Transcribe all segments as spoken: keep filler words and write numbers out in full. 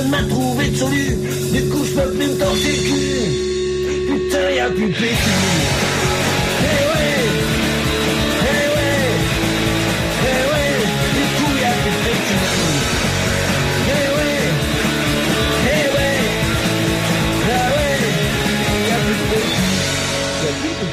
m'a trouvé de solu. Du coup je peux plus me torcher le cul. Putain y'a plus de pécu. Eh ouais, eh ouais, eh ouais. Du coup y'a plus de pécu. Eh ouais, eh ouais, ah ouais. Y'a plus de pécu. Y'a plus de pécu.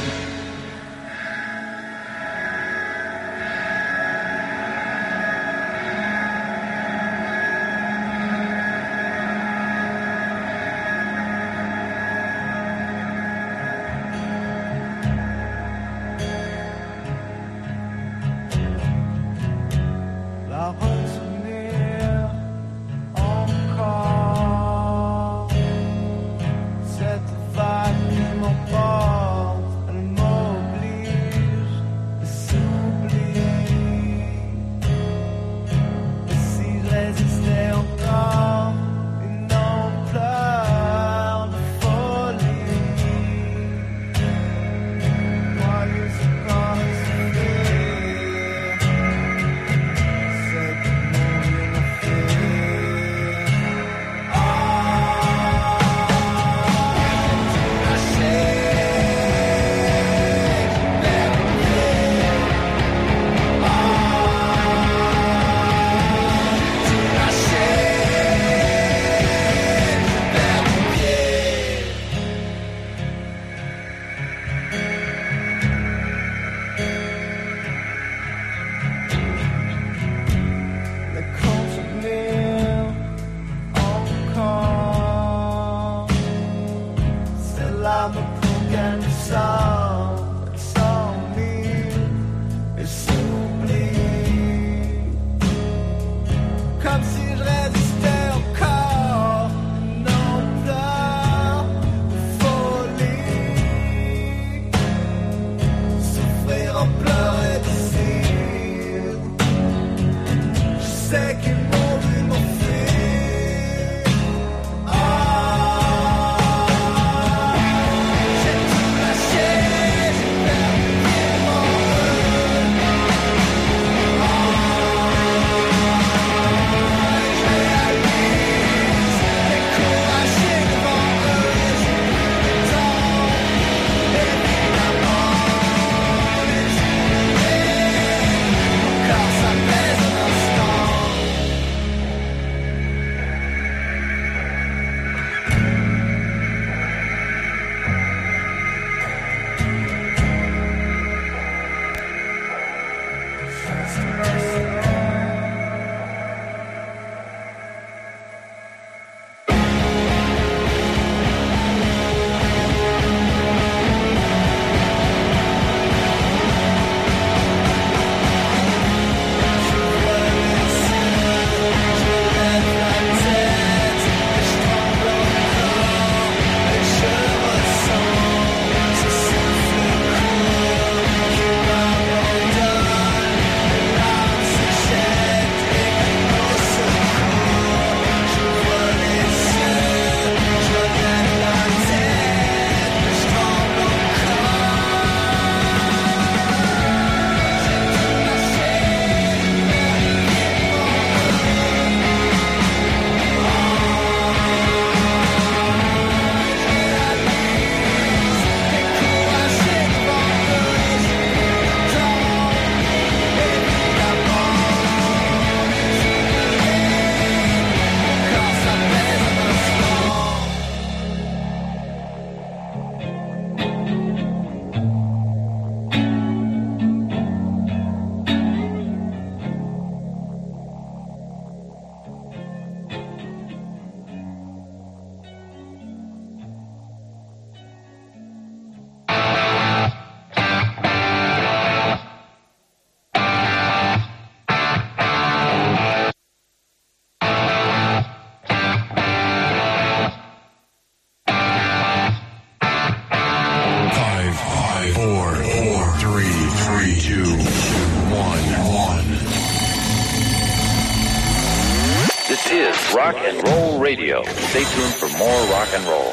is Rock and Roll Radio. Stay tuned for more rock and roll.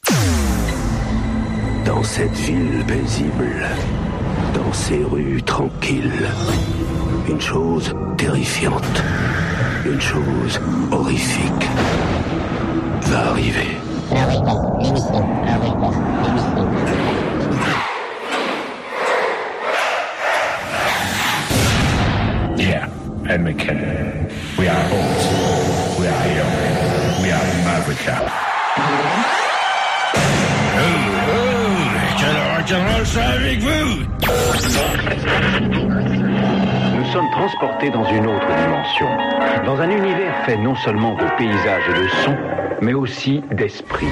Dans cette ville paisible, dans ces rues tranquilles, une chose terrifiante, une chose horrifique. Africa. Oh, oh, quel rock'n'roll ça avec vous! Nous sommes transportés dans une autre dimension, dans un univers fait non seulement de paysages et de sons, mais aussi d'esprit.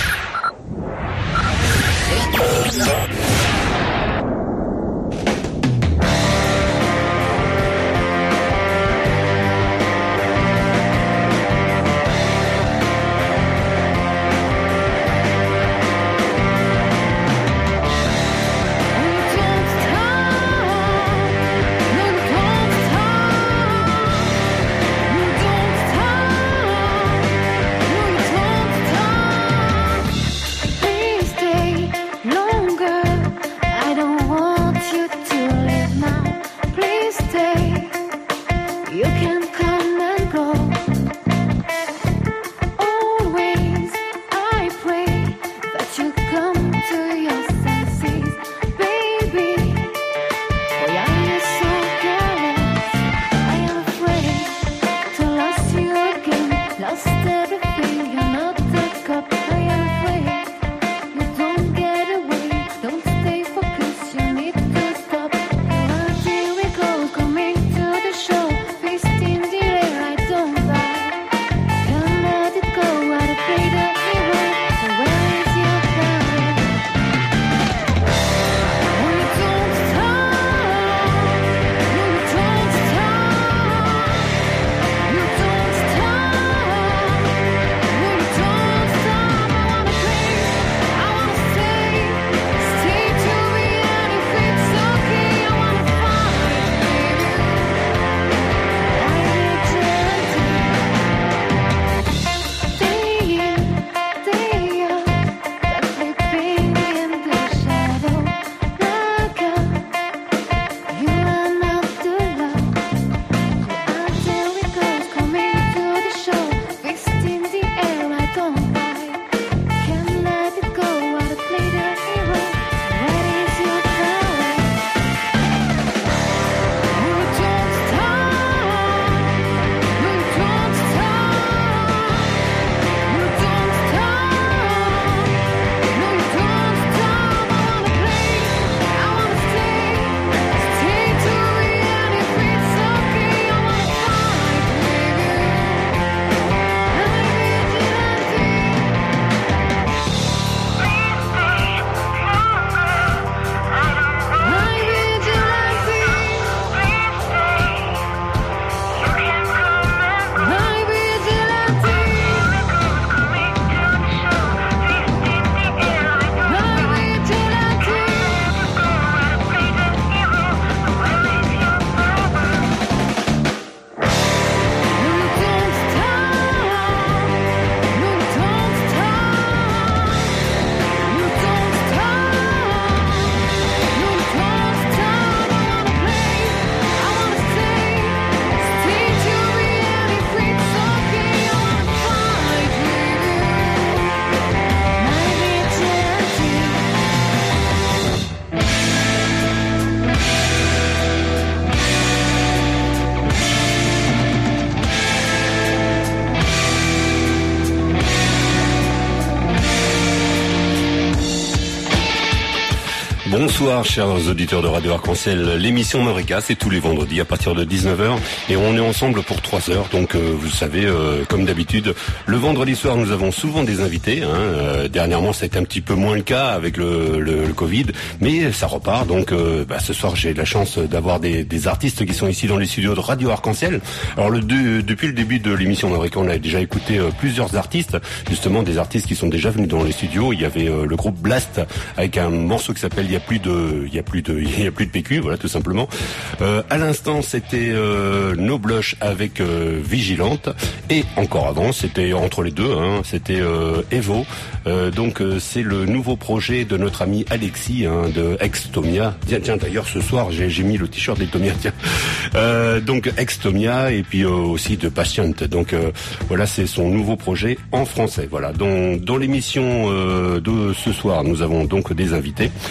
Bonsoir chers auditeurs de Radio Arc-en-Ciel, l'émission Eureka, c'est tous les vendredis à partir de dix-neuf heures et on est ensemble pour trois heures, donc euh, vous savez, euh, comme d'habitude, le vendredi soir nous avons souvent des invités, hein. euh, dernièrement ça a été un petit peu moins le cas avec le, le, le Covid, mais ça repart, donc euh, bah, ce soir j'ai la chance d'avoir des, des artistes qui sont ici dans les studios de Radio Arc-en-Ciel. Alors le, de, depuis le début de l'émission Eureka, on a déjà écouté euh, plusieurs artistes, justement des artistes qui sont déjà venus dans les studios. Il y avait euh, le groupe Blast avec un morceau qui s'appelle Il y a plus de, il y a plus de, il y a plus de P Q, voilà tout simplement. Euh, à l'instant, c'était euh, No Blush avec euh, Vigilante, et encore avant, c'était entre les deux, hein, c'était euh, Evo. Euh, donc euh, c'est le nouveau projet de notre ami Alexis, hein, de Ex-Tomia. Tiens, tiens, d'ailleurs ce soir j'ai, j'ai mis le t-shirt des Tomia. Tiens. Euh, donc Ex-Tomia et puis euh, aussi de Patient. Donc euh, voilà, c'est son nouveau projet en français. Voilà. Dans, dans l'émission euh, de ce soir, nous avons donc des invités. Il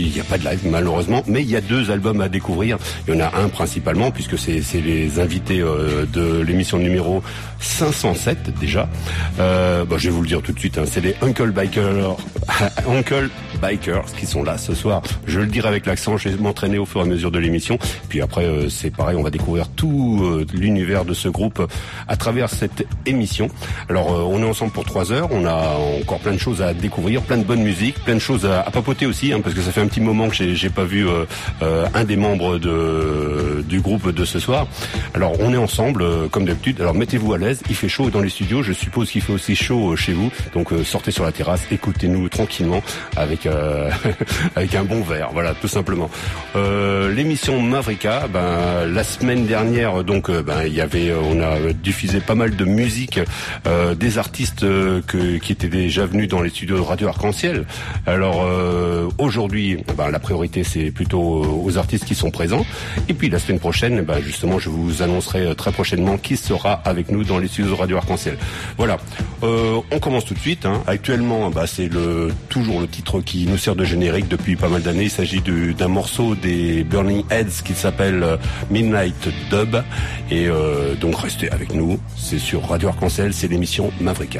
il n'y a pas de live malheureusement, mais il y a deux albums à découvrir. Il y en a un principalement puisque c'est, c'est les invités euh, de l'émission numéro cinq cent sept déjà. Euh, bon, je vais vous le dire tout de suite, hein, c'est les Uncle Bikers, Uncle Bikers qui sont là ce soir. Je le dirai avec l'accent, je vais m'entraîner au fur et à mesure de l'émission. Puis après, euh, c'est pareil, on va découvrir tout euh, l'univers de ce groupe euh, à travers cette émission. Alors, euh, on est ensemble pour trois heures. On a encore plein de choses à découvrir, plein de bonne musique, plein de choses à, à papoter aussi, hein, parce que ça fait un petit moment que j'ai, j'ai pas vu euh, euh, un des membres de, du groupe de ce soir. Alors, on est ensemble, euh, comme d'habitude. Alors, mettez-vous à l'aise. Il fait chaud dans les studios. Je suppose qu'il fait aussi chaud euh, chez vous. Donc, euh, sortez sur la terrasse, écoutez-nous tranquillement avec euh, avec un bon verre. Voilà, tout simplement. Euh, l'émission Mavrika, ben la semaine dernière, donc euh, ben il y avait, on a diffusé pas mal de musique euh, des artistes euh, que, qui étaient déjà venus dans les studios de Radio Arc-en-Ciel. Alors euh, aujourd'hui, ben la priorité c'est plutôt aux artistes qui sont présents. Et puis la semaine prochaine, ben justement, je vous annoncerai très prochainement qui sera avec nous dans les studios de Radio Arc-en-Ciel. Voilà. Euh, on commence tout de suite. Hein. Actuellement, ben, c'est le toujours le titre qui nous sert de générique depuis pas mal d'années. Il s'agit du, d'un morceau des Burning Heads qui s'appelle Midnight Dub. Et euh, donc restez avec nous. C'est sur Radio Arc-en-Ciel, c'est l'émission Mavrika.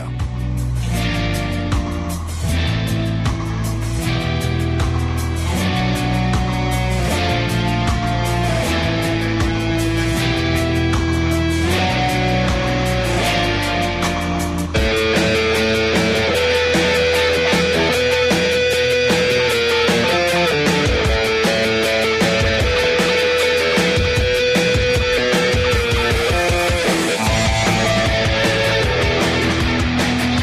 We'll be right back.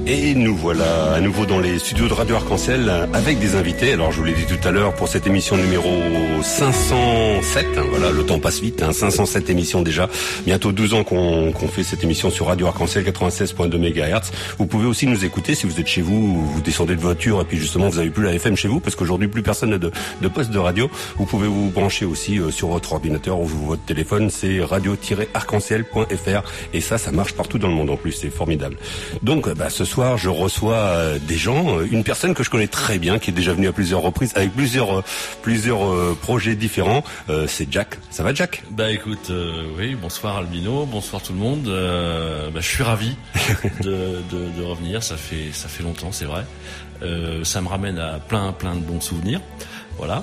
Et nous voilà à nouveau dans les studios de Radio Arc-en-Ciel avec des invités. Alors je vous l'ai dit tout à l'heure pour cette émission numéro cinq cent sept, hein, voilà, le temps passe vite, hein, cinq cent sept émissions déjà, bientôt douze ans qu'on, qu'on fait cette émission sur Radio Arc-en-Ciel quatre-vingt-seize virgule deux mégahertz. Vous pouvez aussi nous écouter si vous êtes chez vous, vous descendez de voiture et puis justement vous n'avez plus la F M chez vous parce qu'aujourd'hui plus personne n'a de, de poste de radio. Vous pouvez vous brancher aussi euh, sur votre ordinateur ou votre téléphone, c'est radio tiret arc en ciel point f r et ça, ça marche partout dans le monde en plus, c'est formidable. Donc bah, ce soir je reçois euh, des gens, euh, une personne que je connais très bien, qui est déjà venue à plusieurs reprises avec plusieurs euh, plusieurs euh, projets différents. Euh, c'est Jack. Ça va, Jack? Bah écoute, euh, oui, bonsoir Albino, bonsoir tout le monde. Euh, bah, je suis ravi de, de, de revenir. Ça fait ça fait longtemps, c'est vrai. Euh, ça me ramène à plein plein de bons souvenirs. Voilà.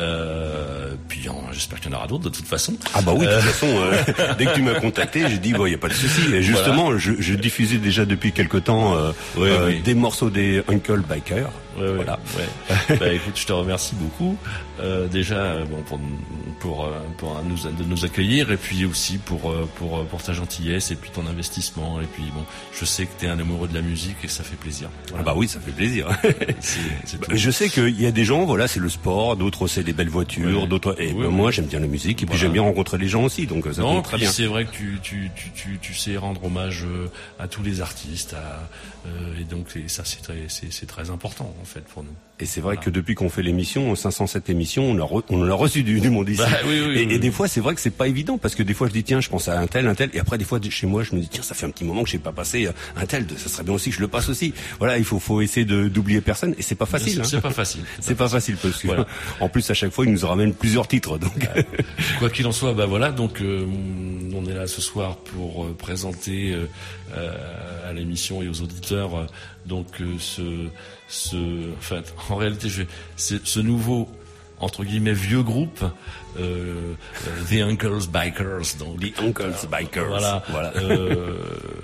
Euh, puis hein, j'espère qu'il y en aura d'autres de toute façon. Ah bah oui, de euh... toute façon, euh, dès que tu m'as contacté, j'ai dit bon, il y a pas de souci. Et justement, voilà. je, je diffusais déjà depuis quelque temps euh, oui, euh, oui. des morceaux des Uncle Biker. Ouais, voilà. Ouais. Bah écoute, je te remercie beaucoup. Euh, déjà, bon, pour pour pour nous de nous accueillir et puis aussi pour pour pour ta gentillesse et puis ton investissement et puis bon, je sais que t'es un amoureux de la musique et ça fait plaisir. Voilà. Ah bah oui, ça fait plaisir. c'est, c'est bah, je sais qu'il y a des gens, voilà, c'est le sport, d'autres c'est des belles voitures, ouais. d'autres. Et ouais, bah, moi, ouais. j'aime bien la musique et puis voilà. j'aime bien rencontrer les gens aussi, donc ça non, tombe très bien. C'est vrai que tu tu tu tu tu sais rendre hommage à tous les artistes, à, euh, et donc et ça c'est très c'est c'est très important en fait pour nous. Et c'est vrai voilà. que depuis qu'on fait l'émission, cinq cent sept émissions, on a, re, on a reçu du, du monde ici. Bah, oui, oui, et, oui, et des fois, c'est vrai que c'est pas évident parce que des fois, je dis tiens, je pense à un tel, un tel, et après des fois chez moi, je me dis tiens, ça fait un petit moment que je n'ai pas passé un tel, ça serait bien aussi que je le passe aussi. Voilà, il faut, faut essayer de d'oublier personne et c'est pas facile. C'est, hein. c'est pas facile. C'est, c'est pas, pas facile, facile parce que voilà. En plus à chaque fois, ils nous ramènent plusieurs titres. Donc euh, quoi qu'il en soit, bah voilà, donc euh, on est là ce soir pour euh, présenter euh, euh, à l'émission et aux auditeurs euh, donc euh, ce ce enfin en réalité je c'est ce nouveau entre guillemets vieux groupe euh, The Uncles Bikers, donc The Uncles Bikers, voilà, voilà. Euh,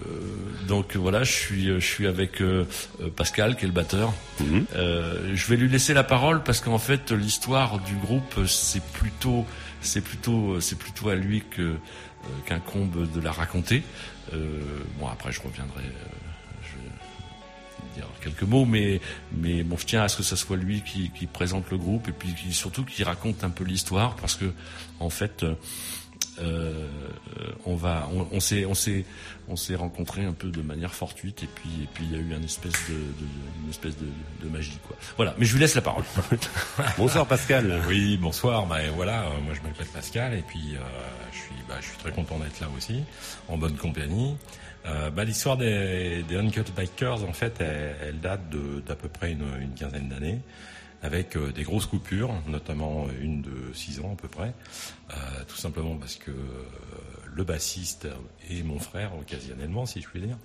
donc voilà, je suis je suis avec euh, Pascal qui est le batteur. Mm-hmm. Euh, je vais lui laisser la parole parce qu'en fait l'histoire du groupe c'est plutôt c'est plutôt c'est plutôt à lui que euh, qu'incombe de la raconter. Euh, bon après je reviendrai. Euh, quelques mots, mais mais bon, je tiens à ce que ça soit lui qui, qui présente le groupe et puis qui, surtout qui raconte un peu l'histoire parce que en fait euh, on va on, on s'est on s'est on s'est rencontrés un peu de manière fortuite et puis et puis il y a eu une espèce de, de une espèce de, de magie quoi. Voilà, mais je lui laisse la parole. Bonsoir Pascal. Oui, bonsoir. Bah voilà, euh, moi je m'appelle Pascal et puis euh, je suis bah je suis très content d'être là aussi en bonne compagnie. Euh, bah, l'histoire des, des Uncut Bikers, en fait, elle, elle date de, d'à peu près une, une quinzaine d'années, avec euh, des grosses coupures, notamment une de six ans à peu près, euh, tout simplement parce que euh, le bassiste et mon frère, occasionnellement, si je puis dire,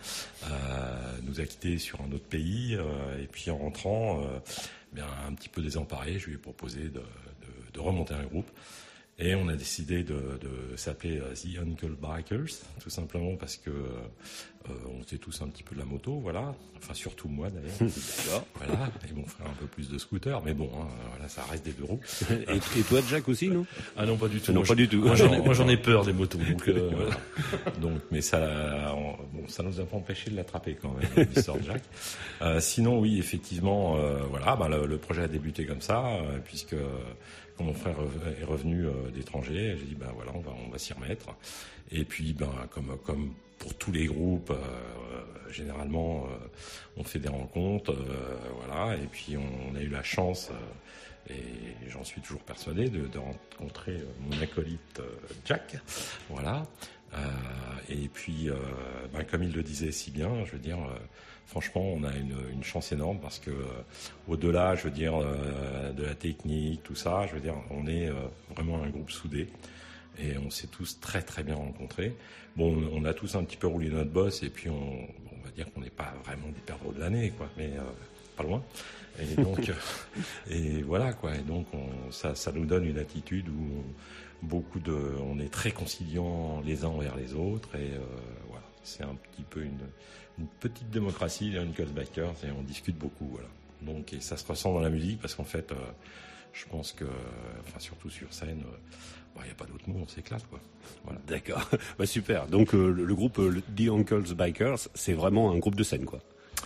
euh, nous a quittés sur un autre pays, euh, et puis en rentrant, euh, bien un petit peu désemparé, je lui ai proposé de, de, de remonter un groupe. Et on a décidé de, de s'appeler The Uncle Bikers, tout simplement parce que euh, on était tous un petit peu de la moto, voilà. Enfin, surtout moi d'ailleurs. Voilà. Et mon frère un peu plus de scooter, mais bon, hein, voilà, ça reste des deux roues. Et, et toi, Jack aussi, non? Ah non, pas du tout. Non, moi, pas je, du tout. Moi, j'en ai, moi, j'en ai peur des motos. Donc, euh, voilà. donc, mais ça, on, bon, ça nous a pas empêché de l'attraper quand même, l'histoire de Jack. Euh, sinon, oui, effectivement, euh, voilà, bah, le, le projet a débuté comme ça, euh, puisque quand mon frère est revenu euh, d'étranger, j'ai dit ben voilà, on va on va s'y remettre. Et puis ben comme comme pour tous les groupes, euh, généralement euh, on fait des rencontres, euh, voilà. Et puis on, on a eu la chance, euh, et j'en suis toujours persuadé, de, de rencontrer mon acolyte euh, Jack, voilà. Euh, et puis euh, ben, comme il le disait si bien, je veux dire. Euh, Franchement, on a une, une chance énorme parce que euh, au-delà, je veux dire, euh, de la technique, tout ça, je veux dire, on est euh, vraiment un groupe soudé et on s'est tous très très bien rencontrés. Bon, on a tous un petit peu roulé notre bosse et puis on, on va dire qu'on n'est pas vraiment des perdreaux de l'année, quoi, mais euh, pas loin. Et donc, euh, et voilà, quoi. Et donc, on, ça, ça nous donne une attitude où on, beaucoup de, on est très conciliants les uns envers les autres et euh, voilà, c'est un petit peu une une petite démocratie, les Uncles Bikers, et on discute beaucoup, voilà. Donc, et ça se ressent dans la musique, parce qu'en fait, euh, je pense que, enfin, surtout sur scène, euh, bah, y a pas d'autre mot, on s'éclate, quoi. Voilà. D'accord. Bah, super. Donc, euh, le, le groupe euh, The Uncles Bikers, c'est vraiment un groupe de scène, quoi.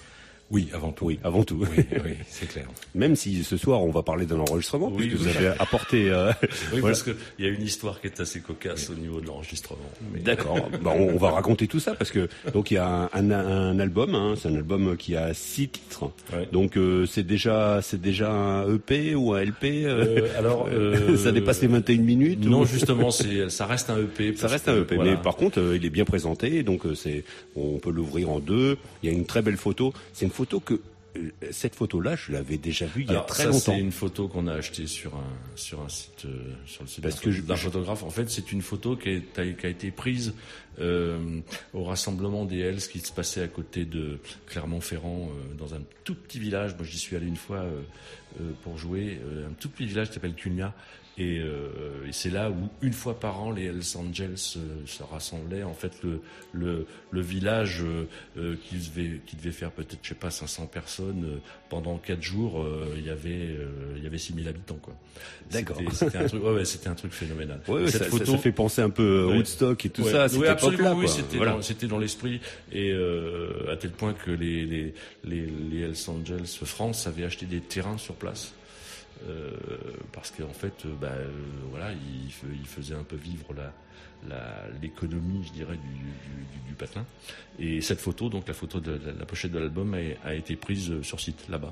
Oui, avant tout. Oui, avant tout. Oui, oui, c'est clair. Même si ce soir on va parler d'un enregistrement, Oui, puisque oui. vous avez apporté. Euh, Oui, voilà. parce qu'il y a une histoire qui est assez cocasse oui. au niveau de l'enregistrement. Mais... D'accord. Bah, on, on va raconter tout ça parce que donc il y a un, un, un album, hein, c'est un album qui a six titres. Ouais. Donc euh, c'est déjà c'est déjà un E P ou un L P. Euh, euh, alors euh, ça dépasse les vingt et une minutes. Non, ou... justement, c'est ça reste un E P. Ça reste un E P, voilà. mais par contre euh, il est bien présenté, donc euh, c'est on peut l'ouvrir en deux. Il y a une très belle photo. C'est une photo que cette photo-là, je l'avais déjà vue il y a Alors, très ça, longtemps. C'est une photo qu'on a achetée sur un sur un site euh, sur le site Parce d'un, que je, d'un je... photographe. En fait, c'est une photo qui, est, qui a été prise euh, au rassemblement des Hells qui se passait à côté de Clermont-Ferrand, euh, dans un tout petit village. Moi, j'y suis allé une fois euh, euh, pour jouer. Euh, un tout petit village qui s'appelle Cunha. Et, euh, et c'est là où une fois par an les Hells Angels euh, se rassemblaient. En fait, le le, le village euh, qui devait qui devait faire peut-être je sais pas cinq cents personnes euh, pendant quatre jours, euh, il y avait euh, il y avait six mille habitants quoi. D'accord. C'était, c'était un truc ouais, ouais c'était un truc phénoménal. Ouais, ouais, cette ça, photo ça, ça fait penser un peu ouais. Woodstock et tout ouais. ça. C'était oui, absolument. là, oui, quoi. c'était voilà. dans, c'était dans l'esprit et euh, à tel point que les les les, les Hells Angels France avaient acheté des terrains sur place. Euh, parce qu'en fait, euh, bah, euh, voilà, il, il faisait un peu vivre la, la, l'économie, je dirais, du, du, du, du patelin. Et cette photo, donc la photo de la, la pochette de l'album, a, a été prise sur site là-bas.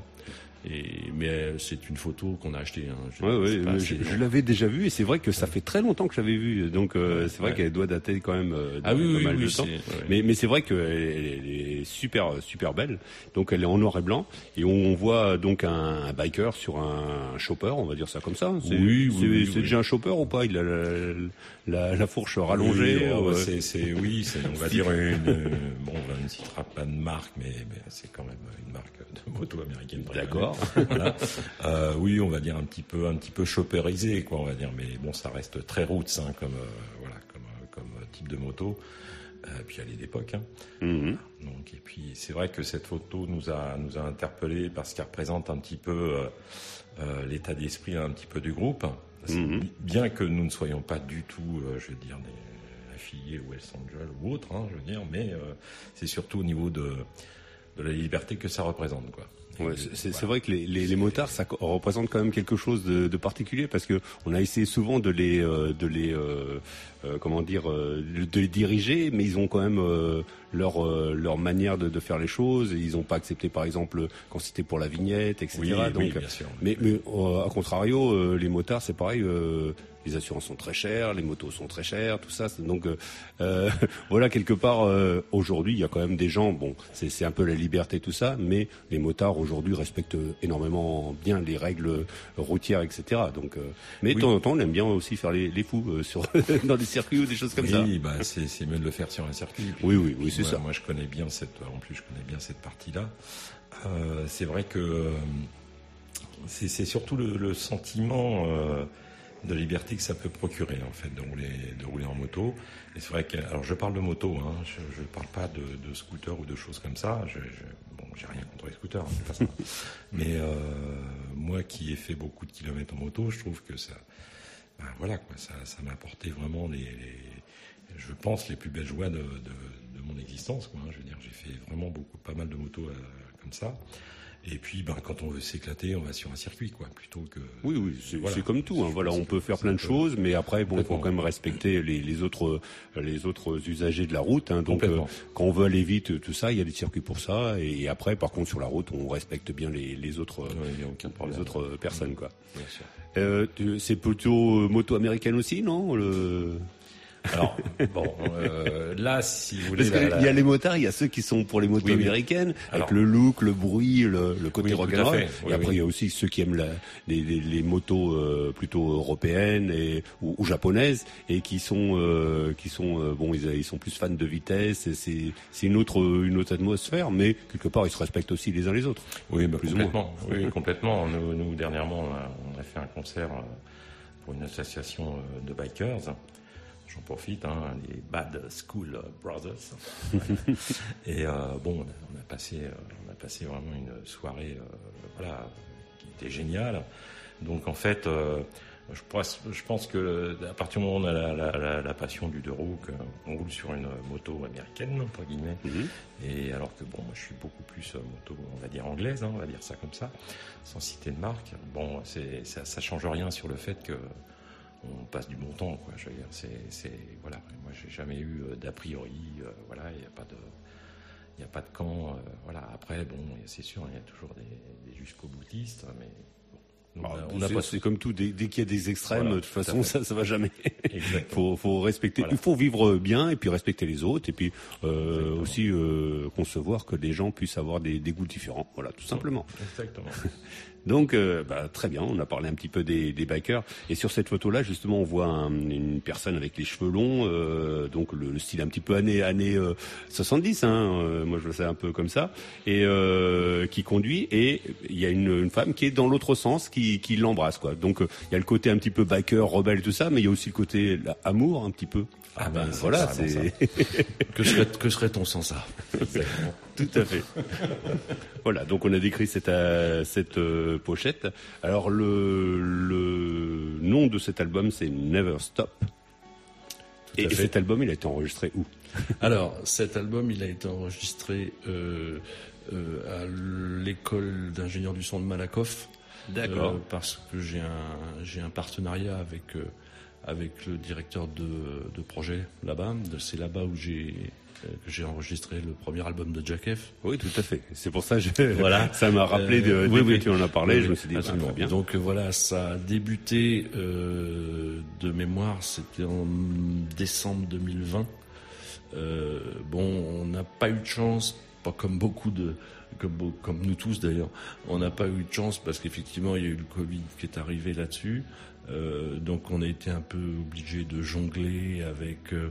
Et, mais c'est une photo qu'on a achetée. Hein. Je, ouais, ouais, pas, je, je l'avais déjà vue et c'est vrai que ça fait très longtemps que je l'avais vue. Donc euh, c'est vrai ouais. qu'elle doit dater quand même euh, de ah, oui, pas oui, mal oui, de c'est, temps. ouais. Mais, mais c'est vrai qu'elle elle est super super belle. Donc elle est en noir et blanc et on voit donc un, un biker sur un chopper, on va dire ça comme ça. C'est, oui, c'est, oui, c'est oui. déjà un chopper ou pas? Il a la, la, la fourche rallongée. Oui, ou, euh, euh... c'est, c'est oui, c'est, on va dire une euh, bon, on ne citera pas de marque, mais, mais c'est quand même une marque de moto américaine. D'accord. Voilà. Euh, oui, on va dire un petit peu, un petit peu chopperisé, quoi, on va dire. Mais bon, ça reste très roots, hein, comme euh, voilà, comme euh, comme type de moto. Euh, puis elle est d'époque. Hein. Mm-hmm. Donc et puis c'est vrai que cette photo nous a nous a interpellés parce qu'elle représente un petit peu euh, euh, l'état d'esprit un petit peu du groupe. Mm-hmm. Bien que nous ne soyons pas du tout, euh, je veux dire, des affiliés ou Hells Angels ou autres, hein, je veux dire, mais euh, c'est surtout au niveau de de la liberté que ça représente, quoi. Ouais, c'est, c'est, c'est vrai que les, les, les motards, ça représente quand même quelque chose de, de particulier parce que on a essayé souvent de les, euh, de les, euh, euh, comment dire, euh, de les diriger, mais ils ont quand même euh, leur, euh, leur manière de, de faire les choses. Et ils n'ont pas accepté, par exemple, quand c'était pour la vignette, et cetera. Oui, Donc, oui, bien sûr. Mais, mais euh, à contrario, euh, les motards, c'est pareil. Euh, les assurances sont très chères, les motos sont très chères, tout ça. Donc euh, voilà, quelque part, euh, aujourd'hui, il y a quand même des gens, bon, c'est, c'est un peu la liberté, tout ça, mais les motards, aujourd'hui, respectent énormément bien les règles routières, et cetera. Donc, euh, mais de oui. temps en temps, on aime bien aussi faire les, les fous euh, sur, dans des circuits ou des choses comme oui, ça. Oui, bah, c'est, c'est mieux de le faire sur un circuit. Puis, oui, oui, oui, c'est moi, ça. Moi, je connais bien cette, en plus, je connais bien cette partie-là. Euh, c'est vrai que euh, c'est, c'est surtout le, le sentiment euh, de liberté que ça peut procurer, en fait, de rouler, de rouler en moto. Et c'est vrai que, alors je parle de moto, hein, je, je parle pas de, de scooter ou de choses comme ça. Je, je, bon, j'ai rien contre les scooters, hein, de toute façon. Mais euh, moi qui ai fait beaucoup de kilomètres en moto, je trouve que ça, ben voilà, quoi, ça, ça m'a apporté vraiment les, les, je pense, les plus belles joies de, de, de mon existence, quoi. Hein. Je veux dire, j'ai fait vraiment beaucoup, pas mal de motos euh, comme ça. Et puis, ben, quand on veut s'éclater, on va sur un circuit, quoi, plutôt que. Oui, oui, c'est, voilà. c'est comme tout. Hein. Voilà, on peut faire plein de choses, mais après, bon, il faut quand même respecter les, les autres, les autres usagers de la route. Hein. Donc, euh, quand on veut aller vite, tout ça, il y a des circuits pour ça. Et après, par contre, sur la route, on respecte bien les, les autres, oui, les autres personnes, quoi. Bien sûr. Euh, tu, c'est plutôt moto américaine aussi, non le... Alors, bon, euh, là, si vous voulez... Parce qu'il la... y a les motards, il y a ceux qui sont pour les motos oui, américaines, oui. avec Alors, le look, le bruit, le, le côté oui, rock'n'roll. Et oui, après, oui. il y a aussi ceux qui aiment la, les, les, les motos euh, plutôt européennes et, ou, ou japonaises, et qui sont, euh, qui sont euh, bon, ils, ils sont plus fans de vitesse, et c'est, c'est une autre, une autre atmosphère, mais quelque part, ils se respectent aussi les uns les autres. Oui, bah, complètement. Oui, complètement. Nous, nous, dernièrement, on a, on a fait un concert pour une association de bikers. J'en profite, hein, les Bad School Brothers. Et euh, bon, on a, on a passé, on a passé vraiment une soirée, euh, voilà, qui était géniale. Donc en fait, euh, Je pense, je pense que à partir du moment où on a la, la, la, la passion du deux roues, qu'on roule sur une moto américaine, entre guillemets, mm-hmm. et alors que bon, moi je suis beaucoup plus moto, on va dire anglaise, hein, on va dire ça comme ça, sans citer de marque. Bon, c'est, ça, ça change rien sur le fait que on passe du bon temps, quoi. Je veux dire, c'est, c'est voilà. Moi, j'ai jamais eu d'a priori, euh, voilà, il n'y a pas de, il n'y a pas de camp, euh, voilà. Après, bon, c'est sûr, il y a toujours des, des jusqu'au boutistes, mais Bon, bah, on a pas... C'est comme tout, dès, dès qu'il y a des extrêmes, voilà, de toute façon, ça, ça va jamais. faut, faut respecter, voilà. Il faut vivre bien et puis respecter les autres et puis euh, aussi euh, concevoir que les gens puissent avoir des, des goûts différents. Voilà, tout simplement. Exactement. Donc, euh, bah, très bien, on a parlé un petit peu des, des bikers. Et sur cette photo-là, justement, on voit un, une personne avec les cheveux longs, euh, donc le, le style un petit peu années années euh, soixante-dix, hein, euh, moi je le sais un peu comme ça, et euh, qui conduit. Et il y a une, une femme qui est dans l'autre sens, qui, qui l'embrasse, quoi. Donc, il euh, y a le côté un petit peu biker, rebelle, tout ça, mais il y a aussi le côté là, amour, un petit peu. Ah ben c'est voilà, c'est ça. que serait que serait-on sans ça? Exactement. Tout à fait. Voilà, donc on a décrit cette euh, cette euh, pochette. Alors le le nom de cet album c'est Never Stop. Tout et, et cet album il a été enregistré où? Alors cet album il a été enregistré euh, euh, à l'école d'ingénieurs du son de Malakoff. D'accord. Euh, parce que j'ai un j'ai un partenariat avec euh, avec le directeur de, de projet là-bas. C'est là-bas où j'ai que j'ai enregistré le premier album de Jack F. Oui, tout à fait. C'est pour ça que je, voilà. Ça m'a rappelé de, euh, de oui, que oui. tu en as parlé. Oui, je me suis dit, bah, très bien. Donc voilà, ça a débuté euh, de mémoire, c'était en décembre deux mille vingt. Euh, bon, on n'a pas eu de chance, pas comme beaucoup de Comme, comme nous tous d'ailleurs, on n'a pas eu de chance parce qu'effectivement il y a eu le Covid qui est arrivé là-dessus, euh, donc on a été un peu obligé de jongler avec euh,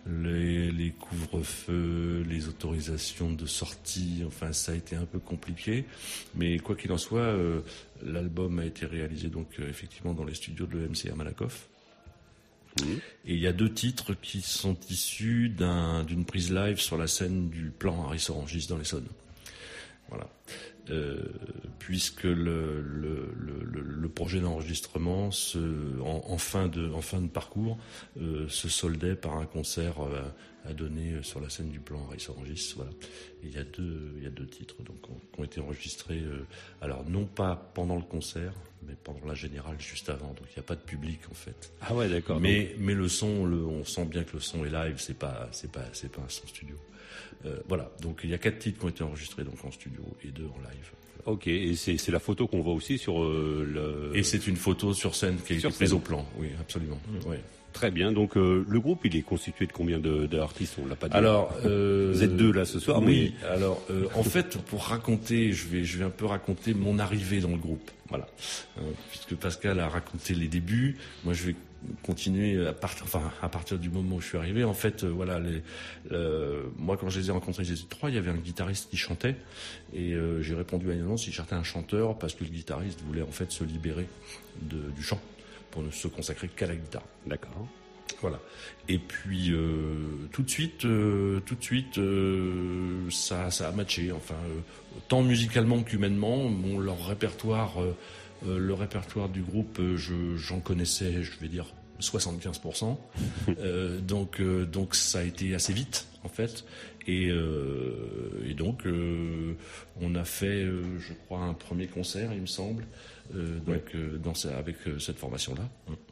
les, les couvre-feux, les autorisations de sortie, enfin ça a été un peu compliqué, mais quoi qu'il en soit, euh, l'album a été réalisé donc euh, effectivement dans les studios de l'E M C à Malakoff. Mmh. Et il y a deux titres qui sont issus d'un, d'une prise live sur la scène du plan Harris-Orangis dans l'Essonne. Voilà, euh, puisque le, le, le, le projet d'enregistrement se, en, en, fin de, en fin de parcours euh, se soldait par un concert euh, à donner sur la scène du plan Harris-Orangis. Voilà. Et il y a deux, il y a deux titres donc qui ont été enregistrés. Euh, alors non pas pendant le concert, mais pendant la générale juste avant. Donc il n'y a pas de public en fait. Ah ouais, d'accord. Mais donc... mais le son, le, on sent bien que le son est live. C'est pas c'est pas c'est pas un son studio. Euh, voilà, donc il y a quatre titres qui ont été enregistrés donc en studio et deux en live. Voilà. Ok, et c'est, c'est la photo qu'on voit aussi sur euh, le... Et c'est une photo sur scène qui est prise au plan, oui, absolument. Mmh. Oui. Très bien, donc euh, le groupe il est constitué de combien de, d'artistes? On l'a pas dit. Alors, euh, vous êtes deux là ce soir, oui, mais... alors euh, en fait pour raconter, je vais, je vais un peu raconter mon arrivée dans le groupe, voilà. Euh, puisque Pascal a raconté les débuts, moi je vais continuer à partir, enfin à partir du moment où je suis arrivé. En fait, euh, voilà, les, euh, moi quand je les ai rencontrés, ils étaient trois. Il y avait un guitariste qui chantait et euh, j'ai répondu à une annonce. Il cherchait un chanteur parce que le guitariste voulait en fait se libérer de, du chant pour ne se consacrer qu'à la guitare. D'accord. Voilà. Et puis euh, tout de suite, euh, tout de suite, euh, ça, ça a matché. Enfin, euh, tant musicalement qu'humainement, bon, leur répertoire. Euh, Euh, le répertoire du groupe, euh, je, j'en connaissais, je vais dire, soixante-quinze pour cent. euh, donc, euh, donc ça a été assez vite, en fait. Et, euh, et donc, euh, on a fait, euh, je crois, un premier concert, il me semble, euh, donc, ouais. euh, dans, avec euh, cette formation-là.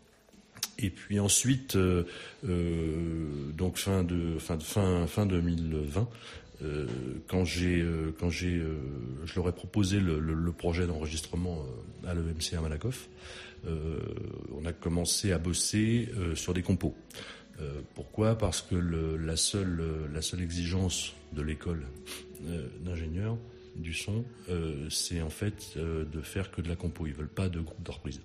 Et puis ensuite, euh, euh, donc fin de fin de fin fin deux mille vingt. Euh, quand j'ai, euh, quand j'ai, euh, je leur ai proposé le, le, le projet d'enregistrement euh, à l'E M C à Malakoff, euh, on a commencé à bosser euh, sur des compos. Euh, pourquoi ? Parce que le, la seule, la seule exigence de l'école euh, d'ingénieurs du son, euh, c'est en fait euh, de faire que de la compo. Ils veulent pas de groupe de reprise.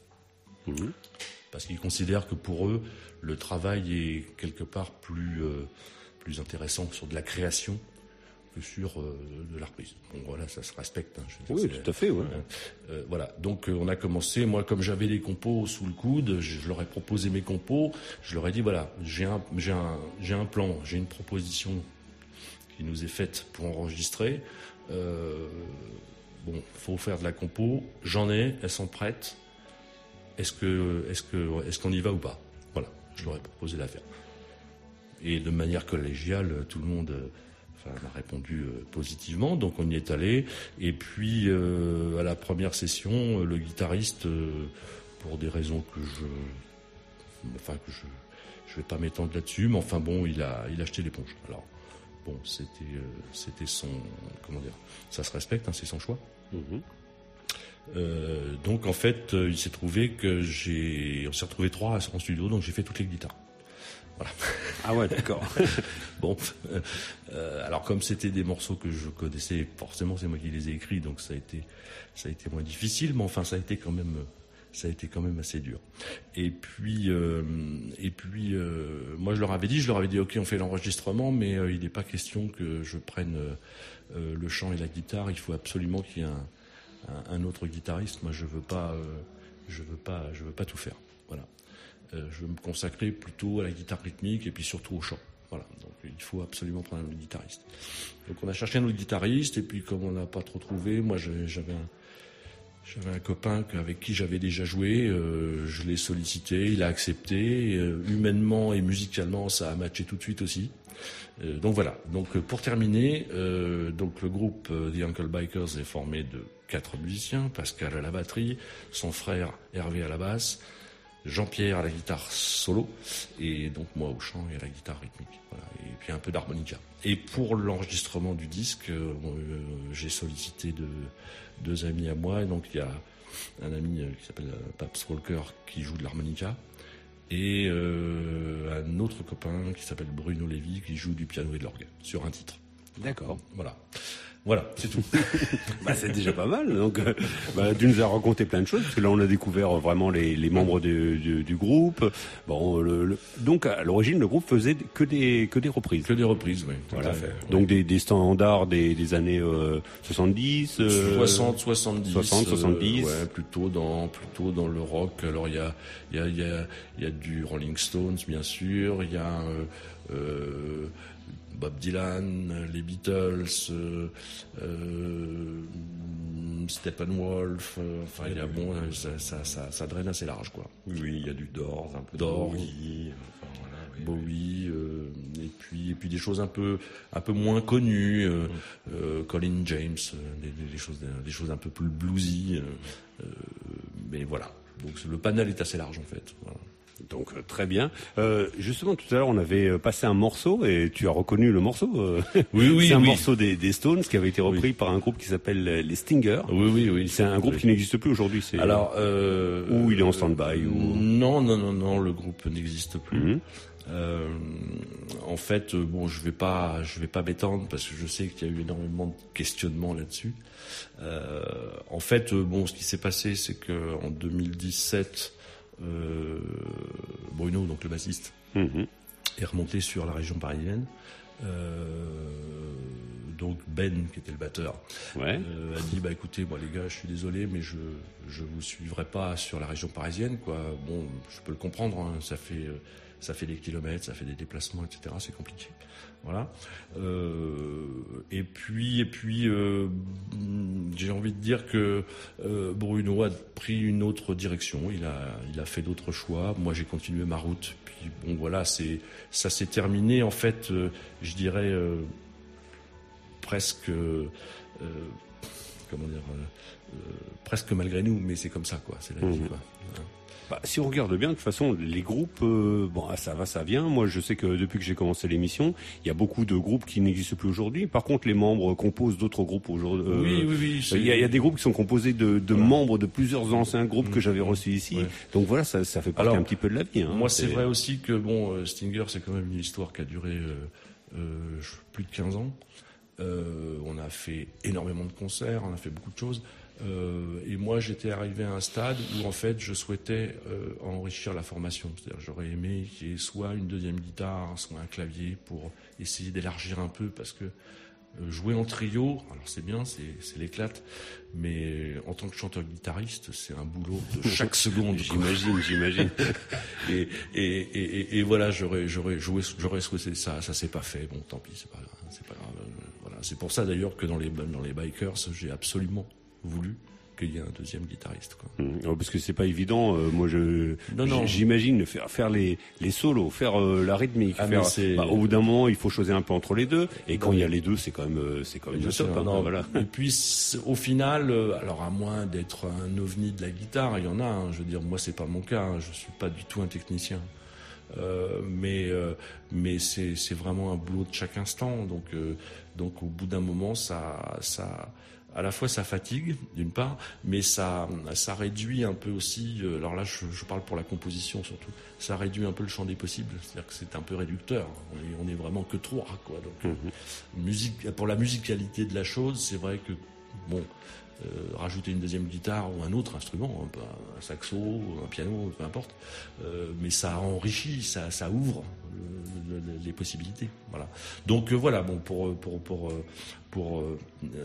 Mmh. Parce qu'ils considèrent que pour eux, le travail est quelque part plus euh, plus intéressant sur de la création que sur euh, de la reprise. Bon, voilà, ça se respecte. Hein, je oui, dire, tout à fait. Ouais. Euh, euh, voilà. Donc, euh, on a commencé. Moi, comme j'avais des compos sous le coude, je, je leur ai proposé mes compos. Je leur ai dit voilà, j'ai un, j'ai un, j'ai un plan, j'ai une proposition qui nous est faite pour enregistrer. Euh, bon, faut faire de la compo. J'en ai. Elles sont prêtes. est-ce que, est-ce que, est-ce qu'on y va ou pas? Voilà, je leur ai proposé l'affaire. Et de manière collégiale, tout le monde euh, enfin, m'a répondu euh, positivement, donc on y est allé. Et puis, euh, à la première session, le guitariste, euh, pour des raisons que je, enfin que je, je vais pas m'étendre là-dessus, mais enfin bon, il a, il a acheté l'éponge. Alors, bon, c'était, euh, c'était son, comment dire, ça se respecte, hein, c'est son choix. Mmh. Euh, donc en fait, euh, il s'est trouvé que j'ai, on s'est retrouvé trois en studio, donc j'ai fait toutes les guitares. Voilà. Ah ouais, d'accord. Bon, euh, alors comme c'était des morceaux que je connaissais, forcément c'est moi qui les ai écrits, donc ça a été, ça a été moins difficile, mais enfin ça a été quand même, ça a été quand même assez dur. Et puis, euh, et puis, euh, moi je leur avais dit, je leur avais dit, ok, on fait l'enregistrement, mais euh, il n'est pas question que je prenne euh, le chant et la guitare. Il faut absolument qu'il y ait un, un, un autre guitariste. Moi, je veux pas, euh, je veux pas, je veux pas tout faire. Voilà. Euh, je veux me consacrer plutôt à la guitare rythmique et puis surtout au chant. Voilà. Donc il faut absolument prendre un autre guitariste. Donc on a cherché un autre guitariste et puis comme on n'a pas trop trouvé, moi j'avais un, j'avais un copain avec qui j'avais déjà joué. Euh, je l'ai sollicité, il a accepté. Euh, humainement et musicalement, ça a matché tout de suite aussi. Euh, donc voilà. Donc pour terminer, euh, donc le groupe euh, The Uncle Bikers est formé de quatre musiciens: Pascal à la batterie, son frère Hervé à la basse, Jean-Pierre à la guitare solo, et donc moi au chant et à la guitare rythmique. Voilà. Et puis un peu d'harmonica. Et pour l'enregistrement du disque, euh, euh, j'ai sollicité de, deux amis à moi. Et donc il y a un ami qui s'appelle Paps Walker qui joue de l'harmonica, et euh, un autre copain qui s'appelle Bruno Lévy qui joue du piano et de l'orgue sur un titre. D'accord. Voilà. Voilà, c'est tout. Bah, c'est déjà pas mal. Donc, euh, bah, tu nous as raconté plein de choses, parce que là, on a découvert vraiment les, les membres du, du, du groupe. Bon, le, le, donc, à l'origine, le groupe faisait que des, que des reprises. Que des reprises, oui. Tout voilà. à fait. Donc, des, des standards des, des années euh, soixante-dix, euh, soixante, soixante-dix. soixante, soixante-dix. Euh, ouais, plutôt dans, plutôt dans le rock. Alors, il y a, il y a, il y a, il y a du Rolling Stones, bien sûr. Il y a, euh, euh, Bob Dylan, les Beatles, euh, euh, Steppenwolf, euh, enfin il y a bon, ça, ça, ça, ça draine assez large quoi. Oui, il y a du Doors, un peu de Doors, Bowie, enfin, voilà, oui, Bowie, euh, et puis et puis des choses un peu un peu moins connues, euh, mm. euh, Colin James, euh, des, des choses des choses un peu plus bluesy, euh, euh, mais voilà. Donc le panel est assez large en fait. Voilà. Donc euh, très bien. Euh, justement, tout à l'heure, on avait passé un morceau et tu as reconnu le morceau. Euh, oui, oui, c'est un oui. morceau des, des Stones qui avait été repris oui. par un groupe qui s'appelle les Stingers. Oui, oui, oui. C'est un groupe oui. qui n'existe plus aujourd'hui. C'est alors euh, ou il est en stand-by. Euh, ou... Non, non, non, non. Le groupe n'existe plus. Mm-hmm. Euh, en fait, bon, je vais pas, je vais pas m'étendre parce que je sais qu'il y a eu énormément de questionnements là-dessus. Euh, en fait, bon, ce qui s'est passé, c'est que en deux mille dix-sept. Euh, Bruno, donc le bassiste, mmh. est remonté sur la région parisienne. Euh, donc Ben, qui était le batteur, ouais. euh, a dit bah écoutez, moi les gars, je suis désolé, mais je je vous suivrai pas sur la région parisienne, quoi. Bon, je peux le comprendre, hein, ça fait ça fait des kilomètres, ça fait des déplacements, et cetera. C'est compliqué. Voilà. Euh, et puis, et puis, euh, j'ai envie de dire que euh, Bruno a pris une autre direction. Il a, il a fait d'autres choix. Moi, j'ai continué ma route. Puis, bon, voilà, c'est, ça s'est terminé. En fait, euh, je dirais euh, presque, euh, comment dire, euh, euh, presque malgré nous. Mais c'est comme ça, quoi. C'est la vie, mmh. quoi. Voilà. Bah, si on regarde bien, de toute façon, les groupes, euh, bon, ça va, ça vient. Moi, je sais que depuis que j'ai commencé l'émission, il y a beaucoup de groupes qui n'existent plus aujourd'hui. Par contre, les membres composent d'autres groupes aujourd'hui. Euh, oui, oui, oui. Il y, y a des groupes qui sont composés de, de voilà. membres de plusieurs anciens groupes mmh. que j'avais reçus ici. Ouais. Donc voilà, ça, ça fait partie Alors, un petit peu de la vie. Hein. Moi, c'est, c'est vrai aussi que bon, Stinger, c'est quand même une histoire qui a duré euh, euh, plus de quinze ans. Euh, on a fait énormément de concerts, on a fait beaucoup de choses. Euh, et moi, j'étais arrivé à un stade où, en fait, je souhaitais euh, enrichir la formation. C'est-à-dire, j'aurais aimé qu'il y ait soit une deuxième guitare, soit un clavier pour essayer d'élargir un peu, parce que euh, jouer en trio, alors c'est bien, c'est, c'est l'éclate, mais en tant que chanteur-guitariste, c'est un boulot de chaque seconde. J'imagine, j'imagine. et, et, et, et, et voilà, j'aurais, j'aurais joué, j'aurais souhaité ça, ça s'est pas fait. Bon, tant pis, c'est pas, c'est pas grave. Voilà, c'est pour ça d'ailleurs que dans les dans les bikers, j'ai absolument voulu qu'il y ait un deuxième guitariste, quoi. Mmh. Parce que c'est pas évident. Euh, moi, je non, non. j'imagine faire faire les les solos, faire euh, la rythmique. Ah, faire, bah, au bout d'un moment, il faut choisir un peu entre les deux. Et quand il y a les deux, c'est quand même euh, c'est quand même le top. Hein, non, voilà. Et puis au final, euh, alors à moins d'être un ovni de la guitare, il y en a. Hein, je veux dire, moi, c'est pas mon cas. Hein, je suis pas du tout un technicien. Euh, mais euh, mais c'est c'est vraiment un boulot de chaque instant. Donc euh, donc au bout d'un moment, ça ça à la fois ça fatigue d'une part, mais ça ça réduit un peu aussi. Euh, alors là, je, je parle pour la composition surtout. Ça réduit un peu le champ des possibles. C'est-à-dire que c'est un peu réducteur. On est, on est vraiment que trois, quoi. Donc mm-hmm. euh, musique pour la musicalité de la chose, c'est vrai que bon. Euh, rajouter une deuxième guitare ou un autre instrument, un, un saxo, un piano, peu importe, euh, mais ça enrichit, ça, ça ouvre le, le, les possibilités. Voilà. Donc euh, voilà, bon pour pour pour pour euh,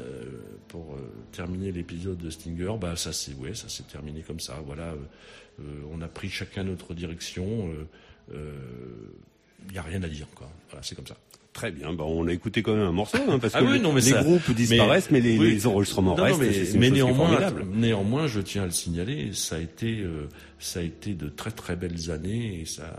pour euh, terminer l'épisode de Stinger, bah ça c'est ouais, ça s'est terminé comme ça. Voilà, euh, on a pris chacun notre direction. Il euh, euh, y a rien à dire, quoi. Voilà, c'est comme ça. Très bien, bah on a écouté quand même un morceau, hein, parce ah que oui, non, mais les ça, groupes disparaissent, mais, mais les, oui, les enregistrements non, restent. Non, mais, c'est, c'est mais une chose néanmoins, qui est formidable. néanmoins, je tiens à le signaler, ça a été, euh, ça a été de très très belles années et ça,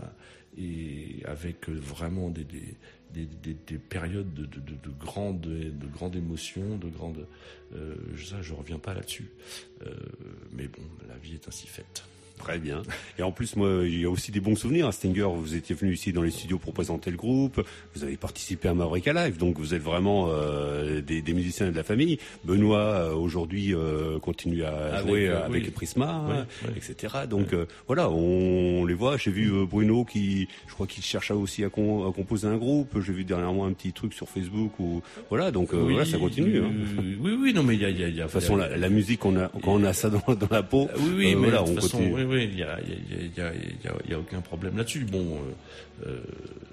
et avec vraiment des des des, des, des périodes de, de, de, de grande de grande émotion, de grande, euh, ça, je reviens pas là-dessus. Euh, mais bon, la vie est ainsi faite. Très bien. Et en plus, moi, il y a aussi des bons souvenirs. À Stinger, vous étiez venu ici dans les studios pour présenter le groupe. Vous avez participé à Maverick Live, donc vous êtes vraiment euh, des, des musiciens de la famille. Benoît, euh, aujourd'hui, euh, continue à avec, jouer euh, avec oui. Prisma, oui, hein, oui. et cetera. Donc oui. euh, voilà, on, on les voit. J'ai vu euh, Bruno qui, je crois qu'il cherche aussi à, con, à composer un groupe. J'ai vu dernièrement un petit truc sur Facebook. Ou voilà, donc euh, oui, voilà, ça continue. Euh, hein. Oui, oui, non, mais il y a, il y a, il y a. De toute façon, la, la musique, on a, quand on a ça dans, dans la peau, oui, oui, euh, mais voilà, de toute on façon, continue. oui, oui, il y a, il y a, il y a, il y a, il y a aucun problème là-dessus. Bon, euh, euh,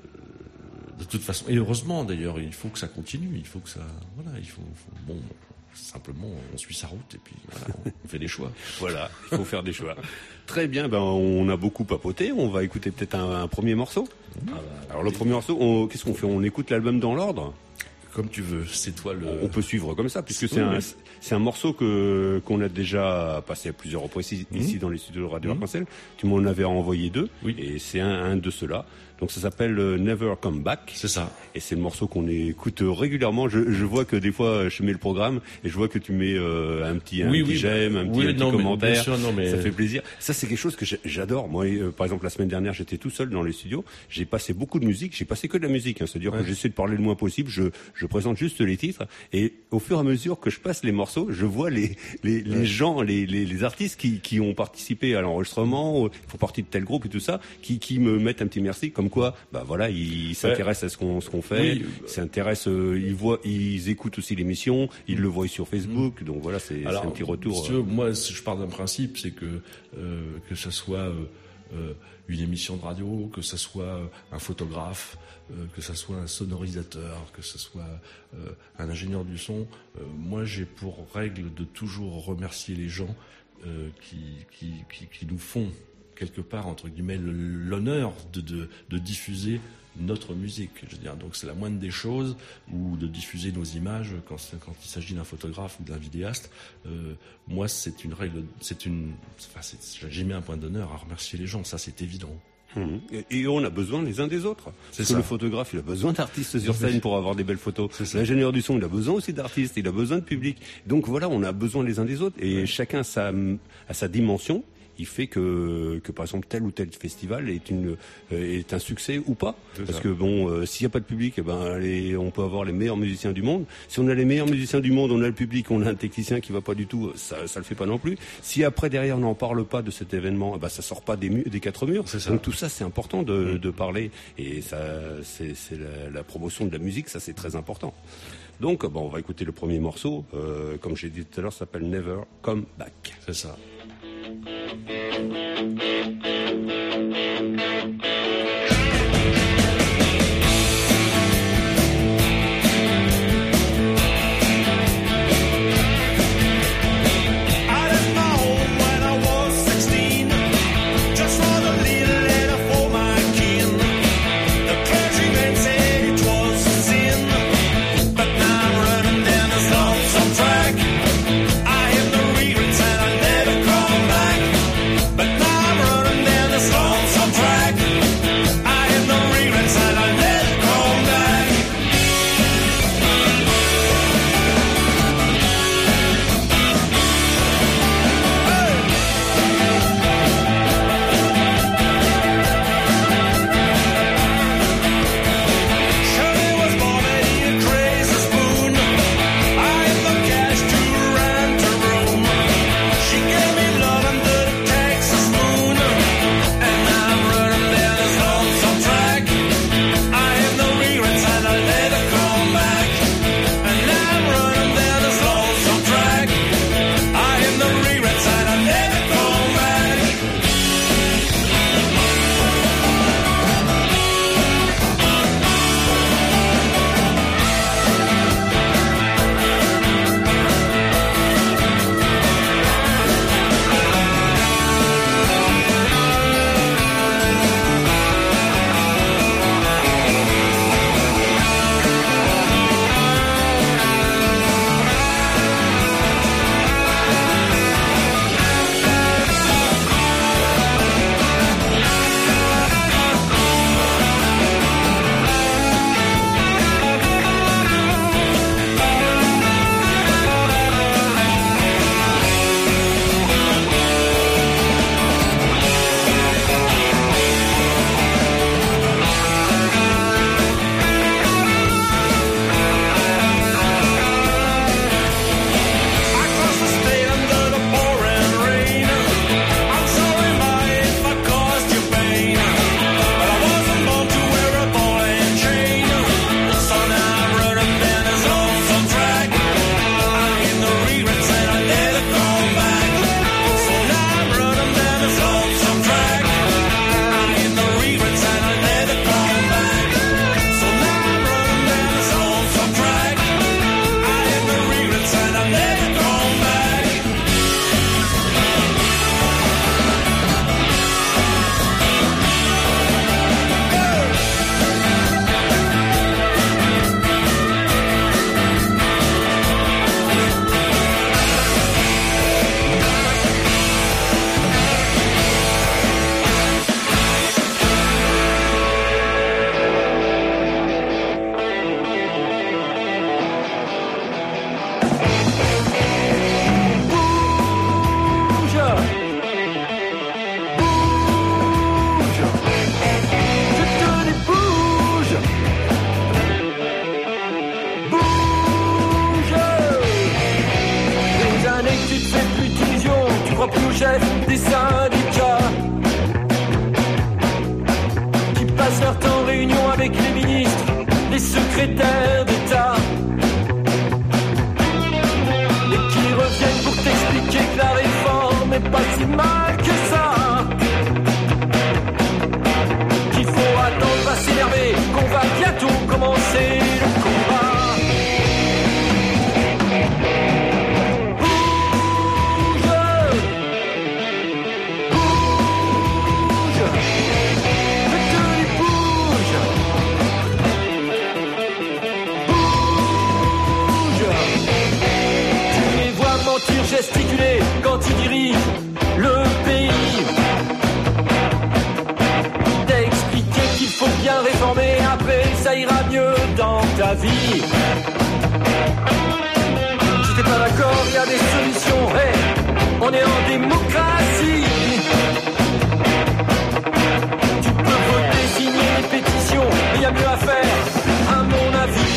de toute façon, et heureusement d'ailleurs, il faut que ça continue. Il faut que ça, voilà, il faut, faut bon. Simplement, on suit sa route et puis voilà, on fait des choix. Voilà, il faut faire des choix. Très bien, ben on a beaucoup papoté. On va écouter peut-être un, un premier morceau. Ah bah, alors le premier morceau, on, qu'est-ce qu'on fait? On écoute l'album dans l'ordre? Comme tu veux, c'est toi le. On peut suivre comme ça, puisque oui, c'est un, oui. c'est un morceau que qu'on a déjà passé à plusieurs reprises ici, mmh. ici dans les studios de Radio mmh. Arc-en-Ciel. Tu m'en avais envoyé deux, oui. et c'est un, un de ceux-là. Donc ça s'appelle Never Come Back. C'est ça. Et c'est le morceau qu'on écoute régulièrement. Je, je vois que des fois je mets le programme et je vois que tu mets euh, un petit, un oui, petit oui, j'aime, un petit, oui, un petit non, commentaire. Mais, bien sûr, non, mais... Ça fait plaisir. Ça c'est quelque chose que j'adore. Moi, euh, par exemple, la semaine dernière, j'étais tout seul dans les studios. J'ai passé beaucoup de musique. J'ai passé que de la musique. Hein. C'est-à-dire ouais. que j'essaie de parler le moins possible. Je, je présente juste les titres. Et au fur et à mesure que je passe les morceaux, je vois les, les, les ouais. gens, les, les, les artistes qui, qui ont participé à l'enregistrement, qui font partie de tel groupe et tout ça, qui, qui me mettent un petit merci, comme quoi, bah voilà, ils s'intéressent ouais. à ce qu'on, ce qu'on fait, oui. ils s'intéressent, euh, ils voient, ils écoutent aussi l'émission, ils le voient sur Facebook, mmh. donc voilà, c'est, c'est un petit retour. Si tu veux, moi, si je pars d'un principe, c'est que euh, que ça soit euh, euh, une émission de radio, que ça soit un photographe, euh, que ça soit un sonorisateur, que ce soit euh, un ingénieur du son, euh, moi, j'ai pour règle de toujours remercier les gens euh, qui, qui qui qui nous font quelque part, entre guillemets, l'honneur de, de, de diffuser notre musique. Je veux dire, donc c'est la moindre des choses, ou de diffuser nos images quand, quand il s'agit d'un photographe ou d'un vidéaste. Euh, moi, c'est une règle, c'est une, enfin, c'est, j'ai mis un point d'honneur à remercier les gens, ça c'est évident. Mmh. Et on a besoin les uns des autres. C'est Parce ça. Que le photographe, il a besoin d'artistes sur scène pour avoir des belles photos. L'ingénieur du son, il a besoin aussi d'artistes, il a besoin de public. Donc voilà, on a besoin les uns des autres, et ouais. chacun a sa, a sa dimension. Il fait que, que par exemple tel ou tel festival est une euh, est un succès ou pas. C'est Parce ça. que bon, euh, s'il n'y a pas de public, eh ben les, on peut avoir les meilleurs musiciens du monde. Si on a les meilleurs musiciens du monde, on a le public, on a un technicien qui va pas du tout, ça ça le fait pas non plus. Si après derrière on n'en parle pas de cet événement, eh ben ça sort pas des mu- des quatre murs. C'est ça. Donc tout ça c'est important de, mmh. de parler, et ça c'est c'est la, la promotion de la musique, ça c'est très important. Donc bon, on va écouter le premier morceau, euh, comme j'ai dit tout à l'heure, ça s'appelle Never Come Back. C'est ça. I am the regrets and Plus au chef des syndicats qui passent leur temps en réunion avec les ministres, les secrétaires d'État et qui reviennent pour t'expliquer que la réforme est pas si mal que ça, qu'il faut attendre, pas s'énerver, qu'on va bientôt commencer le combat. Gesticuler quand il dirige le pays, t'expliquer qu'il faut bien réformer, après ça ira mieux dans ta vie. Si t'es pas d'accord, y a des solutions, hey, on est en démocratie. Tu peux voter, signer des pétitions, mais y a mieux à faire, à mon avis.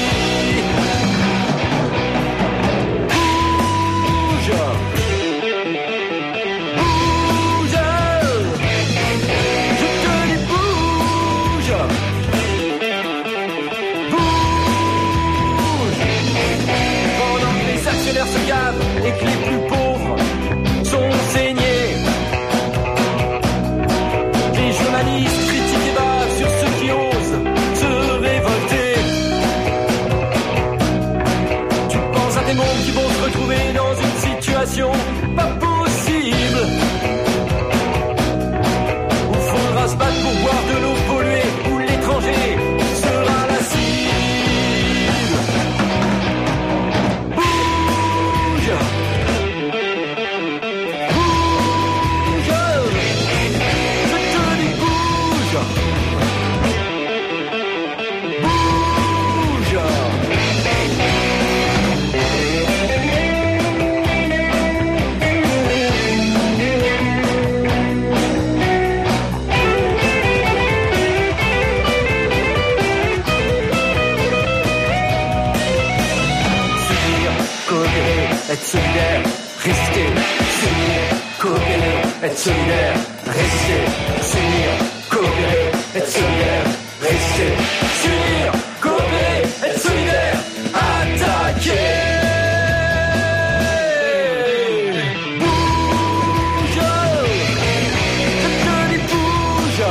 Se gavent et que les plus pauvres sont saignés. Les journalistes critiquent et bavent sur ceux qui osent se révolter. Tu penses à des mondes qui vont se retrouver dans une situation pas possible, où il faudra se battre pour boire de l'eau polluée, où l'étranger sera la cible. Être solidaire, rester, s'unir, coopérer, être solidaire, rester, s'unir, coopérer, être solidaire, rester, s'unir, coopérer, être solidaire, attaquer. Bouge, que les bouge.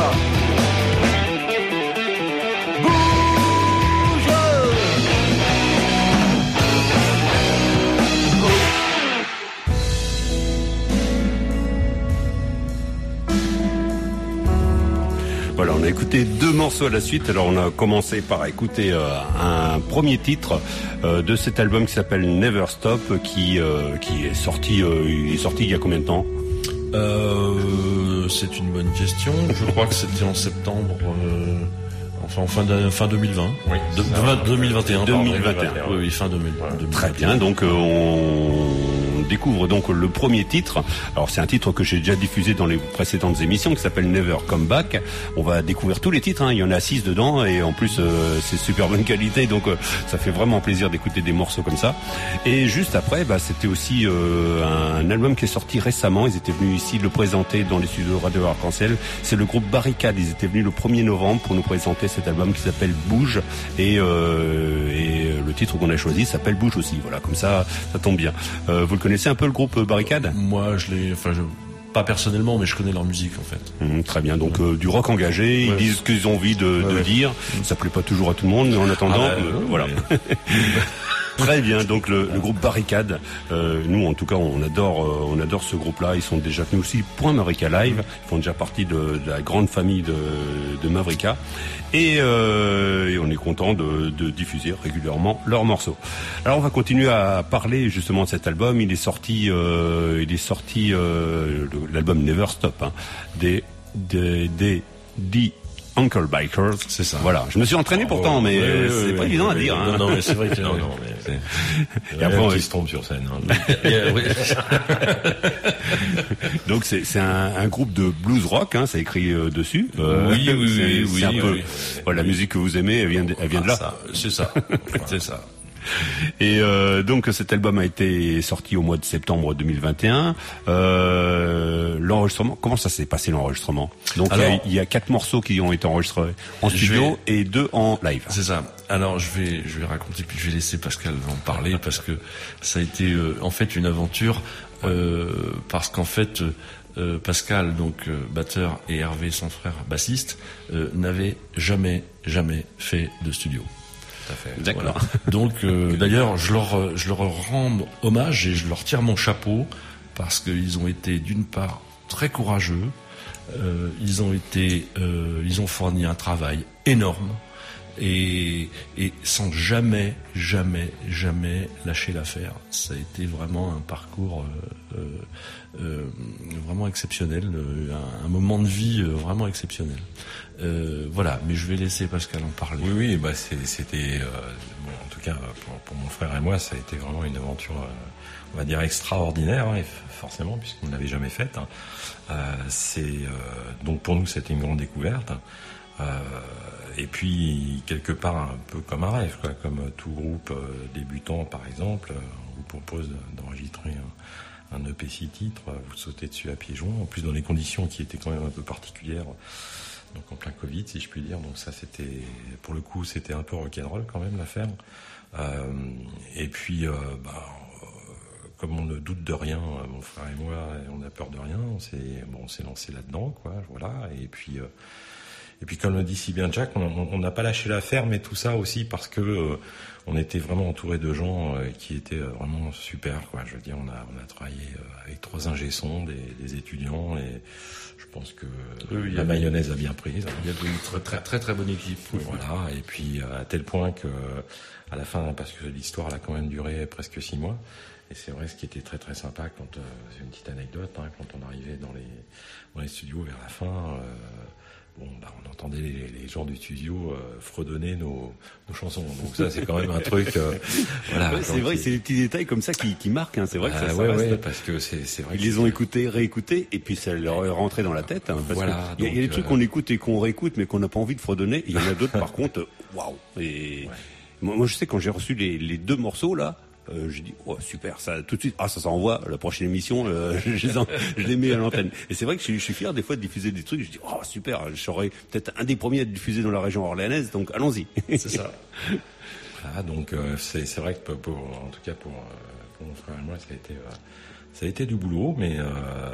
Voilà, on a écouté deux morceaux à la suite. Alors on a commencé par écouter euh, un premier titre euh, de cet album qui s'appelle Never Stop, qui euh, qui est sorti euh, il est sorti il y a combien de temps? Euh, c'est une bonne question. Je crois que c'était en septembre. Euh... Enfin, en fin, de, fin deux mille vingt. Oui. De, de, deux mille vingt et un. deux mille vingt et un. Oui, oui, fin deux mille. Ouais. deux mille vingt et un. Très bien. Donc, euh, on découvre donc le premier titre. Alors, c'est un titre que j'ai déjà diffusé dans les précédentes émissions, qui s'appelle Never Come Back. On va découvrir tous les titres, hein. Il y en a six dedans, et en plus, euh, c'est super bonne qualité. Donc, euh, ça fait vraiment plaisir d'écouter des morceaux comme ça. Et juste après, bah, c'était aussi euh, un album qui est sorti récemment. Ils étaient venus ici le présenter dans les studios de Radio Arc-en-Ciel. C'est le groupe Barricade. Ils étaient venus le premier novembre pour nous présenter cet album qui s'appelle Bouge, et, euh, et le titre qu'on a choisi s'appelle Bouge aussi. Voilà, comme ça, ça tombe bien. Euh, vous le connaissez un peu, le groupe Barricade? Moi, je l'ai, enfin, je, pas personnellement, mais je connais leur musique en fait. Mmh, très bien. Donc euh, du rock engagé. Ils ouais. disent ce qu'ils ont envie de, ouais, de ouais. dire. Ça plaît pas toujours à tout le monde, mais en attendant, ah bah, euh, voilà. Mais... Très bien, donc le, le groupe Barricade, euh, nous en tout cas on adore euh, on adore ce groupe-là. Ils sont déjà venus aussi pour Mavrika Live, ils font déjà partie de, de la grande famille de, de Mavrika, et, euh, et on est content de, de diffuser régulièrement leurs morceaux. Alors on va continuer à parler justement de cet album. Il est sorti, euh, il est sorti euh, l'album Never Stop, hein, des des des des Uncle Bikers. C'est ça. Voilà. Je me suis entraîné Oh, pourtant, mais oui, euh, oui, c'est oui, pas oui, évident oui, à oui, dire. oui, Hein. Non, non, mais c'est vrai que Non, non, mais c'est... Et après, Il on- qui se trompe sur scène. Hein. Yeah, oui. Donc c'est, c'est un, un groupe de blues rock, hein, c'est écrit euh, dessus. Euh, Oui, oui, c'est, oui, c'est oui, un peu, oui. voilà, la musique que vous aimez, elle vient de, elle vient de là. Ça, c'est ça. C'est ça. Et euh, donc cet album a été sorti au mois de septembre deux mille vingt et un. Euh, l'enregistrement, comment ça s'est passé l'enregistrement? Donc il y a- Alors, il y, a quatre morceaux qui ont été enregistrés en je studio vais- et deux en live. C'est ça. Alors je vais je vais raconter puis je vais laisser Pascal en parler parce que ça a été euh, en fait une aventure euh, parce qu'en fait euh, Pascal donc euh, batteur et Hervé son frère bassiste euh, n'avaient jamais jamais fait de studio. Tout à fait. D'accord. Voilà. Donc euh, d'ailleurs je leur je leur rends hommage et je leur tire mon chapeau parce qu'ils ont été d'une part très courageux, euh, ils ont été euh, ils ont fourni un travail énorme. Et, et sans jamais, jamais, jamais lâcher l'affaire. Ça a été vraiment un parcours euh, euh, euh, vraiment exceptionnel, euh, un, un moment de vie euh, vraiment exceptionnel. Euh, voilà, mais je vais laisser Pascal en parler. Oui, oui, bah c'est, c'était, euh, bon, en tout cas pour, pour mon frère et moi, ça a été vraiment une aventure, euh, on va dire extraordinaire, hein, et forcément puisqu'on ne l'avait jamais faite. Hein. Euh, c'est euh, donc pour nous, c'était une grande découverte. Hein. Euh, et puis quelque part un peu comme un rêve, quoi, comme tout groupe euh, débutant par exemple, euh, on vous propose d'enregistrer un, un E P six titres, vous sautez dessus à pieds joints, en plus dans des conditions qui étaient quand même un peu particulières, donc en plein Covid si je puis dire, donc ça c'était, pour le coup c'était un peu rock'n'roll quand même l'affaire. Euh, et puis euh, bah, euh, comme on ne doute de rien, mon frère et moi, on a peur de rien, on s'est, bon, on s'est lancé là-dedans, quoi, voilà, et puis euh, Et puis comme le dit si bien Jack, on n'a pas lâché l'affaire, mais tout ça aussi parce que euh, on était vraiment entouré de gens euh, qui étaient euh, vraiment super, quoi. Je veux dire, on a on a travaillé euh, avec trois ingé sons, des, des étudiants, et je pense que Oui, oui, la il y a- mayonnaise a bien pris. Il y avait une très très très, très bonne équipe. Voilà, et puis euh, à tel point que à la fin, parce que l'histoire elle a quand même duré presque six mois, et c'est vrai ce qui était très très sympa quand euh, c'est une petite anecdote, hein, quand on arrivait dans les dans les studios vers la fin. Euh, Bon, bah, on entendait les, les gens du studio euh, fredonner nos, nos chansons. Donc ça, c'est quand même un truc. Euh, voilà. Ouais, c'est donc, vrai, il- c'est des petits détails comme ça qui, qui marquent. Hein. C'est vrai que ça, Ah, ça ouais, reste. ouais, parce que c'est, c'est vrai. Ils que les c'est- ont écoutés, réécoutés, et puis ça leur est rentré dans la tête. Hein, parce Voilà, que il y a, il y a des donc, trucs euh, qu'on écoute et qu'on réécoute, mais qu'on n'a pas envie de fredonner. Il y en a d'autres, par contre, waouh. Et Ouais. moi, moi, je sais quand j'ai reçu les, les deux morceaux là. Euh, j'ai dit oh super, ça tout de suite, ah ça s'envoie, la prochaine émission euh, je, les en- je les mets à l'antenne. Et c'est vrai que je, suis- je suis fier des fois de diffuser des trucs, je dis oh super, je serais peut-être un des premiers à être diffusé dans la région orléanaise, donc allons-y. C'est ça. Voilà, donc euh, c'est, c'est vrai que pour, pour- en tout cas pour, euh, pour mon frère et moi, ça a été, euh, ça a été du boulot, mais euh,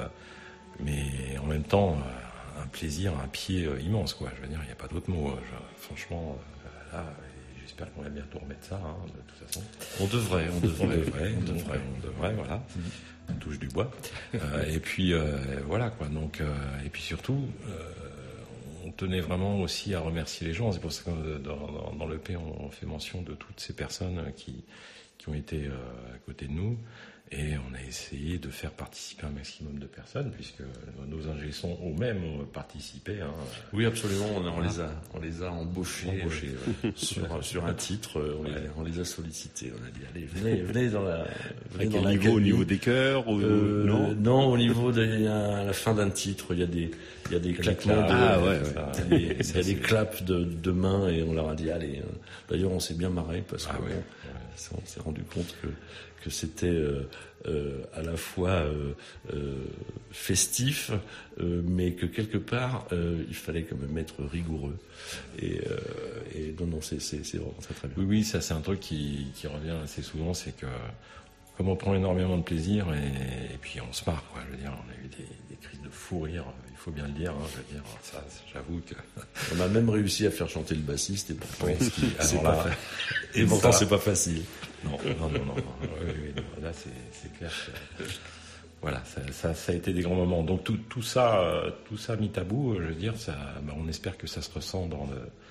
mais en même temps euh, un plaisir, un pied euh, immense, quoi. Je veux dire, il n'y a pas d'autre mot. euh, je- franchement, euh, là. J'espère qu'on va bientôt remettre ça, hein, de toute façon. On devrait, on devrait, On devrait, on donc, devrait. on devrait, voilà. On touche du bois. Euh, et puis euh, voilà, quoi. Donc euh, et puis surtout, euh, on tenait vraiment aussi à remercier les gens. C'est pour ça que dans, dans, dans l'E P, on, on fait mention de toutes ces personnes qui qui ont été euh, à côté de nous. Et on a essayé de faire participer un maximum de personnes, puisque nos ingé-sons eux-mêmes ont participé. Hein. Oui, absolument. On, a- on les a, on les a embauchés, Embauchés, euh, sur sur un titre. euh, On, les, on les a sollicités. On a dit allez, venez, venez dans la. Venez À dans quel la niveau, au cabine. niveau des chœurs ou Euh, non non, au niveau de il y a- à la fin d'un titre, il y a des il y a des claquements de, Ah, ouais, ouais. Ça, il y a des, il y ça, a des c'est- claps de, de mains et on leur a dit allez. hein. D'ailleurs, on s'est bien marré parce que Ah, ouais, bon, ouais. on s'est rendu compte que que c'était euh, euh, à la fois euh, euh, festif, euh, mais que quelque part euh, il fallait quand même être rigoureux. Et, euh, et non, non, c'est c'est c'est vraiment très très bien. Oui, oui, ça c'est un truc qui, qui revient assez souvent, c'est que comme on prend énormément de plaisir et, et puis on se marre, quoi. Je veux dire, on a eu des, des crises de fou rire, il faut bien le dire. Hein, je veux dire, ça, j'avoue que. On a même réussi à faire chanter le bassiste et pourtant, Oui, ce qui- c'est alors pas là, fa- et pourtant ça- c'est pas facile. Non, non, non, non. non. Oui, oui, non. Là, c'est, c'est clair. Que, voilà, ça, ça, ça a été des grands moments. Donc tout, tout ça, euh, tout ça mis à bout, je veux dire, ça, bah, on espère que ça se ressent dans le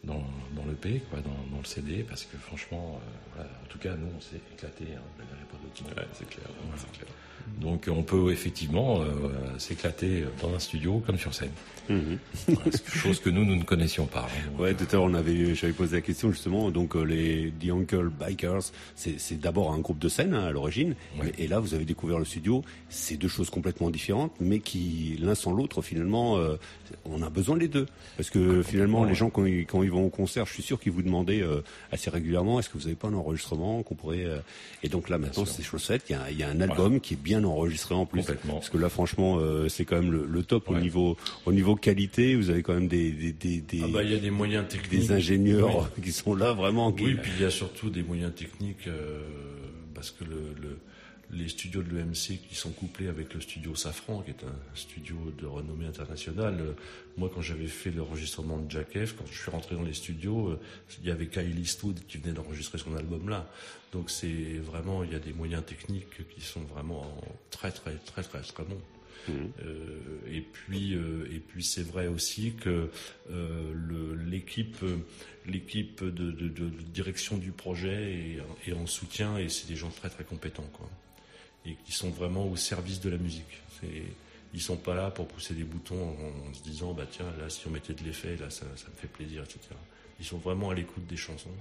dans, dans l'E P, quoi, dans, dans le C D, parce que franchement, euh, voilà, en tout cas, nous, on s'est éclaté. Hein, je ne pas d'autres mots. Ouais, c'est clair. Voilà. C'est clair. Donc, on peut effectivement euh, s'éclater dans un studio comme sur scène. Mmh. Voilà, chose que nous, nous ne connaissions pas. Hein, ouais, tout à l'heure, on avait, j'avais posé la question justement. Donc, euh, les The Uncle Bikers, c'est, c'est d'abord un groupe de scène hein, à l'origine, ouais. et, et là, vous avez découvert le studio. C'est deux choses complètement différentes, mais qui, l'un sans l'autre, finalement, euh, on a besoin des deux, parce que finalement, les gens quand ils, quand ils vont au concert, je suis sûr qu'ils vous demandaient euh, assez régulièrement, est-ce que vous n'avez pas un enregistrement qu'on pourrait euh... Et donc là, maintenant, c'est chose faite. Il y a, il y a un album voilà. qui est bien enregistré en plus, parce que là, franchement, euh, c'est quand même le, le top ouais. au niveau, au niveau qualité. Vous avez quand même des, des, des, des ah bah, il y a des moyens techniques, des ingénieurs oui. qui sont là vraiment. Oui, qui... puis il y a surtout des moyens techniques euh, parce que le, le les studios de l'E M C qui sont couplés avec le studio Safran, qui est un studio de renommée internationale. Euh, moi, quand j'avais fait l'enregistrement de Jack F, quand je suis rentré dans les studios, euh, il y avait Kyle Eastwood qui venait d'enregistrer son album là. Donc c'est vraiment, il y a des moyens techniques qui sont vraiment très très très très très bons. Mmh. Euh, et puis euh, et puis c'est vrai aussi que euh, le, l'équipe l'équipe de, de, de direction du projet est, est en soutien et c'est des gens très très compétents quoi. Et qui sont vraiment au service de la musique. C'est, ils sont pas là pour pousser des boutons en, en se disant bah tiens là si on mettait de l'effet là ça, ça me fait plaisir et cetera. Ils sont vraiment à l'écoute des chansons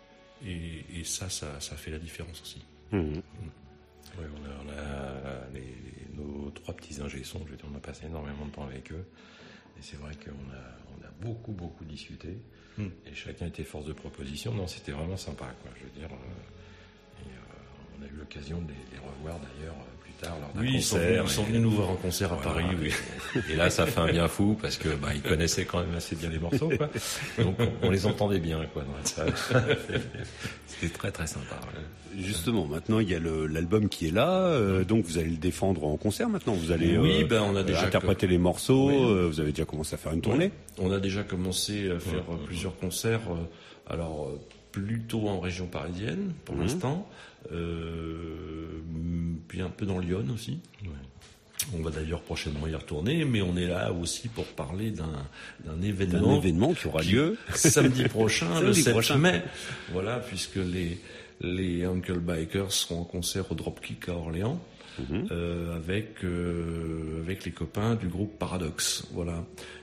et, et ça, ça ça fait la différence aussi. Mmh. Mmh. Oui, on a, on a les, les, nos trois petits ingé sons, je veux dire, on a passé énormément de temps avec eux et c'est vrai qu'on a on a beaucoup beaucoup discuté mmh. et chacun était force de proposition. Non, c'était vraiment sympa quoi. Je veux dire. Euh, et, euh, on a eu l'occasion de les, les revoir d'ailleurs plus tard lors d'un oui, concert. Ils sont venus nous voir en concert à voilà, Paris. Oui. Et, et là, ça fait un bien fou parce que bah, ils connaissaient quand même assez bien les morceaux, quoi. Donc on, on les entendait bien, quoi, dans la salle. C'était très très sympa. Ouais. Justement, maintenant il y a le, l'album qui est là, euh, donc vous allez le défendre en concert. Maintenant, vous allez oui, euh, ben on a déjà interpréter que... les morceaux. Oui. Euh, vous avez déjà commencé à faire une tournée. Oui. On a déjà commencé à faire ouais. plusieurs concerts. Euh, alors plutôt en région parisienne pour mmh. l'instant. Euh, puis un peu dans Lyon aussi. Ouais. On va d'ailleurs prochainement y retourner, mais on est là aussi pour parler d'un, d'un événement, un événement qui aura lieu samedi prochain, samedi le sept prochain. mai. Voilà, puisque les les Uncle Bikers seront en concert au Dropkick à Orléans mm-hmm. euh, avec euh, avec les copains du groupe Paradox. Voilà.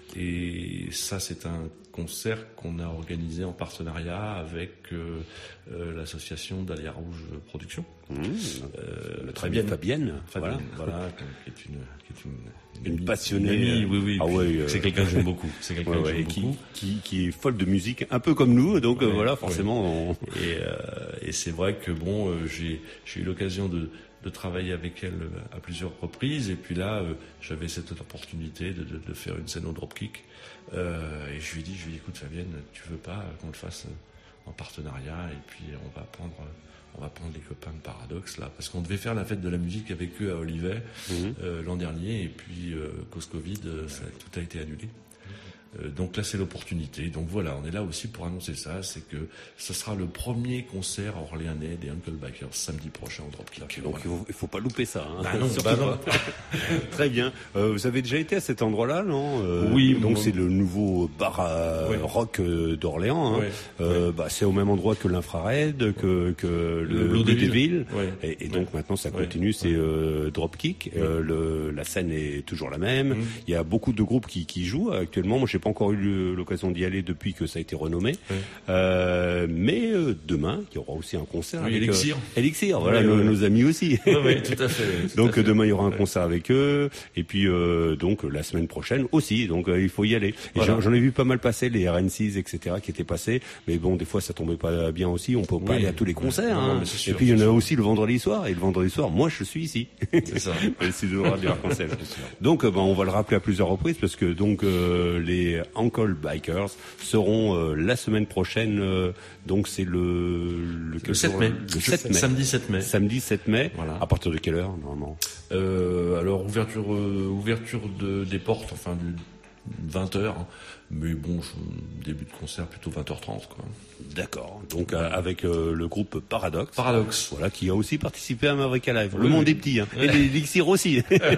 Et ça, c'est un concert qu'on a organisé en partenariat avec euh, euh, l'association d'Aléa Rouge Productions. Mmh, euh, très bien, Fabienne. Fabienne, voilà, voilà qui est une, qui est une, une, une passionnée. Une amie, oui, oui. Ah ouais, euh... C'est quelqu'un que j'aime beaucoup. C'est quelqu'un ouais, que ouais, j'aime qui, beaucoup. Qui, qui est folle de musique, un peu comme nous, donc ouais, euh, voilà, forcément. Ouais. On... Et, euh, et c'est vrai que bon, euh, j'ai, j'ai eu l'occasion de de travailler avec elle à plusieurs reprises et puis là euh, j'avais cette opportunité de, de, de faire une scène au Dropkick euh, et je lui ai dit je lui ai dit écoute Fabienne, tu veux pas qu'on le fasse en partenariat et puis on va prendre on va prendre les copains de Paradox là parce qu'on devait faire la fête de la musique avec eux à Olivet mmh. euh, l'an dernier et puis euh, cause Covid ça, tout a été annulé. Donc là, c'est l'opportunité. Donc voilà, on est là aussi pour annoncer ça. C'est que ce sera le premier concert orléanais des Uncle Bikers samedi prochain au Dropkick. Donc voilà. il, faut, il faut pas louper ça. Hein. Bah non, bah non. Très bien. Euh, vous avez déjà été à cet endroit-là, non euh, Oui. Donc moi... c'est le nouveau bar à ouais. rock d'Orléans. Hein. Ouais. Euh, ouais. Bah, c'est au même endroit que l'Infrared, que, que le, le Blue Devil. Ouais. Et, et donc ouais. maintenant, ça continue. Ouais. C'est euh, Dropkick. Ouais. Euh, le, la scène est toujours la même. Mmh. Il y a beaucoup de groupes qui, qui jouent actuellement. Moi, je pas encore eu l'occasion d'y aller depuis que ça a été renommé, oui. euh, mais euh, demain il y aura aussi un concert oui, avec Elixir, euh, Elixir, voilà oui, nos, oui. nos amis aussi. Oui, oui, tout à fait. Tout donc à fait. demain il y aura un concert avec eux, et puis euh, donc la semaine prochaine aussi. Donc euh, il faut y aller. Et voilà. j'en, j'en ai vu pas mal passer les R N six, et cetera qui étaient passés, mais bon des fois ça tombait pas bien aussi. On peut pas oui. aller à tous les concerts. Oui. Hein. Non, sûr, et puis il y en a sûr. aussi le vendredi soir, et le vendredi soir, moi je suis ici. C'est ça. C'est de Radio Arc-en-Ciel. Donc euh, ben, on va le rappeler à plusieurs reprises parce que donc euh, les Uncle Bikers seront euh, la semaine prochaine, euh, donc c'est le le, le sept mai, le sept mai, samedi sept mai, samedi sept mai. Voilà. À partir de quelle heure normalement? euh, Alors ouverture euh, ouverture de, des portes, enfin du vingt heures Mais bon, je, début de concert plutôt vingt heures trente, quoi. D'accord. Donc euh, avec euh, le groupe Paradox. Paradox. Voilà, qui a aussi participé à Maverick Live. Le monde est petit, hein. Et les Elixir aussi.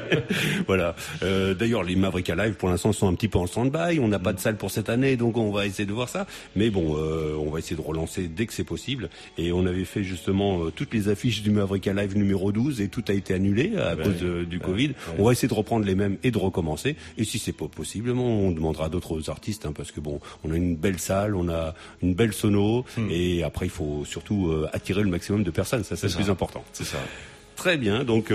Voilà. Euh, d'ailleurs, les Maverick Live, pour l'instant, sont un petit peu en stand-by. On n'a pas de salle pour cette année, donc on va essayer de voir ça. Mais bon, euh, on va essayer de relancer dès que c'est possible. Et on avait fait justement euh, toutes les affiches du Maverick Live numéro douze et tout a été annulé à ben, cause de, du ben, Covid. ouais. On va essayer de reprendre les mêmes et de recommencer. Et si c'est pas possiblement, on demandera d'autres artistes, hein, parce que bon, on a une belle salle, on a une belle sono, hmm. et après il faut surtout euh, attirer le maximum de personnes. Ça, c'est, c'est le plus important. C'est ça. Très bien. Donc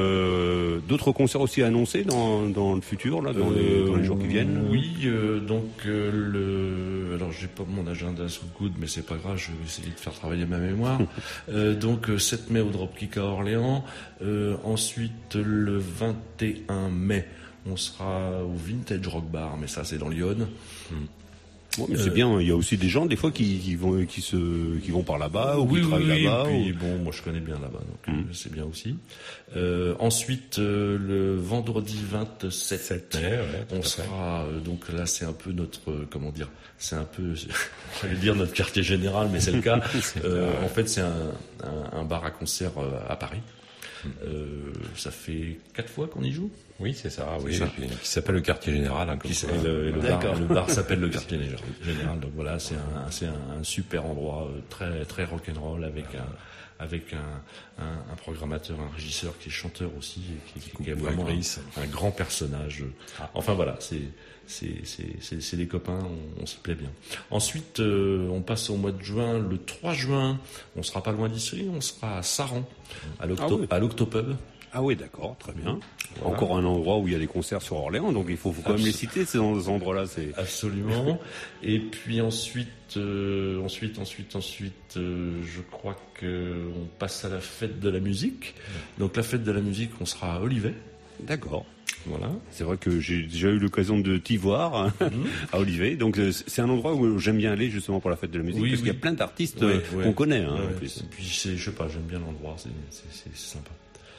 euh, d'autres concerts aussi annoncés dans, dans le futur, là, dans, euh, les, dans les jours qui viennent. Oui, euh, donc euh, le. Alors j'ai pas mon agenda sous le coude, mais c'est pas grave. Je vais essayer de faire travailler ma mémoire. euh, donc sept mai au Dropkick à Orléans. Euh, ensuite le vingt et un mai, on sera au Vintage Rock Bar, mais ça c'est dans Lyon. Hmm. Bon, mais c'est euh, bien, il y a aussi des gens des fois qui, qui vont qui se qui vont par là-bas ou oui, qui oui, travaillent oui, là-bas. Et puis, ou... bon, moi je connais bien là-bas, donc mmh. euh, c'est bien aussi. Euh, ensuite, euh, le vendredi vingt-sept, ouais, ouais, on sera euh, donc là c'est un peu notre euh, comment dire, c'est un peu, j'allais dire notre quartier général, mais c'est le cas. euh, en fait, c'est un, un, un bar à concert euh, à Paris. Euh, ça fait quatre fois qu'on y joue. Oui, c'est ça. Oui, c'est ça. Puis, qui s'appelle le quartier général. Hein, qui quoi, le, le, bar, le bar s'appelle le quartier général. Donc voilà, c'est un, c'est un, un super endroit très très rock'n'roll avec un avec un, un, un programmateur, un régisseur qui est chanteur aussi, et qui, qui, qui est vraiment un, un grand personnage. Enfin voilà, c'est c'est c'est c'est, c'est des copains, on, on se plaît bien. Ensuite, euh, on passe au mois de juin. Le trois juin, on sera pas loin d'ici, on sera à Saran, à, l'octo, ah oui. à l'Octopub. Ah oui, d'accord, très bien. Voilà. Encore un endroit où il y a des concerts sur Orléans, donc il faut, faut quand même les citer, ces endroits-là. C'est... Absolument. Et puis ensuite, euh, ensuite, ensuite, ensuite, euh, je crois qu'on passe à la fête de la musique. Donc la fête de la musique, on sera à Olivet. D'accord. Voilà. C'est vrai que j'ai déjà eu l'occasion de t'y voir, hein, mmh. à Olivet. Donc c'est un endroit où j'aime bien aller justement pour la fête de la musique, oui, parce oui. qu'il y a plein d'artistes ouais, euh, ouais. qu'on connaît. Hein, ouais, en plus. Et puis c'est, je sais pas, j'aime bien l'endroit, c'est, c'est, c'est, c'est sympa.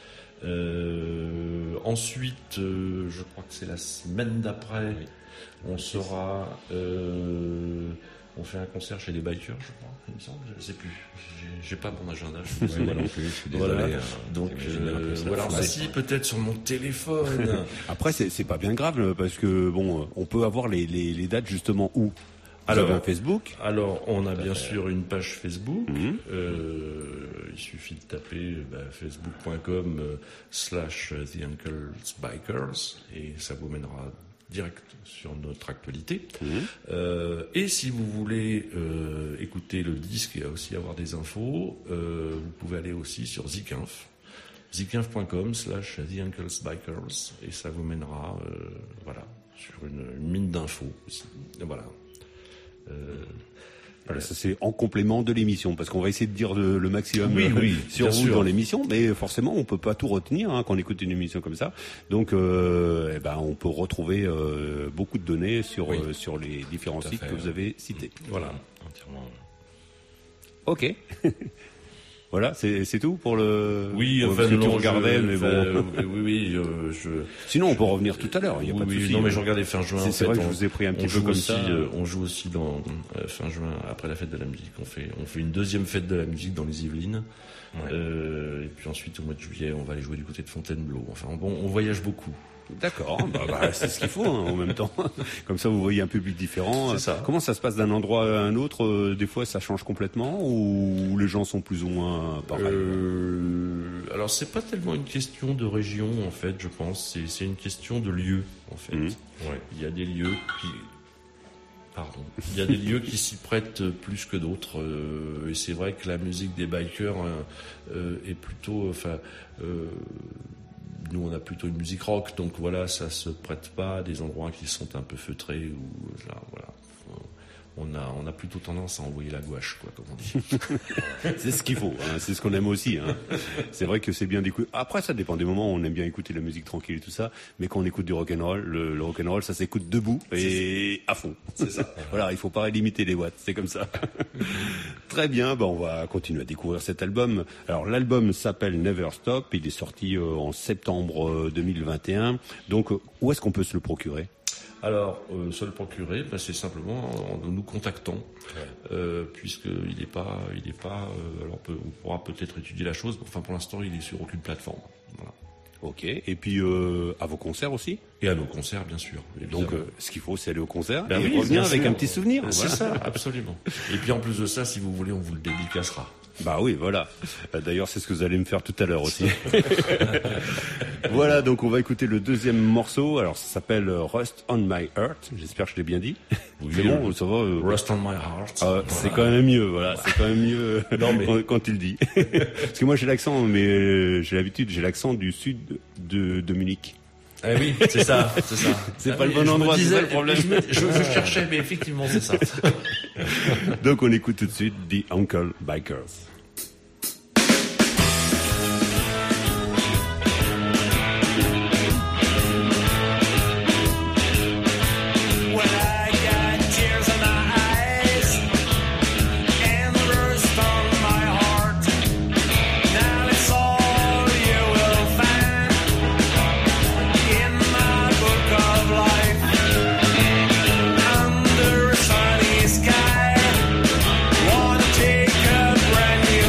Euh, ensuite, euh, je crois que c'est la semaine d'après, oui. on sera, euh, on fait un concert chez les bikers, je crois, il me semble, je sais plus, j'ai, j'ai pas mon agenda, je suis ouais, non plus, je suis désolé. Voilà. Euh, Donc euh, voilà, bah, si peut-être sur mon téléphone. Après, c'est, c'est pas bien grave parce que bon, on peut avoir les, les, les dates justement où. Alors, vous avez un Facebook. Alors, on a bien sûr une page Facebook. Mmh. Euh, il suffit de taper bah, facebook point com euh, slash The Uncle's Bikers et ça vous mènera direct sur notre actualité. Mmh. Euh, et si vous voulez euh, écouter le disque et aussi avoir des infos, euh, vous pouvez aller aussi sur Zikinf. zikinf point com slash The Uncle's Bikers et ça vous mènera euh, voilà, sur une, une mine d'infos aussi. Et voilà. Euh, voilà, ça c'est en complément de l'émission, parce qu'on va essayer de dire le, le maximum oui, oui, sur vous sûr. dans l'émission, mais forcément on peut pas tout retenir hein, quand on écoute une émission comme ça. Donc, euh, eh ben, on peut retrouver euh, beaucoup de données sur oui. euh, sur les différents sites que vous avez cités. Voilà, entièrement. Ok. Voilà, c'est, c'est tout pour le. Oui, pour enfin, ce que non, tu regardais, je, mais bon. Euh, oui, oui, euh, je. Sinon, on peut revenir tout à l'heure. Il y a oui, pas de oui, souci. Non, mais je regardais fin juin. C'est, en c'est fait, vrai que on, je vous ai pris un petit peu comme aussi, ça. Euh, on joue aussi dans euh, fin juin après la fête de la musique. On fait, on fait une deuxième fête de la musique dans les Yvelines. Ouais. Euh, et puis ensuite, au mois de juillet, on va aller jouer du côté de Fontainebleau. Enfin, bon, on voyage beaucoup. D'accord, bah, bah, c'est ce qu'il faut hein, en même temps. Comme ça, vous voyez un public différent. C'est ça. Comment ça se passe d'un endroit à un autre? euh, Des fois, ça change complètement ou les gens sont plus ou moins pareils? euh, Alors, c'est pas tellement une question de région, en fait, je pense. C'est, c'est une question de lieu, en fait. Mmh. Ouais. Il y a des lieux qui... Pardon. Il y a des lieux qui s'y prêtent plus que d'autres. Euh, et c'est vrai que la musique des bikers euh, est plutôt... Enfin... Euh, Nous, on a plutôt une musique rock, donc voilà, ça se prête pas à des endroits qui sont un peu feutrés ou là, voilà. On a, on a plutôt tendance à envoyer la gouache, quoi, comme on dit. C'est ce qu'il faut, hein, c'est ce qu'on aime aussi. Hein. C'est vrai que c'est bien d'écouter. Après, ça dépend des moments où on aime bien écouter la musique tranquille et tout ça, mais quand on écoute du rock'n'roll, le, le rock'n'roll, ça s'écoute debout et à fond. C'est ça. Voilà, il faut pas limiter les watts, c'est comme ça. Très bien, bah on va continuer à découvrir cet album. Alors l'album s'appelle Never Stop, il est sorti euh, en septembre deux mille vingt et un. Donc où est-ce qu'on peut se le procurer ? Alors, euh, se le procurer, bah, c'est simplement en nous contactant, ouais. euh, puisqu'il n'est pas, il est pas. Euh, alors, peut, on pourra peut-être étudier la chose. Enfin, pour l'instant, il est sur aucune plateforme. Voilà. Ok. Et puis euh, à vos concerts aussi. Et à nos concerts, bien sûr. Évidemment. Donc, euh, ce qu'il faut, c'est aller au concert ben et oui, revenir avec sûr. un petit souvenir. C'est voilà. ça, absolument. Et puis en plus de ça, si vous voulez, on vous le dédicacera. Bah oui, voilà. D'ailleurs, c'est ce que vous allez me faire tout à l'heure aussi. Voilà, donc on va écouter le deuxième morceau. Alors, ça s'appelle Rust on My Heart. J'espère que je l'ai bien dit. Oui, c'est bon, ça va. Euh... Rust on My Heart. Ah, voilà. C'est quand même mieux, voilà. C'est quand même mieux non, mais... quand, quand il le dit. Parce que moi, j'ai l'accent, mais euh, j'ai l'habitude, j'ai l'accent du sud de, de Munich. Ah oui, c'est ça, c'est ça. C'est ah pas oui, le bon endroit, disais, c'est ça le problème. Je, me, je, je cherchais, mais effectivement, c'est ça. Donc on écoute tout de suite The Uncle Bikers. Under a sunny sky, wanna take a brand new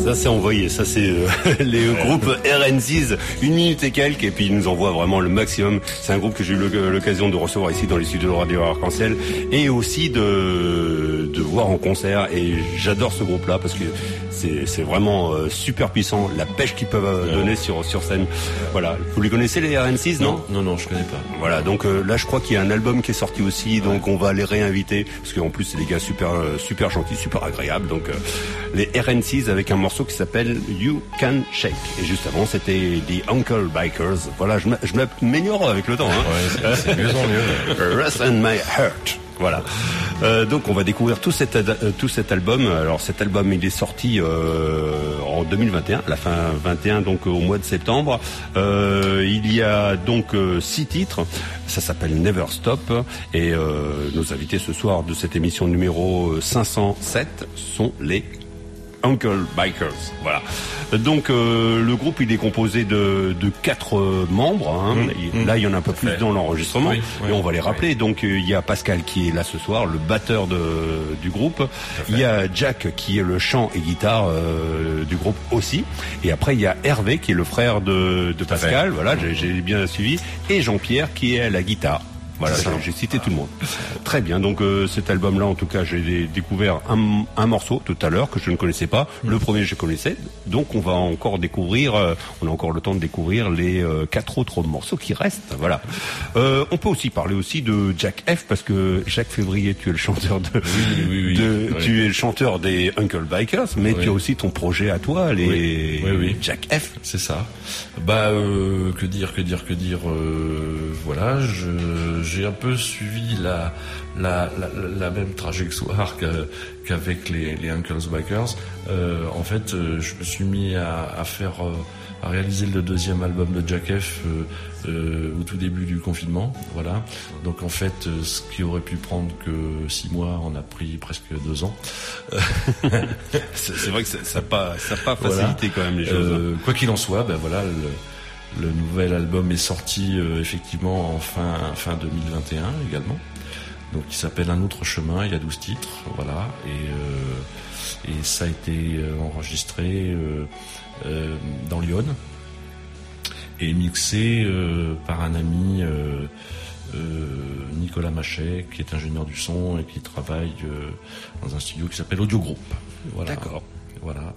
Ça c'est envoyé, ça c'est euh, les ouais. groupes R N six, une minute et quelques, et puis ils nous envoient vraiment le maximum. C'est un groupe que j'ai eu l'occasion de recevoir ici dans les studios de Radio Arc-en-Ciel, et aussi de, de voir en concert, et j'adore ce groupe-là parce que c'est, c'est vraiment euh, super puissant, la pêche qu'ils peuvent euh, donner ouais. sur, sur scène. Voilà. Vous les connaissez les R N six, non? Non, non, non, je connais pas. Voilà, donc euh, là je crois qu'il y a un album qui est sorti aussi, donc ouais. on va les réinviter, parce qu'en plus c'est des gars super, euh, super gentils, super agréables, donc euh, les R N six avec un morceau qui s'appelle You Can Shake. Et juste avant, c'était The Uncle Bikers. Voilà, je m'améliore avec le temps. Hein. Ouais, c'est mieux en mieux. Rest and My Heart. Voilà. Euh, donc on va découvrir tout cet, euh, tout cet album. Alors cet album il est sorti euh, en deux mille vingt et un, à la fin vingt et un, donc au mois de septembre. Euh, il y a donc euh, six titres. Ça s'appelle Never Stop. Et euh, nos invités ce soir de cette émission numéro cinq cent sept sont les Uncle Bikers. Voilà. Donc euh, le groupe il est composé de, de quatre euh, membres. Hein. Mmh, là mmh. il y en a un peu plus dans l'enregistrement, oui, oui, et on va les rappeler. Oui. Donc euh, il y a Pascal qui est là ce soir, le batteur de, du groupe. Il y a Jack qui est le chant et guitare euh, du groupe aussi. Et après il y a Hervé qui est le frère de, de Pascal. Voilà, j'ai, j'ai bien suivi. Et Jean-Pierre qui est à la guitare. Voilà, j'ai, j'ai cité tout le monde. Très bien, donc euh, cet album-là, en tout cas, j'ai découvert un, un morceau tout à l'heure que je ne connaissais pas. Mmh. Le premier, je connaissais. Donc, on va encore découvrir, euh, on a encore le temps de découvrir les euh, quatre autres morceaux qui restent. Voilà. Euh, on peut aussi parler aussi de Jack F, parce que Jacques Février, tu es le chanteur de, oui, oui, oui, de oui. tu es le chanteur des Uncle Bikers, mais oui. tu as aussi ton projet à toi, les oui, oui, oui. Jack F. C'est ça. Bah, euh, que dire, que dire, que dire. Euh, voilà, je j'ai un peu suivi la, la, la, la même trajectoire qu'avec les, les Uncles Bikers. Euh, en fait, je me suis mis à, à faire, à réaliser le deuxième album de Jack F euh, euh, au tout début du confinement. Voilà. Donc en fait, ce qui aurait pu prendre que six mois, on a pris presque deux ans. C'est vrai que ça n'a pas, ça pas facilité voilà. quand même les choses. Euh, quoi qu'il en soit, ben voilà. Le, Le nouvel album est sorti euh, effectivement en fin, fin deux mille vingt et un également. Donc il s'appelle Un autre chemin, il y a douze titres, voilà. Et, euh, et ça a été euh, enregistré euh, euh, dans Lyon et mixé euh, par un ami euh, euh, Nicolas Machet, qui est ingénieur du son et qui travaille euh, dans un studio qui s'appelle Audio Group. Voilà. D'accord. Voilà.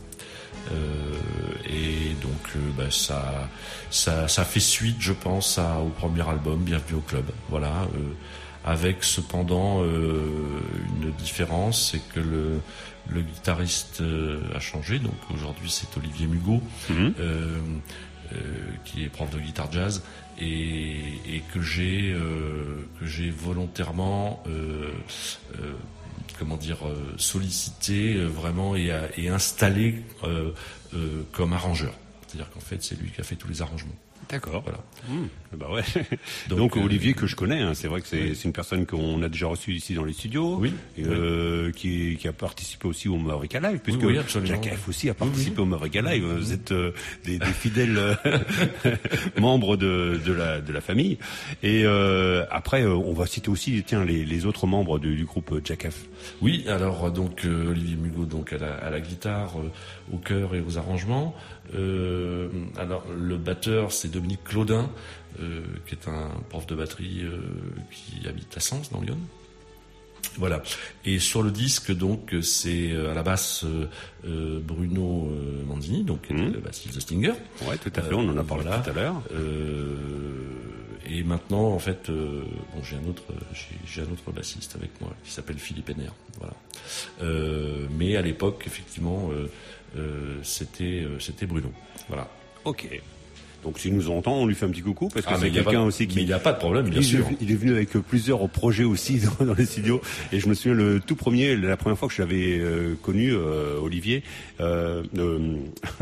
Euh, et donc euh, bah, ça, ça, ça fait suite, je pense, à, au premier album, Bienvenue au Club. Voilà, euh, avec cependant euh, une différence, c'est que le, le guitariste euh, a changé. Donc aujourd'hui, c'est Olivier Mugot, mmh. euh, euh, qui est prof de guitare jazz, et, et que j'ai euh, que j'ai volontairement euh, euh, comment dire, euh, sollicité euh, vraiment et, à, et installé euh, euh, comme arrangeur. C'est-à-dire qu'en fait, c'est lui qui a fait tous les arrangements. D'accord. Voilà. Mmh. Bah ouais. Donc, Donc euh, Olivier que je connais, hein, c'est vrai que c'est, oui. c'est une personne qu'on a déjà reçue ici dans les studios, oui. Euh, oui. Qui, qui a participé aussi au Mavrika Live, puisque oui, oui, Jack F aussi a participé oui, oui. au Mavrika Live. Oui, oui. Vous êtes euh, des, des fidèles euh, membres de, de la de la famille. Et euh, après, euh, on va citer aussi, tiens, les, les autres membres du, du groupe Jack F. Oui, alors donc euh, Olivier Mugot donc à la, à la guitare, euh, au chœur et aux arrangements. Euh, alors le batteur c'est Dominique Claudin, euh, qui est un prof de batterie euh, qui habite à Sens dans Lyon. Voilà. Et sur le disque donc c'est à la basse euh, Bruno euh, Manzini, donc qui était mmh. le bassiste de Stinger. Ouais, tout à fait. Euh, on en a parlé voilà. tout à l'heure. Euh, et maintenant en fait, euh, bon j'ai un autre j'ai, j'ai un autre bassiste avec moi qui s'appelle Philippe Henner. Voilà. Euh, mais à l'époque effectivement. Euh, Euh, c'était euh, c'était Bruno. Voilà. Ok. Donc s'il nous entend, on lui fait un petit coucou parce que ah, c'est quelqu'un aussi qui. Mais il n'y a pas de problème, bien il, sûr. Il est venu avec plusieurs projets aussi dans, dans les studios. Et je me souviens le tout premier, la première fois que je l'avais euh, connu, euh, Olivier. Euh, euh,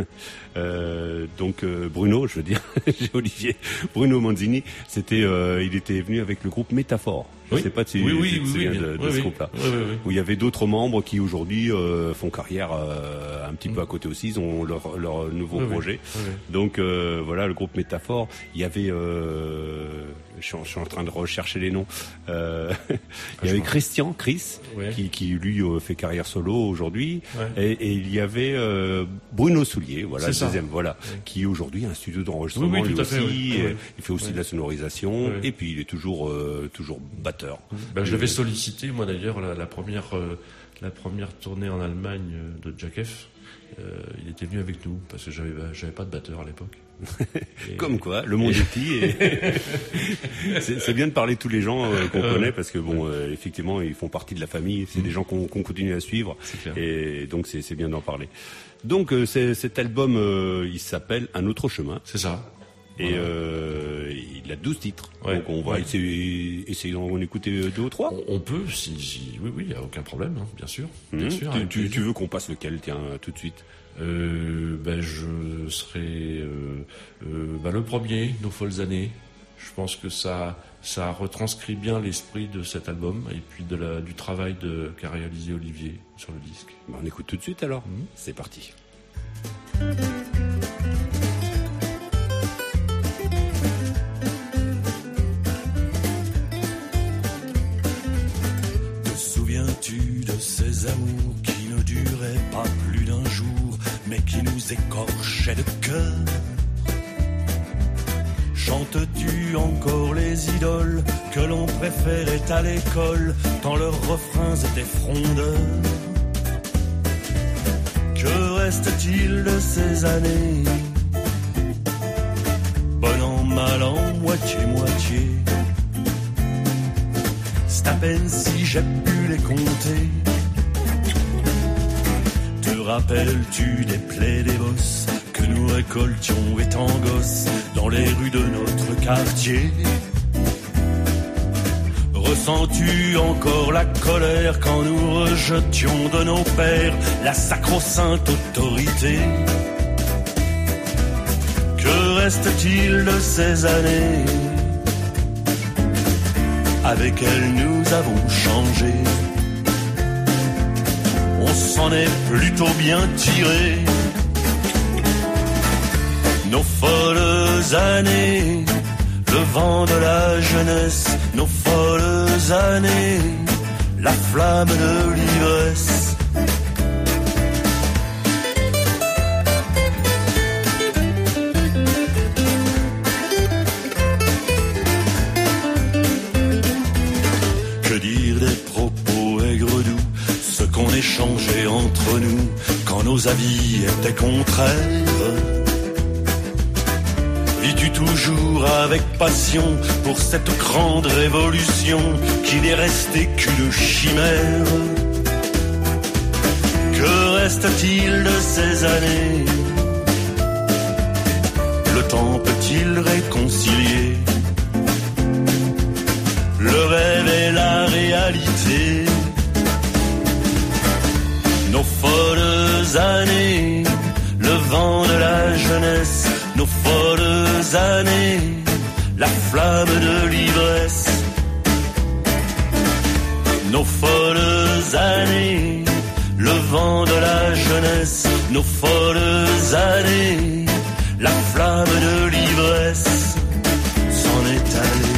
euh, donc euh, Bruno, je veux dire, j'ai Olivier. Bruno Manzini, c'était, euh, il était venu avec le groupe Métaphore. Je ne oui. sais pas si oui, oui, c'est oui, de, oui, de oui, ce oui. groupe-là. Oui, oui, oui. Où il y avait d'autres membres qui aujourd'hui euh, font carrière euh, un petit mmh. peu à côté aussi. Ils ont leur, leur nouveau oui, projet. Oui, oui. Donc euh, voilà, le groupe Métaphore. Il y avait euh, je suis, en, je suis en train de rechercher les noms. Euh, il y avait Christian, Chris, ouais. qui, qui lui fait carrière solo aujourd'hui, ouais. et, et il y avait euh, Bruno Soulier, voilà c'est le ça. deuxième, voilà, ouais. qui aujourd'hui a un studio d'enregistrement oui, oui, lui aussi. Fait, oui. Ouais. Il fait aussi ouais. de la sonorisation, ouais. et puis il est toujours euh, toujours batteur. Ben, je l'avais sollicité moi d'ailleurs la, la première euh, la première tournée en Allemagne de Jack F. Euh, il était venu avec nous parce que j'avais j'avais pas de batteur à l'époque. Et... Comme quoi, le monde et... est petit. Et... c'est, c'est bien de parler de tous les gens euh, qu'on euh, connaît parce que bon, euh, effectivement, ils font partie de la famille. C'est mmh. des gens qu'on, qu'on continue à suivre. Et donc c'est, c'est bien d'en parler. Donc euh, c'est, cet album, euh, il s'appelle Un autre chemin. C'est ça. Et voilà. euh, il a douze titres. Ouais, donc on va ouais. essayer, essayer d'en écouter deux ou trois. On, on peut, si, si, oui, oui, il n'y a aucun problème, hein, bien sûr. Mmh. Bien sûr tu, tu, tu veux qu'on passe lequel, tiens, tout de suite? Euh, ben je serai euh, euh, ben le premier, Nos folles années. Je pense que ça, ça retranscrit bien l'esprit de cet album et puis de la, du travail de, qu'a réalisé Olivier sur le disque. Ben on écoute tout de suite alors. Mmh. C'est parti. Te souviens-tu de ces amours qui ne duraient pas plus d'un jour, mais qui nous écorchaient de cœur? Chantes-tu encore les idoles que l'on préférait à l'école, tant leurs refrains étaient frondeurs? Que reste-t-il de ces années? Bon an, mal an, moitié-moitié. C'est à peine si j'ai pu les compter. Te rappelles-tu des plaies des bosses que nous récoltions étant gosses dans les rues de notre quartier? Ressens-tu encore la colère quand nous rejetions de nos pères la sacro-sainte autorité? Que reste-t-il de ces années? Avec elles nous avons changé. On s'en est plutôt bien tiré. Nos folles années, le vent de la jeunesse, nos folles années, la flamme de l'ivresse. Que dire des propos aigres-doux, ce qu'on échangeait entre nous quand nos avis étaient contraires? Vis-tu toujours avec passion pour cette grande révolution qui n'est restée qu'une chimère? Que reste-t-il de ces années? Le temps peut-il réconcilier le rêve et la réalité? Nos folles années, le vent de la jeunesse, nos folles années, la flamme de l'ivresse. Nos folles années, le vent de la jeunesse, nos folles années, la flamme de l'ivresse s'en est allée.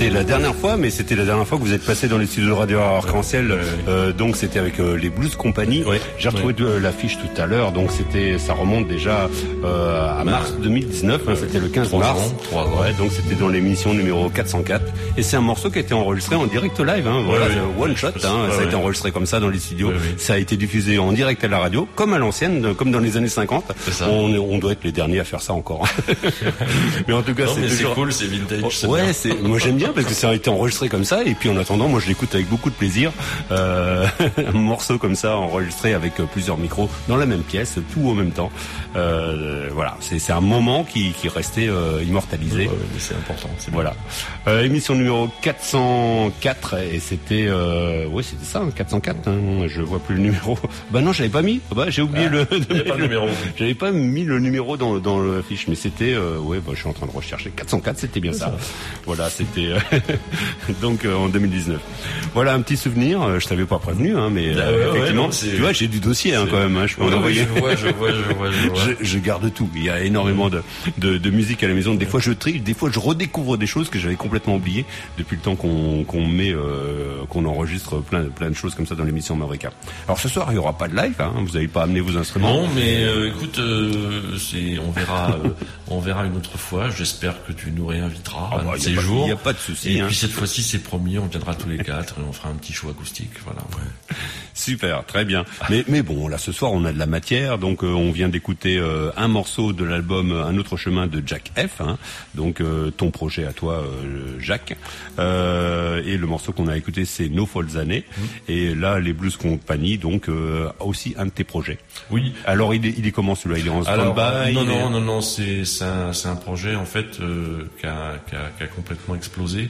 c'était la dernière fois, mais c'était la dernière fois que vous êtes passé dans les studios de Radio Arc-en-Ciel. Ouais, ouais, ouais. Euh, donc c'était avec euh, les Blues Company. Ouais, J'ai retrouvé ouais. l'affiche tout à l'heure, donc c'était, ça remonte déjà euh, à mars deux mille dix-neuf. Hein, c'était le quinze mars. trois ans. Ouais, donc c'était dans l'émission numéro quatre cent quatre. Et c'est un morceau qui a été enregistré en direct live. Hein, voilà, ouais, ouais. one shot. Hein, ouais, ça a ouais. été enregistré comme ça dans les studios. Ouais, ouais. Ça a été diffusé en direct à la radio, comme à l'ancienne, comme dans les années cinquante. On, on doit être les derniers à faire ça encore. Mais en tout cas, non, c'est mais toujours... c'est cool, c'est vintage. C'est ouais, bien. c'est... moi j'aime bien parce que ça a été enregistré comme ça. Et puis en attendant, moi je l'écoute avec beaucoup de plaisir. Euh... un morceau comme ça enregistré avec plusieurs micros dans la même pièce, tout en même temps. Euh, voilà, c'est, c'est un moment qui, qui restait euh, immortalisé. Ouais, ouais, mais c'est important. C'est voilà. Euh, émission numéro quatre cent quatre et c'était, euh, ouais, c'était ça, quatre cent quatre. Hein, je vois plus le numéro. Bah non, j'avais pas mis. Bah j'ai oublié ah, le. Il n'y a pas le numéro. J'avais pas mis le numéro dans dans le fiche, mais c'était, euh, ouais, bah je suis en train de rechercher. quatre cent quatre, c'était bien ça. ça. Voilà, c'était euh, donc euh, en deux mille dix-neuf. Voilà un petit souvenir. Je t'avais pas prévenu, hein, mais ah, euh, ouais, effectivement, ouais, non, tu vois, j'ai du dossier hein, quand même. Hein, je peux ouais, en envoyer. Je vois, je vois, je vois, je vois. je, je garde tout. Il y a énormément de, de, de musique à la maison. Des fois, je trie, des fois, je redécouvre des choses que j'avais complètement oubliées depuis le temps qu'on, qu'on met, euh, qu'on enregistre plein, plein de choses comme ça dans l'émission Mavrika. Alors ce soir, il y aura pas de live. Hein, vous n'avez pas amené vos instruments. Non, mais euh, écoute, euh, c'est, on verra, euh, on verra une autre fois. J'espère que tu nous réinviteras ah, un bah, de ces jours. Il n'y a pas de souci. Et hein. puis cette fois-ci, c'est promis, on viendra tous les quatre et on fera un petit show acoustique. Voilà. Ouais. Super, très bien. Mais, mais bon, là ce soir, on a de la matière, donc euh, on vient d'écouter euh, un morceau de l'album Un autre chemin de Jack F. Hein, donc euh, ton projet à toi, euh, Jacques. Euh, et le morceau qu'on a écouté, c'est Nos folles années. Mmh. Et là, les Blues Company, donc euh, aussi un de tes projets. Oui. Alors il est, il est comment celui-là? Il est en stand-by? Non, non, non, non, c'est, c'est un, c'est un projet en fait euh, qui, a, qui, a, qui a complètement explosé.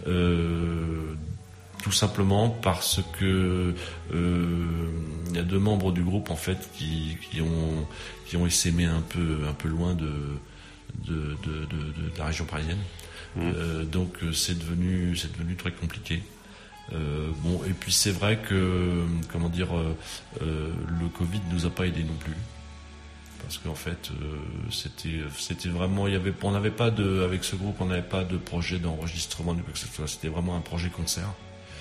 Euh, tout simplement parce que euh, il y a deux membres du groupe en fait qui, qui ont qui ont essaimé un peu un peu loin de de, de, de, de la région parisienne. Mmh. Euh, donc c'est devenu c'est devenu très compliqué. Euh, bon et puis c'est vrai que comment dire euh, euh, le Covid nous a pas aidé non plus. Parce qu'en fait, euh, c'était, c'était vraiment, il y avait, on n'avait pas de, avec ce groupe, on n'avait pas de projet d'enregistrement de quoi que ce soit. C'était vraiment un projet concert.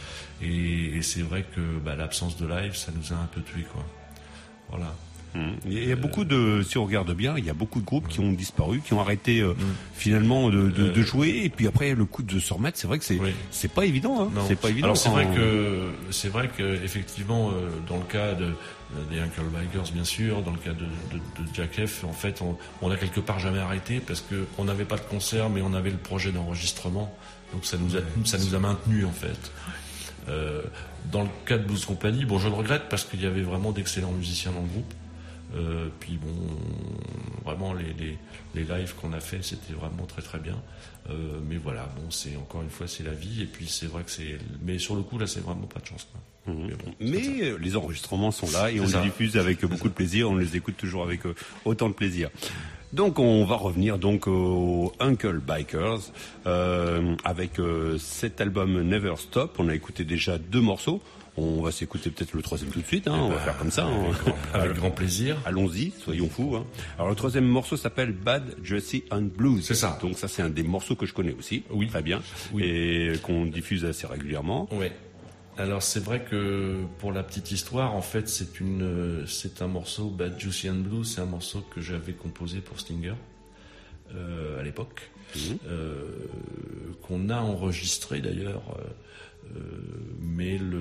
Et, et c'est vrai que bah, l'absence de live, ça nous a un peu tué, quoi. Voilà. Mmh. Il y a beaucoup de, si on regarde bien, il y a beaucoup de groupes qui ont disparu, qui ont arrêté euh, mmh. finalement de, de, de jouer, et puis après le coup de se remettre, c'est vrai que c'est, oui. c'est pas évident. Hein. C'est pas évident. Alors c'est vrai que, c'est vrai que effectivement, euh, dans le cas de des Uncle Bikers, bien sûr, dans le cas de, de, de Jack F, en fait, on, on a quelque part jamais arrêté parce que on n'avait pas de concert, mais on avait le projet d'enregistrement, donc ça nous a, ça nous a maintenus en fait. Euh, dans le cas de Blues Company, bon, je le regrette parce qu'il y avait vraiment d'excellents musiciens dans le groupe. Euh, puis bon, vraiment les, les, les lives qu'on a fait, c'était vraiment très très bien. Euh, mais voilà, bon, c'est encore une fois, c'est la vie. Et puis c'est vrai que c'est, mais sur le coup là, c'est vraiment pas de chance, quoi. Mmh. Mais, bon, mais les enregistrements sont là et c'est on ça. les diffuse avec c'est beaucoup ça. de plaisir. On les écoute toujours avec euh, autant de plaisir. Donc on va revenir donc aux Uncle Bikers euh, avec euh, cet album Never Stop. On a écouté déjà deux morceaux. On va s'écouter peut-être le troisième tout de suite, hein, on bah, va faire comme ça. Avec, hein. grand, avec grand plaisir. Allons-y, soyons fous. Hein. Alors le troisième morceau s'appelle Bad Jersey and Blues. C'est ça. Donc ça c'est un des morceaux que je connais aussi, oui. très bien, oui. et qu'on diffuse assez régulièrement. Oui. Alors c'est vrai que pour la petite histoire, en fait c'est une, c'est un morceau Bad Jersey and Blues, c'est un morceau que j'avais composé pour Stinger euh, à l'époque, mmh. euh, qu'on a enregistré d'ailleurs. Euh, Euh, mais le,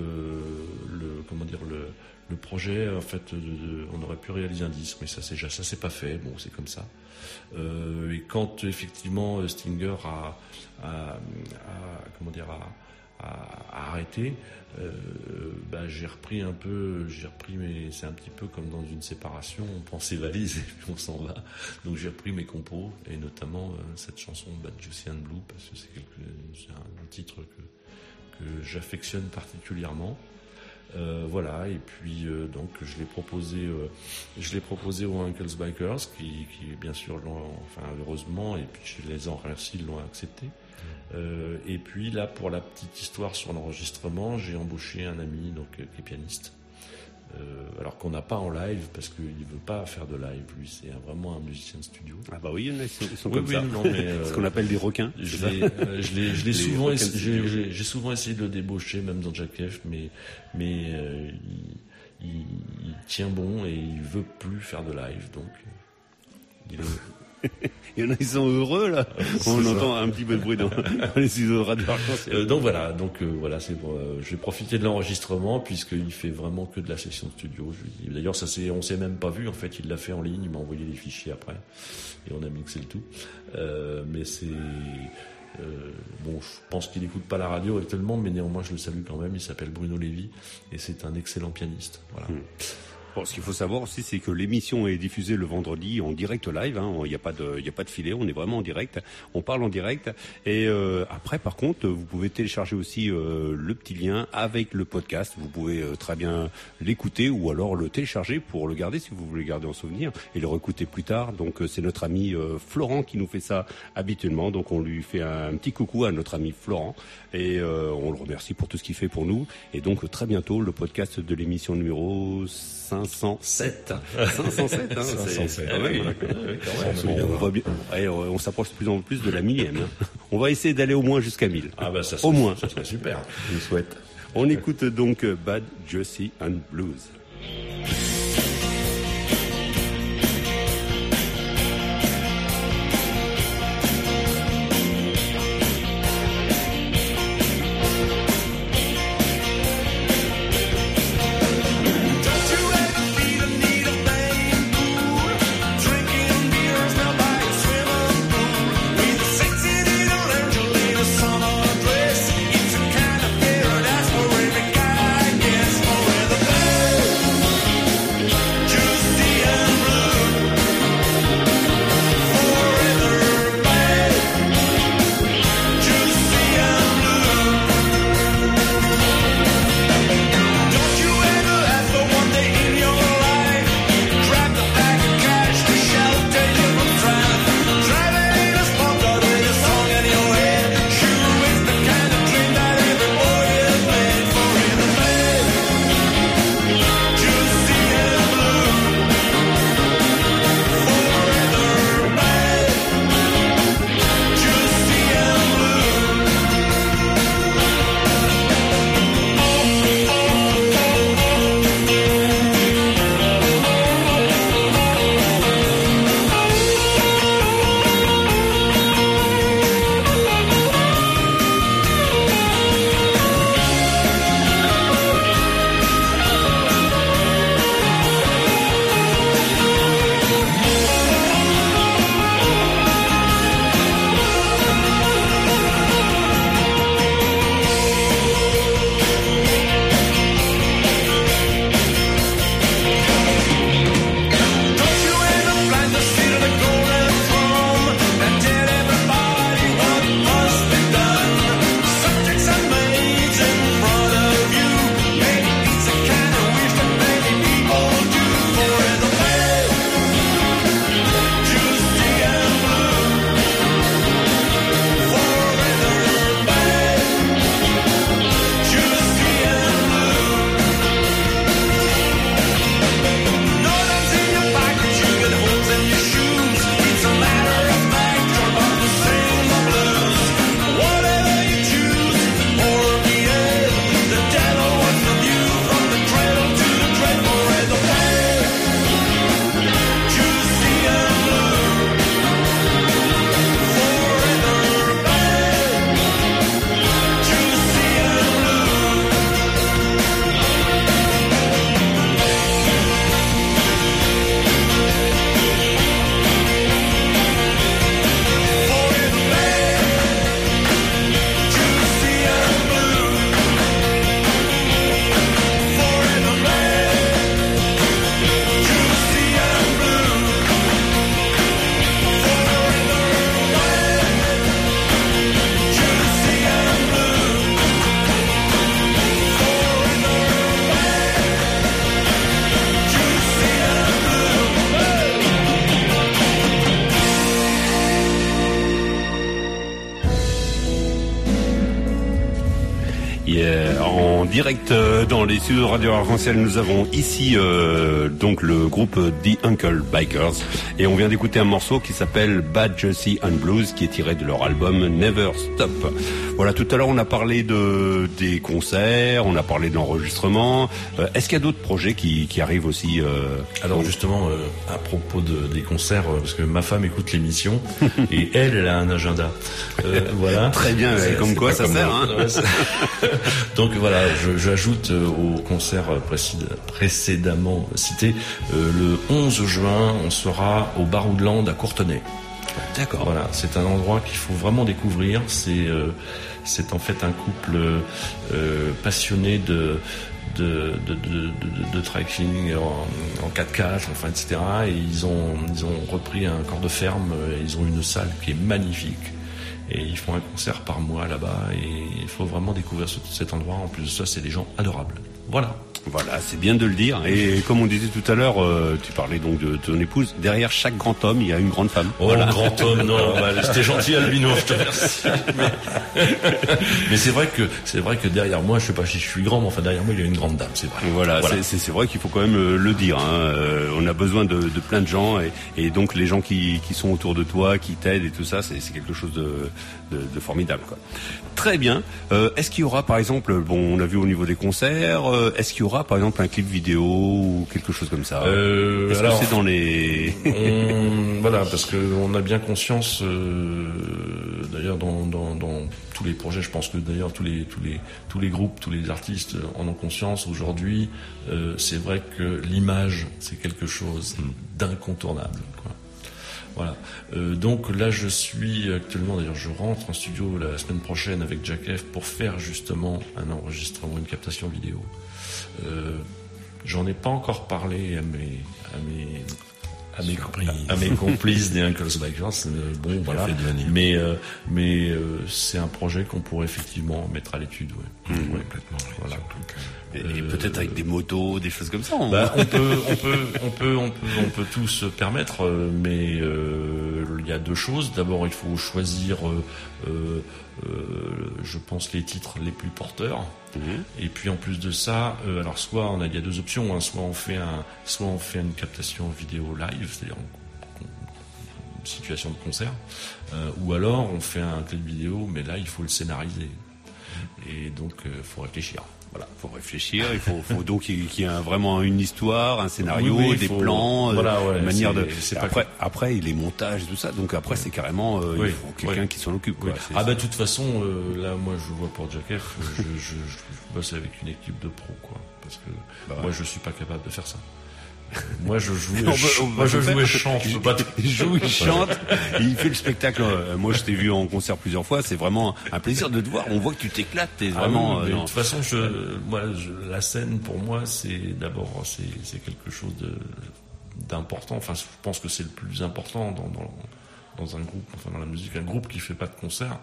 le comment dire le, le projet en fait de, de, on aurait pu réaliser un disque, mais ça c'est ça c'est pas fait. Bon, c'est comme ça. Euh, et quand effectivement Stinger a, a, a comment dire a, a, a arrêté, euh, bah, j'ai repris un peu, j'ai repris mais c'est un petit peu comme dans une séparation, on prend ses valises et puis on s'en va. Donc j'ai repris mes compos et notamment euh, cette chanson Bad Jersey and Blue parce que c'est, quelque, c'est un, un titre que que j'affectionne particulièrement. Euh, voilà, et puis euh, donc je l'ai proposé euh, je l'ai proposé aux Uncle's Bikers qui, qui bien sûr l'ont, enfin heureusement, et puis je les en remercie, ils l'ont accepté. Euh, et puis là, pour la petite histoire sur l'enregistrement, j'ai embauché un ami donc qui est pianiste Euh, alors qu'on n'a pas en live, parce qu'il ne veut pas faire de live, lui, c'est un, vraiment un musicien de studio. Ah bah oui, il y en a, ils sont, ils sont oui, comme oui, ça. Non, mais, euh, ce qu'on appelle des requins. Je l'ai, euh, je l'ai, je l'ai souvent, essa- j'ai, j'ai, j'ai souvent essayé de le débaucher, même dans Jack F, mais, mais euh, il, il, il tient bon et il veut plus faire de live, donc il est... Il y en a, ils sont heureux là. C'est On ça. Entend un petit peu de bruit dans, dans les studios de Radio Arc-en-Ciel. Euh, donc voilà, donc euh, voilà, c'est pour, euh, je vais profiter de l'enregistrement puisqu'il fait vraiment que de la session studio. Je, d'ailleurs, ça c'est, on s'est même pas vu en fait. Il l'a fait en ligne, il m'a envoyé les fichiers après et on a mixé le tout. Euh, mais c'est euh, bon, je pense qu'il écoute pas la radio actuellement, mais néanmoins je le salue quand même. Il s'appelle Bruno Lévy et c'est un excellent pianiste. Voilà. Hum. Bon, ce qu'il faut savoir aussi, c'est que l'émission est diffusée le vendredi en direct live. Hein. Il n'y a pas de, il n'y a pas de filet. On est vraiment en direct. On parle en direct. Et euh, après, par contre, vous pouvez télécharger aussi euh, le petit lien avec le podcast. Vous pouvez euh, très bien l'écouter ou alors le télécharger pour le garder si vous voulez le garder en souvenir et le réécouter plus tard. Donc, euh, c'est notre ami euh, Florent qui nous fait ça habituellement. Donc, on lui fait un, un petit coucou à notre ami Florent et euh, on le remercie pour tout ce qu'il fait pour nous. Et donc, très bientôt, le podcast de l'émission numéro cinq cent sept. cinq cent sept, hein, cinq cent sept. Ah oui, on, va bien, ouais, on s'approche de plus en plus de la millième. Hein. On va essayer d'aller au moins jusqu'à mille. Ah bah ça au serait, moins. Ça serait super. Je vous souhaite. On écoute donc Bad Juicy and Blues. It's a kind of paradise for every guy, I guess. Forever. direct euh, dans les studios de Radio Arc-en-Ciel, nous avons ici euh, donc le groupe The Uncle Bikers et on vient d'écouter un morceau qui s'appelle Bad Jesse and Blues qui est tiré de leur album Never Stop. Voilà, tout à l'heure on a parlé de des concerts, on a parlé de l'enregistrement. Euh, est-ce qu'il y a d'autres projets qui, qui arrivent aussi euh, Alors justement, euh, à propos de, des concerts, euh, parce que ma femme écoute l'émission et elle, elle a un agenda. Euh, voilà. Très bien, c'est, comme c'est quoi ça sert. Hein. Ouais, donc voilà, je, j'ajoute euh, au concert précéd- précédemment cité, euh, le onze juin, on sera au Baroudland à Courtenay. D'accord. Voilà, c'est un endroit qu'il faut vraiment découvrir. C'est euh, c'est en fait un couple euh, passionné de de de, de, de, de trekking en, en quatre quatre, enfin et cetera. Et ils ont ils ont repris un corps de ferme. Et ils ont une salle qui est magnifique. Et ils font un concert par mois là-bas. Et il faut vraiment découvrir ce, cet endroit. En plus de ça, c'est des gens adorables. Voilà. Voilà, c'est bien de le dire. Et comme on disait tout à l'heure, euh, tu parlais donc de ton épouse. Derrière chaque grand homme, il y a une grande femme. Oh, voilà. Grand homme, non, bah, c'était gentil, Albino, je te remercie. Mais, mais c'est vrai que c'est vrai que derrière moi, je sais pas si je suis grand, mais enfin derrière moi, il y a une grande dame, c'est vrai. Voilà, voilà. C'est, c'est, c'est vrai qu'il faut quand même le, le dire. Hein. Euh, on a besoin de, de plein de gens, et, et donc les gens qui, qui sont autour de toi, qui t'aident et tout ça, c'est, c'est quelque chose de, de, de formidable, quoi. Très bien. Euh, est-ce qu'il y aura, par exemple, bon, on a vu au niveau des concerts, euh, est-ce qu'il y aura, par exemple, un clip vidéo ou quelque chose comme ça euh, Est-ce alors, que c'est dans les... on, voilà, parce que on a bien conscience, euh, d'ailleurs, dans, dans, dans tous les projets, je pense que d'ailleurs tous les tous les tous les groupes, tous les artistes en ont conscience aujourd'hui. Euh, c'est vrai que l'image, c'est quelque chose d'incontournable, quoi. Voilà. Euh, donc là, je suis actuellement, d'ailleurs, je rentre en studio la semaine prochaine avec Jack F pour faire justement un enregistrement, une captation vidéo. Euh, j'en ai pas encore parlé à mes à mes à mes, à, à mes complices des Uncles Bikers. Euh, bon, voilà. Mais euh, mais euh, c'est un projet qu'on pourrait effectivement mettre à l'étude, ouais. Mmh, ouais, complètement. Voilà. Et, et euh, peut-être avec des motos, des choses comme ça. On, bah, on peut, on peut, on peut, on peut, on peut tout se permettre, mais euh, il y a deux choses. D'abord, il faut choisir, euh, euh, je pense, les titres les plus porteurs. Mmh. Et puis en plus de ça, euh, alors soit on a, il y a deux options, hein, soit on fait un, soit on fait une captation vidéo live, c'est-à-dire une, une situation de concert, euh, ou alors on fait un clip vidéo, mais là il faut le scénariser. Et donc il euh, faut réfléchir. Voilà, faut réfléchir. Il faut, faut donc qu'il y ait un, vraiment une histoire, un scénario, oui, oui, des faut, plans, voilà, ouais, une manière c'est, de. C'est après, pas... après, les montages, tout ça. Donc après, c'est carrément euh, oui, il faut quelqu'un oui, qui s'en occupe. Quoi. Oui. C'est, ah c'est... bah de toute façon, euh, là, moi, je vois pour Jack F, je, je, je, je bosse avec une équipe de pros, quoi, parce que bah ouais. moi, je suis pas capable de faire ça. Moi je joue, et ch- moi je joue et chante. Il joue, il chante, il fait le spectacle. Moi je t'ai vu en concert plusieurs fois. C'est vraiment un plaisir de te voir. On voit que tu t'éclates. T'es ah vraiment. Oui, euh, de toute façon, je, moi, je, la scène pour moi, c'est d'abord, c'est, c'est quelque chose de, d'important. Enfin, je pense que c'est le plus important dans, dans, dans un groupe, enfin dans la musique, un groupe qui fait pas de concert.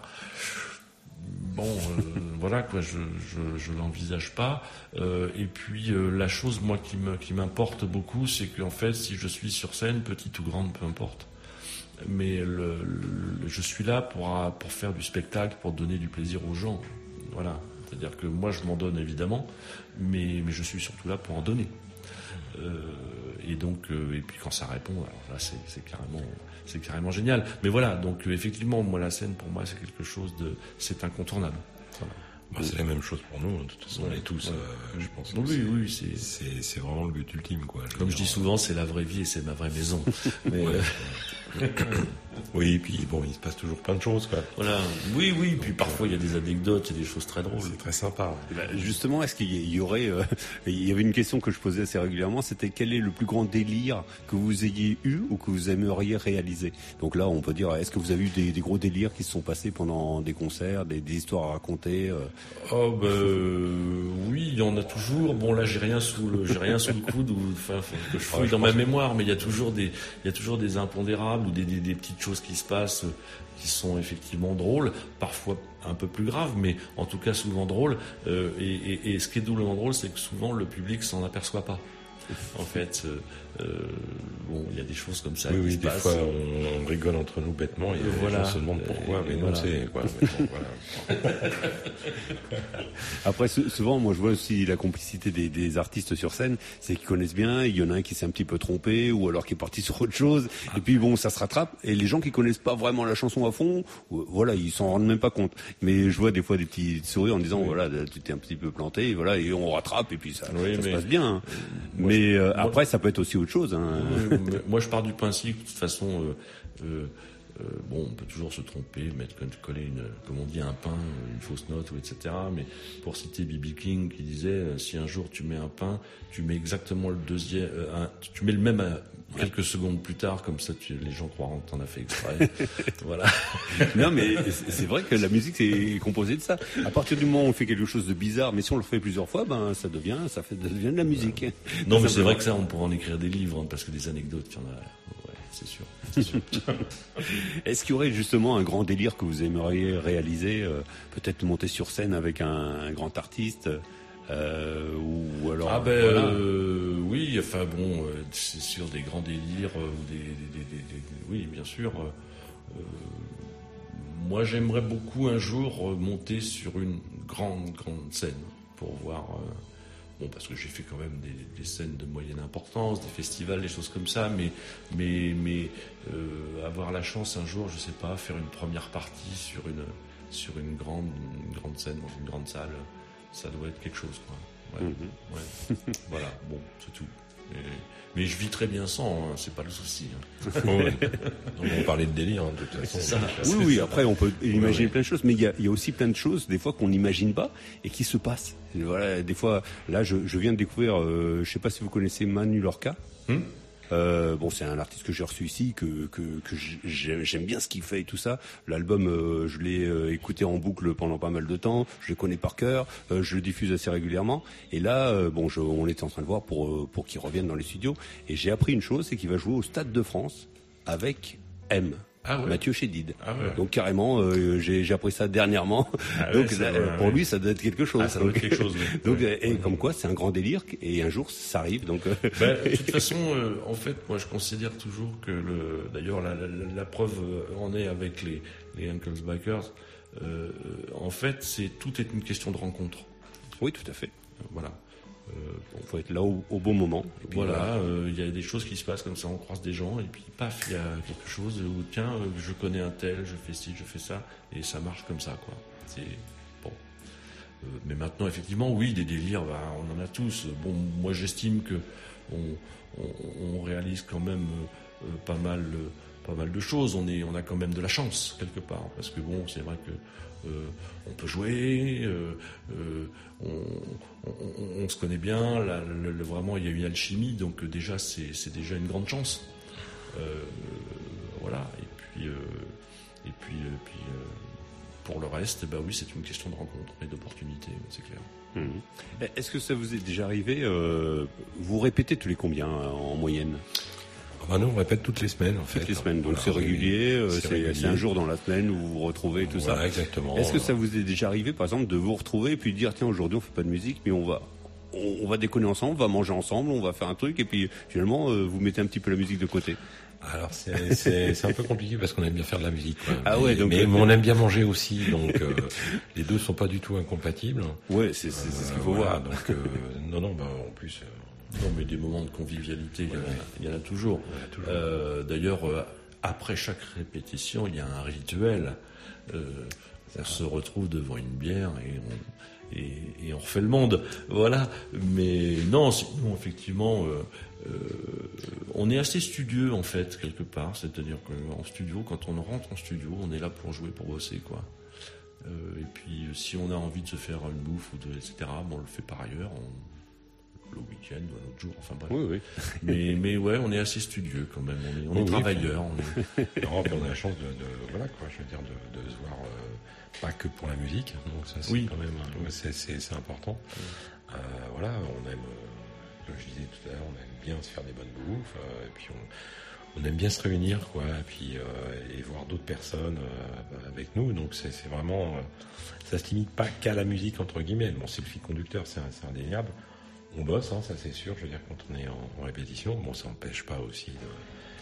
Bon, euh, voilà quoi, je je, je l'envisage pas. Euh, et puis euh, la chose moi qui me qui m'importe beaucoup, c'est qu'en fait, si je suis sur scène, petite ou grande, peu importe, mais le, le, je suis là pour pour faire du spectacle, pour donner du plaisir aux gens. Voilà, c'est-à-dire que moi je m'en donne évidemment, mais mais je suis surtout là pour en donner. Euh, et donc euh, et puis quand ça répond, alors là c'est c'est carrément c'est carrément génial. Mais voilà, donc euh, effectivement moi la scène pour moi c'est quelque chose de c'est incontournable. Voilà. Bah, c'est la même chose pour nous, de toute façon, on est tous, ouais. euh, je pense. Oui, c'est, oui, c'est... c'est c'est vraiment le but ultime, quoi. Je Comme je dis souvent, c'est la vraie vie et c'est ma vraie maison. Mais ouais. euh... oui, puis bon, il se passe toujours plein de choses, quoi. Voilà. Oui, oui, puis donc, parfois il y a des anecdotes, il y a des choses très drôles. C'est très sympa. Ouais. Bah, justement, est-ce qu'il y aurait, euh, il y avait une question que je posais assez régulièrement, c'était quel est le plus grand délire que vous ayez eu ou que vous aimeriez réaliser? Donc là, on peut dire, est-ce que vous avez eu des, des gros délires qui se sont passés pendant des concerts, des, des histoires à raconter? euh... Oh ben euh, oui, il y en a toujours. Bon là, j'ai rien sous le, j'ai rien sous le coude ou enfin faut que je fouille ouais, dans ma mémoire, mais il y a toujours des, il y a toujours des impondérables ou des, des, des petites choses qui se passent qui sont effectivement drôles, parfois un peu plus graves, mais en tout cas souvent drôles. Euh, et, et, et ce qui est doublement drôle, c'est que souvent le public s'en aperçoit pas. En fait, euh, bon, il y a des choses comme ça Oui, qui oui, se des passent. fois on, on rigole entre nous bêtement et Voilà. les gens se demandent pourquoi, mais Et non, voilà. c'est quoi. Mais bon, voilà. Après, sou- souvent, moi, je vois aussi la complicité des, des artistes sur scène, c'est qu'ils connaissent bien. Il y en a un qui s'est un petit peu trompé, ou alors qui est parti sur autre chose. Et puis bon, ça se rattrape. Et les gens qui connaissent pas vraiment la chanson à fond, ou- voilà, ils s'en rendent même pas compte. Mais je vois des fois des petits sourires en disant, voilà, tu t'es un petit peu planté, et voilà, et on rattrape, et puis ça, Oui, ça se mais- passe bien. hein. moi, mais je- euh, moi- après, ça peut être aussi autre chose. Hein. Oui, mais moi, je pars du principe, de toute façon, euh, euh, euh, bon, on peut toujours se tromper, mettre, coller une, comme on dit, un pain, une fausse note, ou et cetera. Mais pour citer B B King qui disait, euh, si un jour tu mets un pain, tu mets exactement le deuxième, euh, un, tu mets le même à, quelques secondes plus tard, comme ça, tu, les gens croiront que t'en as fait exprès. Voilà. Non, mais c'est c'est vrai que la musique c'est composé de ça. À partir du moment où on fait quelque chose de bizarre, mais si on le fait plusieurs fois, ben ça devient, ça fait, ça devient de la musique. Non, Tout mais c'est simplement. vrai que ça, on pourrait en écrire des livres, hein, parce que des anecdotes, il y en a, ouais, c'est sûr. C'est sûr. Est-ce qu'il y aurait justement un grand délire que vous aimeriez réaliser, euh, peut-être monter sur scène avec un, un grand artiste, euh, ou alors Ah ben voilà. euh, oui, enfin bon, euh, c'est sûr des grands délires, euh, ou des, des, des, des- des- oui bien sûr. euh, euh, moi j'aimerais beaucoup un jour euh, monter sur une grande grande scène pour voir. euh, Bon, parce que j'ai fait quand même des, des scènes de moyenne importance, des festivals, des choses comme ça, mais mais mais euh, avoir la chance un jour, je sais pas, faire une première partie sur une sur une grande une grande scène dans une grande salle, ça doit être quelque chose, quoi. Ouais, ouais. Voilà, bon, c'est tout. Mais, mais je vis très bien sans, hein, c'est pas le souci. Hein. Ouais. Donc, on parlait de délire, hein, de toute façon. C'est ça. Oui, oui, après on peut imaginer ouais. plein de choses, mais il y a, il y a aussi plein de choses, des fois qu'on n'imagine pas et qui se passent. Voilà, des fois, là je, je viens de découvrir, euh, je sais pas si vous connaissez Manu Lorca. Hmm. Euh, bon, c'est un artiste que j'ai reçu ici, que, que, que j'ai- j'aime bien ce qu'il fait et tout ça. L'album, euh, je l'ai euh, écouté en boucle pendant pas mal de temps, je le connais par cœur, euh, je le diffuse assez régulièrement. Et là, euh, bon, je, on était en train de voir pour, euh, pour qu'il revienne dans les studios. Et j'ai appris une chose, c'est qu'il va jouer au Stade de France avec M. Ah ouais. Mathieu Chédid. Ah ouais. Donc carrément, euh, j'ai j'ai appris ça dernièrement. Ah ouais, Donc ça là, doit- pour ouais. lui, ça doit être quelque chose. Ah, ça doit être quelque chose, oui. Donc, Ouais. et comme quoi, c'est un grand délire et un jour, ça arrive. Donc, euh, Ben, de toute façon, euh, en fait, moi, je considère toujours que le. D'ailleurs, la, la, la preuve euh, en est avec les, les Uncles Bikers. Euh, en fait, c'est tout est une question de rencontre. oui, tout à fait. Euh, Voilà. Euh, bon, Il faut être là au, au bon moment. Et puis, voilà, euh, il y a des choses qui se passent comme ça, on croise des gens et puis paf, il y a quelque chose où tiens, euh, je connais un tel, je fais ci, je fais ça et ça marche comme ça, quoi. C'est bon. Euh, mais maintenant, effectivement, oui, des délires, bah, on en a tous. Bon, moi, j'estime que on, on, on réalise quand même euh, euh, pas mal, euh, pas mal de choses. On est, on a quand même de la chance quelque part, parce que bon, c'est vrai que euh, on peut jouer, euh, euh, on, on, on, on se connaît bien. Là, le, le- vraiment, il y a une alchimie, donc euh, déjà, c'est, c'est déjà une grande chance. Euh, voilà. Et puis, euh, et puis, euh, puis. Euh, pour le reste, bah oui, c'est une question de rencontre et d'opportunité, c'est clair. Mhm. Est-ce que ça vous est déjà arrivé euh, Vous répétez tous les combien euh, en moyenne? Ah bah nous, on répète toutes les semaines, en fait. Toutes les semaines. Donc Voilà, c'est régulier. euh, c'est C'est régulier. c'est un jour dans la semaine où vous vous retrouvez tout Voilà, ça. exactement. Est-ce que ça vous est déjà arrivé, par exemple, de vous retrouver et puis de dire tiens, aujourd'hui on fait pas de musique, mais on va on, on va déconner ensemble, on va manger ensemble, on va faire un truc, et puis finalement euh, vous mettez un petit peu la musique de côté. Alors c'est c'est c'est un peu compliqué parce qu'on aime bien faire de la musique, quoi. Ah mais, ouais, donc- mais, mais on aime bien manger aussi, donc euh, les deux sont pas du tout incompatibles. Ouais, c'est c'est- c'est ce qu'il faut Euh, voilà, voir. Donc euh, non non, bah, en plus. euh, Non, mais des moments de convivialité, il y en a, il y en a toujours. toujours. Euh, d'ailleurs, euh, après chaque répétition, il y a un rituel. Euh, on se retrouve devant une bière et on, et, et on refait le monde. Voilà. Mais non, sinon, effectivement, euh, euh, on est assez studieux, en fait, quelque part. C'est-à-dire qu'en studio, quand on rentre en studio, on est là pour jouer, pour bosser, quoi. Euh, et puis, si on a envie de se faire une bouffe, ou de, et cetera, bon, on le fait par ailleurs. On, le week-end ou un autre jour, enfin bref. Oui, oui. Mais, mais ouais, on est assez studieux quand même. On est, on est Oui, travailleurs. On est... non, puis on a la chance de, de voilà quoi, je veux dire de, de se voir euh, pas que pour la musique. Donc ça c'est Oui. quand même euh, c'est c'est c'est important. Euh, voilà, on aime, euh, comme je disais tout à l'heure, on aime bien se faire des bonnes bouffes, euh, et puis on, on aime bien se réunir quoi, et puis euh, et voir d'autres personnes euh, avec nous. Donc c'est c'est vraiment, euh, ça se limite pas qu'à la musique entre guillemets. Bon, c'est le fil conducteur, c'est un- c'est indéniable. On bosse, hein, ça c'est sûr. Je veux dire, quand on est en, en répétition, bon, ça n'empêche pas aussi de,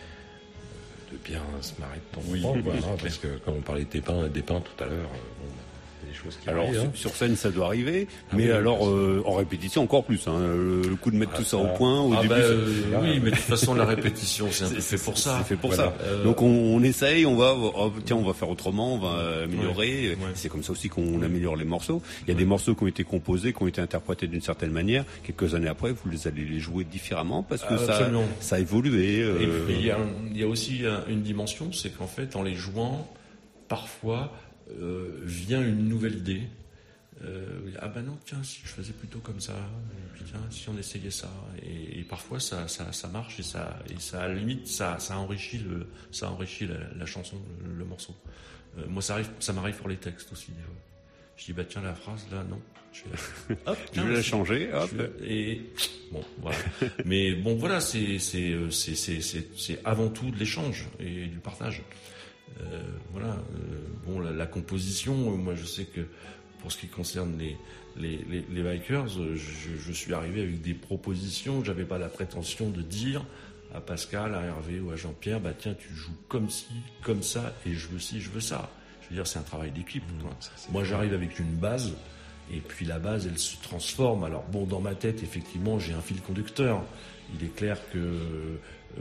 de bien se marrer de temps Oui, en temps, oui, quoi, c'est hein, clair. parce que quand on parlait des pins, des pins tout à l'heure, euh, bon, il y a des choses qui Alors arrivent, hein. sur, sur scène ça doit arriver, Ah mais oui, alors oui, euh, en répétition encore plus. Hein, le coup de mettre Ah, tout ça ça. au point au Ah début. bah, c'est- euh, oui, mais de toute façon la répétition c'est un peu fait pour ça. C'est fait pour Voilà. ça. Euh, Donc on, on essaye, on va, oh, tiens, on va faire autrement, on va améliorer. Ouais, ouais. C'est comme ça aussi qu'on améliore les morceaux. Il y a des morceaux qui ont été composés, qui ont été interprétés d'une certaine manière. Quelques années après, vous les allez les jouer différemment parce que ça, Absolument. ça a évolué. Et euh, puis, il y a, un- il y a aussi un- une dimension, c'est qu'en fait, en les jouant, parfois euh, vient une nouvelle idée. Euh, ah ben non, tiens, si je faisais plutôt comme ça, et puis tiens, si on essayait ça, et, et parfois ça, ça, ça marche et ça, et ça à la limite, ça, ça enrichit le, ça enrichit la, la chanson, le, le morceau. Euh, moi, ça arrive, ça m'arrive pour les textes aussi. des fois. Je dis bah tiens la phrase là, non, je vais, hop, je tiens, vais la je- changer. Hop. je vais- et bon, voilà. Mais bon, voilà, c'est c'est euh, c'est c'est c'est c'est avant tout de l'échange et du partage. Euh, voilà. euh, bon, la, la composition, euh, moi, je sais que pour ce qui concerne les les les, les bikers, euh, je, je suis arrivé avec des propositions. J'avais pas la prétention de dire à Pascal, à Hervé ou à Jean-Pierre, bah tiens, tu joues comme ci, comme ça, et je veux ci, je veux ça. Je veux dire, c'est un travail d'équipe. quoi. Moi, j'arrive avec une base. Et puis la base, elle se transforme. Alors bon, dans ma tête, effectivement, j'ai un fil conducteur. Il est clair que euh,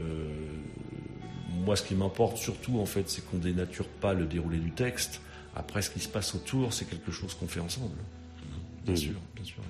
moi, ce qui m'importe surtout, en fait, c'est qu'on dénature pas le déroulé du texte. Après, ce qui se passe autour, c'est quelque chose qu'on fait ensemble. Bien Mmh. sûr, bien sûr.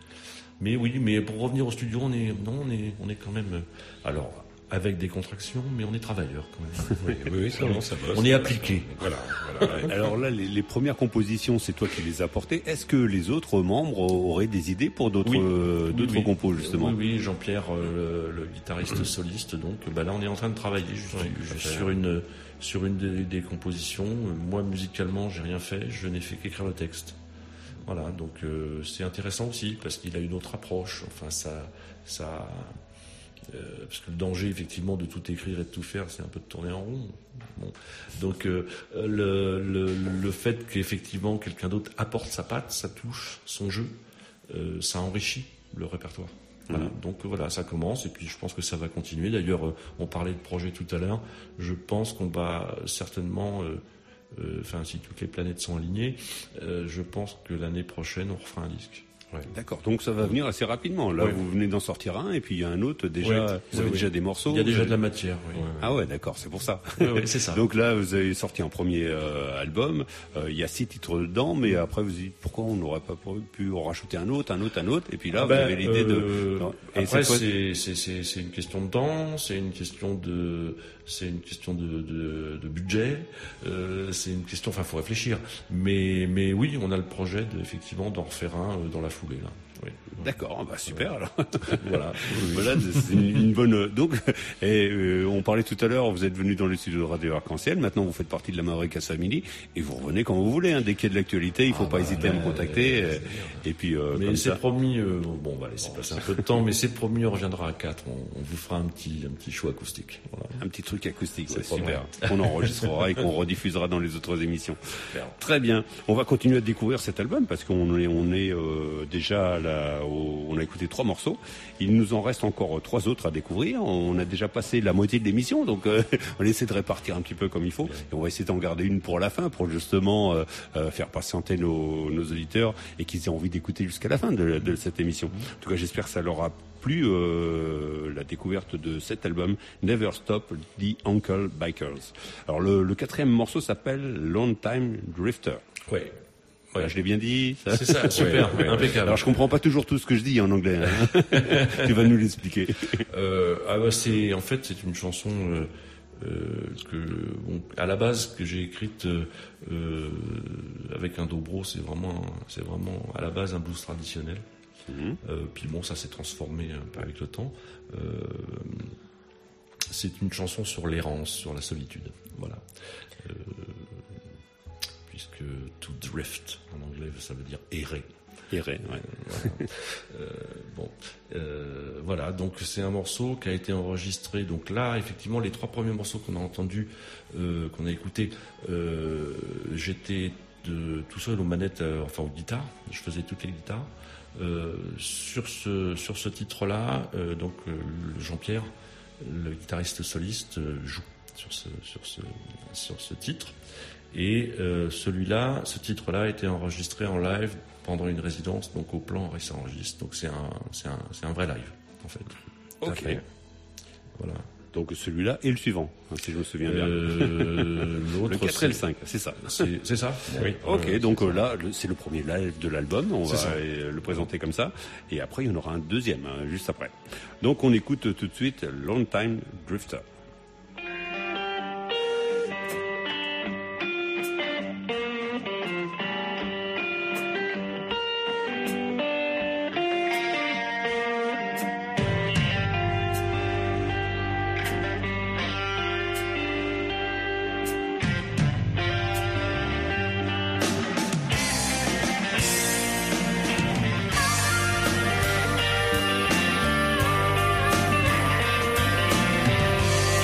Mais oui, mais pour revenir au studio, on est, non, on est, on est quand même, alors avec des contractions, mais on est travailleurs quand même. Oui, oui, oui, ça, non, ça bosse. On est appliqué. Voilà, voilà. ouais. Alors là, les, les premières compositions, c'est toi qui les as portées. Est-ce que les autres membres auraient des idées pour d'autres Oui. euh, d'autres Oui, oui. compos justement? Oui, oui, Jean-Pierre, euh, le, le guitariste soliste. Donc, bah là, on est en train de travailler je suis- Oui, je suis tout à fait. sur une sur une des, des compositions. Moi, musicalement, j'ai rien fait. Je n'ai fait qu'écrire le texte. Voilà, donc euh, c'est intéressant aussi parce qu'il a une autre approche. Enfin, ça, ça, euh, parce que le danger, effectivement, de tout écrire et de tout faire, c'est un peu de tourner en rond. Bon. Donc, euh, le, le, le fait qu'effectivement quelqu'un d'autre apporte sa patte, sa touche, son jeu, euh, ça enrichit le répertoire. Voilà. Mmh. Donc voilà, ça commence et puis je pense que ça va continuer. D'ailleurs, euh, on parlait de projet tout à l'heure. Je pense qu'on va certainement, euh, euh, enfin, si toutes les planètes sont alignées, euh, je pense que l'année prochaine, on refera un disque. D'accord, donc ça va venir assez rapidement. Là, Oui. vous venez d'en sortir un, et puis il y a un autre déjà. Oui. Vous avez Oui, déjà oui. des morceaux. Il y a déjà vous de la avez- matière. Oui. Ah ouais, d'accord, c'est pour ça. Oui, oui, c'est ça. Donc là, vous avez sorti un premier euh, album. Euh, il y a six titres dedans, mais après vous dites pourquoi on n'aurait pas pu en rajouter un autre, un autre, un autre. Et puis là, Ah vous ben, avez l'idée euh, de. Non. Et Après, cette fois- c'est c'est c'est c'est une question de temps, c'est une question de c'est une question de de, de budget, euh, c'est une question. Enfin, faut réfléchir. Mais mais oui, on a le projet de, effectivement d'en refaire un euh, dans la foulée là. Oui. D'accord, bah super alors. Voilà. Voilà, c'est une, une bonne. Donc, et euh, on parlait tout à l'heure, vous êtes venu dans le studio de Radio Arc-en-Ciel. Maintenant, vous faites partie de la Mavricas Family et vous revenez quand vous voulez. Hein. Dès qu'il y a de l'actualité, il faut Ah pas bah, hésiter à me euh, contacter. euh, euh, et puis, euh, Mais comme c'est ça. promis. euh, bon, on va laisser passer un peu de temps, mais c'est promis. On reviendra à quatre. On, on vous fera un petit un petit show acoustique. Voilà. Un petit truc acoustique, ouais, C'est pas super. mal. Qu'on enregistrera et qu'on rediffusera dans les autres émissions. Super. Très bien. On va continuer à découvrir cet album parce qu'on est, on est euh, déjà là, au- on a écouté trois morceaux. Il nous en reste encore trois autres à découvrir. On a déjà passé la moitié de l'émission, donc euh, on essaie de répartir un petit peu comme il faut. Et on va essayer d'en garder une pour la fin, pour justement euh, euh, faire patienter nos, nos auditeurs et qu'ils aient envie d'écouter jusqu'à la fin de, de cette émission. En tout cas, j'espère que ça leur a plu euh, la découverte de cet album Never Stop the Uncle Bikers. Alors le, le quatrième morceau s'appelle Long Time Drifter. Ouais. Voilà, je l'ai bien dit. Ça. C'est ça. Super. Ouais, ouais. Impeccable. Alors je comprends pas toujours tout ce que je dis en anglais. Hein. Tu vas nous l'expliquer. Euh, ah bah c'est en fait c'est une chanson euh, euh, que bon, à la base que j'ai écrite euh, euh, avec un dobro. C'est vraiment c'est vraiment à la base un blues traditionnel. Mhm. Euh, puis bon, ça s'est transformé un peu avec le temps. Euh, c'est une chanson sur l'errance, sur la solitude. Voilà. Euh, puisque to drift en anglais, ça veut dire errer. Errer, ouais. Voilà. Euh, bon, euh, voilà. Donc c'est un morceau qui a été enregistré. Donc là, effectivement, les trois premiers morceaux qu'on a entendus, euh, qu'on a écoutés, euh, j'étais de, tout seul aux manettes, euh, enfin aux guitares. Je faisais toutes les guitares. Euh, sur ce sur ce titre-là, euh, donc euh, Jean-Pierre, le guitariste soliste, euh, joue. sur ce sur ce sur ce titre. Et euh, celui-là, ce titre-là a été enregistré en live pendant une résidence, donc au Plan Henri s'enregistre. Donc c'est un c'est un c'est un vrai live en fait. Ok. Voilà. Donc celui-là et le suivant, hein, si je me souviens bien. Euh, l'autre, le quatre et le cinq, c'est ça. C'est, c'est ça. Oui. Ok, Euh, donc c'est euh, là, le, c'est le premier live de l'album. On C'est va ça. euh, le présenter comme ça. Et après, il y en aura un deuxième, hein, juste après. Donc on écoute tout de suite Long Time Drifter. Thank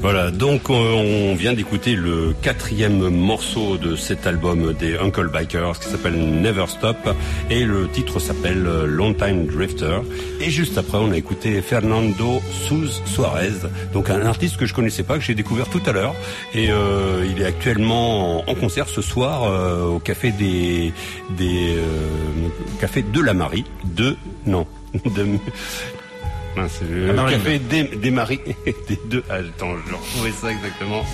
Voilà, donc on vient d'écouter le quatrième morceau de cet album des Uncle Bikers qui s'appelle Never Stop et le titre s'appelle Long Time Drifter. Et juste après, on a écouté Fernando Sus Suarez, donc un artiste que je connaissais pas, que j'ai découvert tout à l'heure. Et euh, il est actuellement en concert ce soir euh, au café des des euh, café de la Marie, de non de Non, c'est le La café des, des maris, des deux. Ah, attends, je retrouvais ça exactement.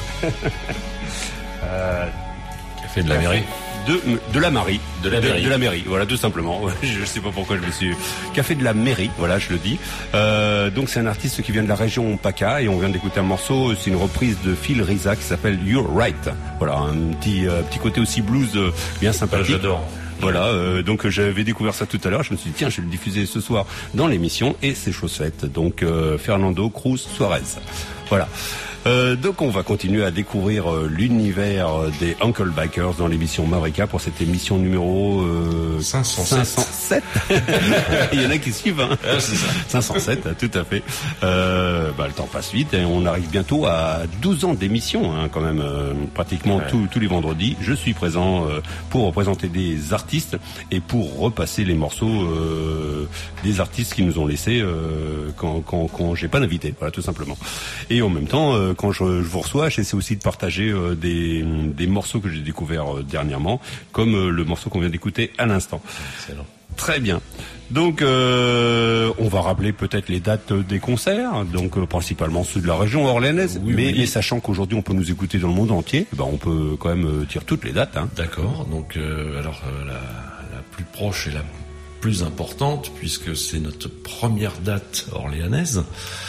euh, Café de la mairie. De, de la Marie. De la mairie. De, de la mairie, voilà, tout simplement. Je sais pas pourquoi je me suis... Café de la mairie, voilà, je le dis. Euh, donc c'est un artiste qui vient de la région PACA et on vient d'écouter un morceau, c'est une reprise de Phil Rizza qui s'appelle You're Right. Voilà, un petit, euh, petit côté aussi blues euh, bien sympathique. J'adore. Voilà, euh, donc j'avais découvert ça tout à l'heure. Je me suis dit tiens, je vais le diffuser ce soir dans l'émission et c'est chose faite. Donc euh, Fernando Cruz Suarez. Voilà. Euh, donc on va continuer à découvrir euh, l'univers des Uncle Bikers dans l'émission Mavrika pour cette émission numéro euh, cinq cent sept. cinq cent sept. Il y en a qui suivent. Hein. Ah, c'est ça. cinq cent sept, tout à fait. Euh, bah, le temps passe vite et on arrive bientôt à douze ans d'émission, hein, quand même, euh, pratiquement ouais. tous, tous les vendredis. Je suis présent euh, pour représenter des artistes et pour repasser les morceaux euh, des artistes qui nous ont laissés euh, quand, quand, quand j'ai pas d'invité, voilà, tout simplement. Et en même temps, euh, quand je, je vous reçois, j'essaie aussi de partager euh, des, des morceaux que j'ai découverts euh, dernièrement, comme euh, le morceau qu'on vient d'écouter à l'instant. Excellent. Très bien. Donc, euh, on va rappeler peut-être les dates des concerts, donc euh, principalement ceux de la région orléanaise, oui, mais, oui. mais sachant qu'aujourd'hui on peut nous écouter dans le monde entier, ben on peut quand même euh, dire toutes les dates. Hein. D'accord. Donc, euh, alors euh, la, la plus proche et la plus importante, puisque c'est notre première date orléanaise.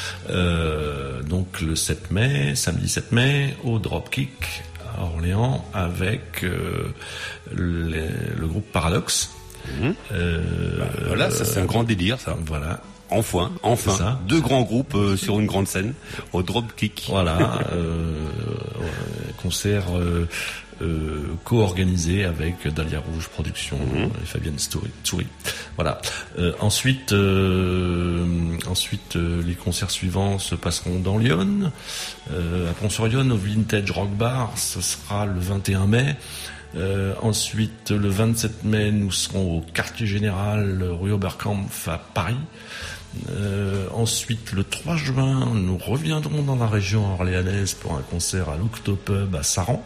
Euh, donc le sept mai, samedi sept mai, au Dropkick à Orléans, avec euh, le, le groupe Paradox. Mmh. Euh, bah, voilà, ça c'est un grand délire, ça. Voilà. Enfin, enfin, ça. deux grands groupes euh, sur une grande scène au Dropkick. Voilà, euh, concert euh, euh, co-organisé avec Dahlia Rouge Productions mmh. et Fabienne Tsoury. Voilà. Euh, ensuite, euh, ensuite euh, les concerts suivants se passeront dans Lyon, euh, à Pont-sur-Yonne au Vintage Rock Bar. Ce sera le vingt et un mai. Euh, ensuite, le vingt-sept mai, nous serons au Quartier Général rue Oberkampf à Paris. Euh, ensuite, le trois juin, nous reviendrons dans la région orléanaise pour un concert à l'Octopub à Saran.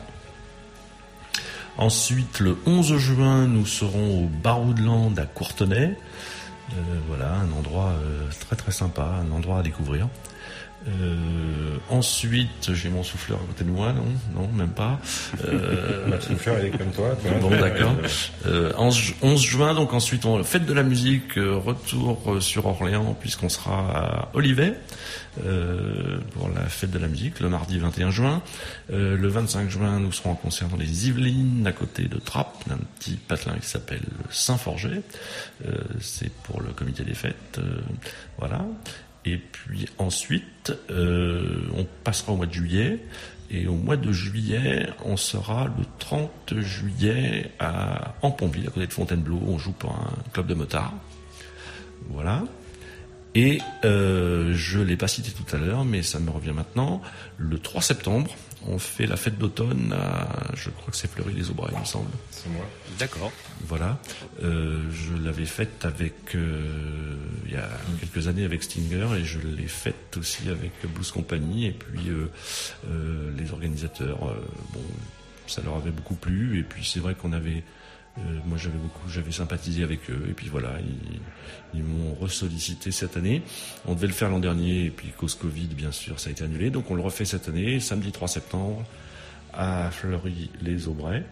Ensuite, le onze juin, nous serons au Baroudland à Courtenay. Euh, voilà, un endroit euh, très très sympa, un endroit à découvrir. Euh, ensuite, j'ai mon souffleur à côté de moi, non, non, même pas. Euh, Ma souffleur, elle est comme toi. toi. Bon, d'accord. Euh, onze juin, donc ensuite, on fête de la musique, euh, retour euh, sur Orléans, puisqu'on sera à Olivet euh, pour la fête de la musique, le mardi vingt et un juin. Euh, le vingt-cinq juin, nous serons en concert dans les Yvelines, à côté de Trappes, d'un petit patelin qui s'appelle Saint-Forget. Euh, c'est pour le comité des fêtes, euh, voilà. Et puis ensuite, euh, on passera au mois de juillet. Et au mois de juillet, on sera le trente juillet à Amponville, à côté de Fontainebleau. On joue pour un club de motards. Voilà. Et euh, je l'ai pas cité tout à l'heure, mais ça me revient maintenant. Le trois septembre, on fait la fête d'automne à, je crois que c'est Fleury-les-Aubrais, il me semble. C'est moi. D'accord. Voilà. Euh, je l'avais faite avec, euh, il y a quelques années avec Stinger, et je l'ai faite aussi avec Blues Company, et puis euh, euh, les organisateurs, euh, bon, ça leur avait beaucoup plu, et puis c'est vrai qu'on avait, euh, moi j'avais beaucoup, j'avais sympathisé avec eux, et puis voilà, ils, ils m'ont ressollicité cette année. On devait le faire l'an dernier, et puis cause Covid, bien sûr, ça a été annulé, donc on le refait cette année, samedi trois septembre, à Fleury-les-Aubrais.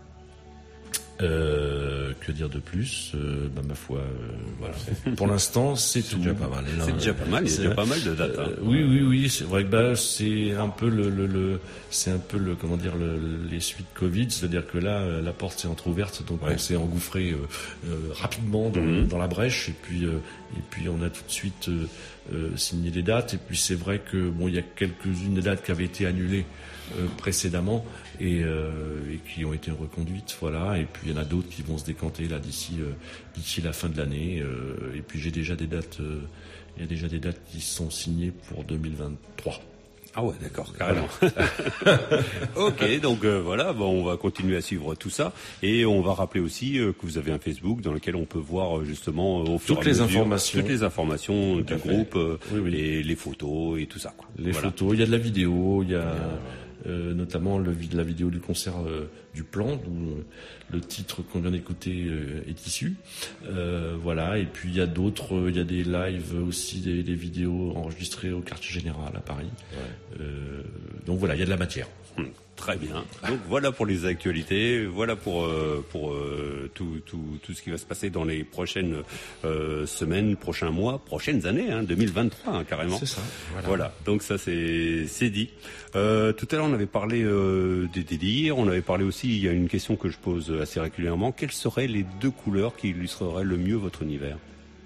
Euh, que dire de plus euh, bah, ma foi, euh, voilà. Pour l'instant, c'est, c'est tout. Déjà pas mal. C'est déjà pas mal. Il y a déjà pas mal de dates. Hein. Euh, oui, oui, oui. C'est vrai que bah, c'est un peu le, le, le c'est un peu le, comment dire, le, les suites Covid, c'est-à-dire que là, la porte s'est entrouverte, donc ouais. on s'est engouffré euh, euh, rapidement dans, mmh. dans la brèche, et puis euh, et puis on a tout de suite euh, euh, signé les dates. Et puis c'est vrai que bon, il y a quelques-unes des dates qui avaient été annulées euh, précédemment. Et, euh, et qui ont été reconduites, voilà. Et puis il y en a d'autres qui vont se décanter là d'ici euh, d'ici la fin de l'année. Euh, et puis j'ai déjà des dates, euh, il y a déjà des dates qui sont signées pour deux mille vingt-trois. Ah ouais, d'accord, carrément. Ok, donc euh, voilà, bon, on va continuer à suivre tout ça et on va rappeler aussi euh, que vous avez un Facebook dans lequel on peut voir euh, justement euh, au fur toutes et à les mesure, informations, toutes les informations tout du à fait. groupe, euh, oui, oui. Les, les photos et tout ça, quoi. Les Voilà. photos, il y a de la vidéo, il y a euh, notamment le, la vidéo du concert euh, du Plan, d'où euh, le titre qu'on vient d'écouter euh, est issu. Euh, voilà, et puis il y a d'autres, euh, il y a des lives aussi, des, des vidéos enregistrées au Quartier Général à Paris. Ouais. Euh, donc voilà, il y a de la matière. Hum, très bien. Donc voilà pour les actualités, voilà pour euh, pour euh, tout tout tout ce qui va se passer dans les prochaines euh, semaines, prochains mois, prochaines années, hein, deux mille vingt-trois hein, carrément. C'est ça. Voilà. Voilà. Donc ça c'est c'est dit. Euh, tout à l'heure on avait parlé euh, des délires, on avait parlé aussi. Il y a une question que je pose assez régulièrement. Quelles seraient les deux couleurs qui illustreraient le mieux votre univers?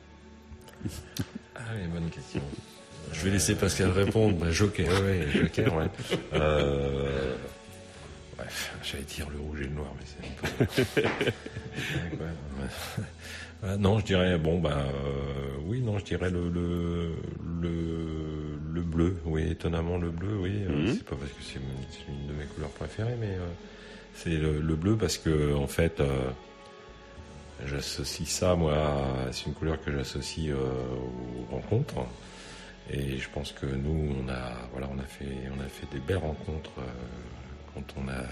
Ah oui, bonne question. Je vais laisser Pascal répondre. Bah, Joker. Ouais, ouais, Joker, ouais. Euh... Ouais, j'allais dire le rouge et le noir, mais c'est un peu... ouais, ouais, ouais. Ah, non, je dirais, bon, bah, euh, oui, non, je dirais le, le, le, le bleu, oui, étonnamment le bleu, oui. Mm-hmm. Euh, c'est pas parce que c'est, c'est une de mes couleurs préférées, mais euh, c'est le, le bleu parce que, en fait, euh, j'associe ça, moi, à, c'est une couleur que j'associe euh, aux rencontres. Et je pense que nous, on a, voilà, on a fait, on a fait des belles rencontres euh, quand on a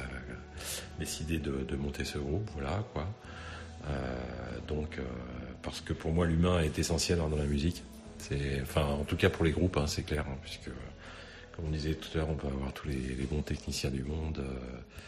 décidé de, de monter ce groupe, voilà, quoi. Euh, donc, euh, parce que pour moi, l'humain est essentiel dans la musique. C'est, enfin, en tout cas pour les groupes, hein, c'est clair, hein, puisque, comme on disait tout à l'heure, on peut avoir tous les, les bons techniciens du monde. Euh,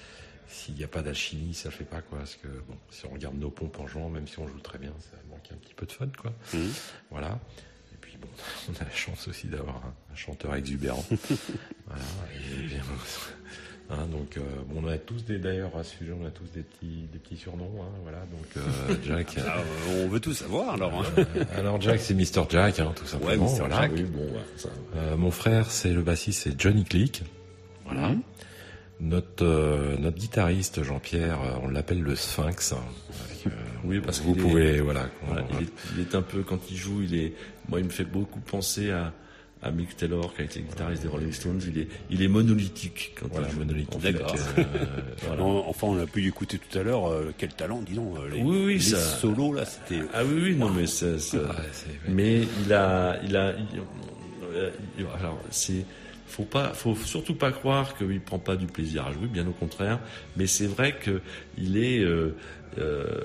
s'il n'y a pas d'alchimie, ça ne fait pas, quoi. Parce que, bon, si on regarde nos pompes en jouant, même si on joue très bien, ça manque un petit peu de fun, quoi. Mmh. Voilà. Bon, on a la chance aussi d'avoir un, un chanteur exubérant. Voilà, et bien, hein, donc, euh, bon, on a tous des, d'ailleurs, à ce sujet, on a tous des petits, des petits surnoms, hein, voilà. Donc, euh, Jack. Ah, on veut tout savoir, alors. Hein. Euh, alors, Jack, c'est mister Jack, hein, tout simplement. Ouais, mister Voilà. Jack. Oui, bon, ouais, ça. Euh, mon frère, c'est le bassiste, c'est Johnny Click. Voilà. Mm-hmm. Notre, euh, notre guitariste, Jean-Pierre, euh, on l'appelle le Sphinx. Hein, parce que, oui, parce que vous pouvez, est, voilà. voilà il, est, il est un peu, quand il joue, il est, moi, il me fait beaucoup penser à, à Mick Taylor, qui a été le guitariste des Rolling Stones. Il est, il est monolithique quand voilà, il joue. Monolithique. D'accord. Euh, voilà. Enfin, on a pu écouter tout à l'heure, euh, quel talent, disons. Euh, les, oui, oui, les ça. solos, là, c'était. Ah oui, oui, non, mais ça, ça... Ah, c'est... mais il a, il a, il... il... alors, c'est, faut pas, faut surtout pas croire qu'il prend pas du plaisir à jouer, bien au contraire. Mais c'est vrai que il est, euh, euh,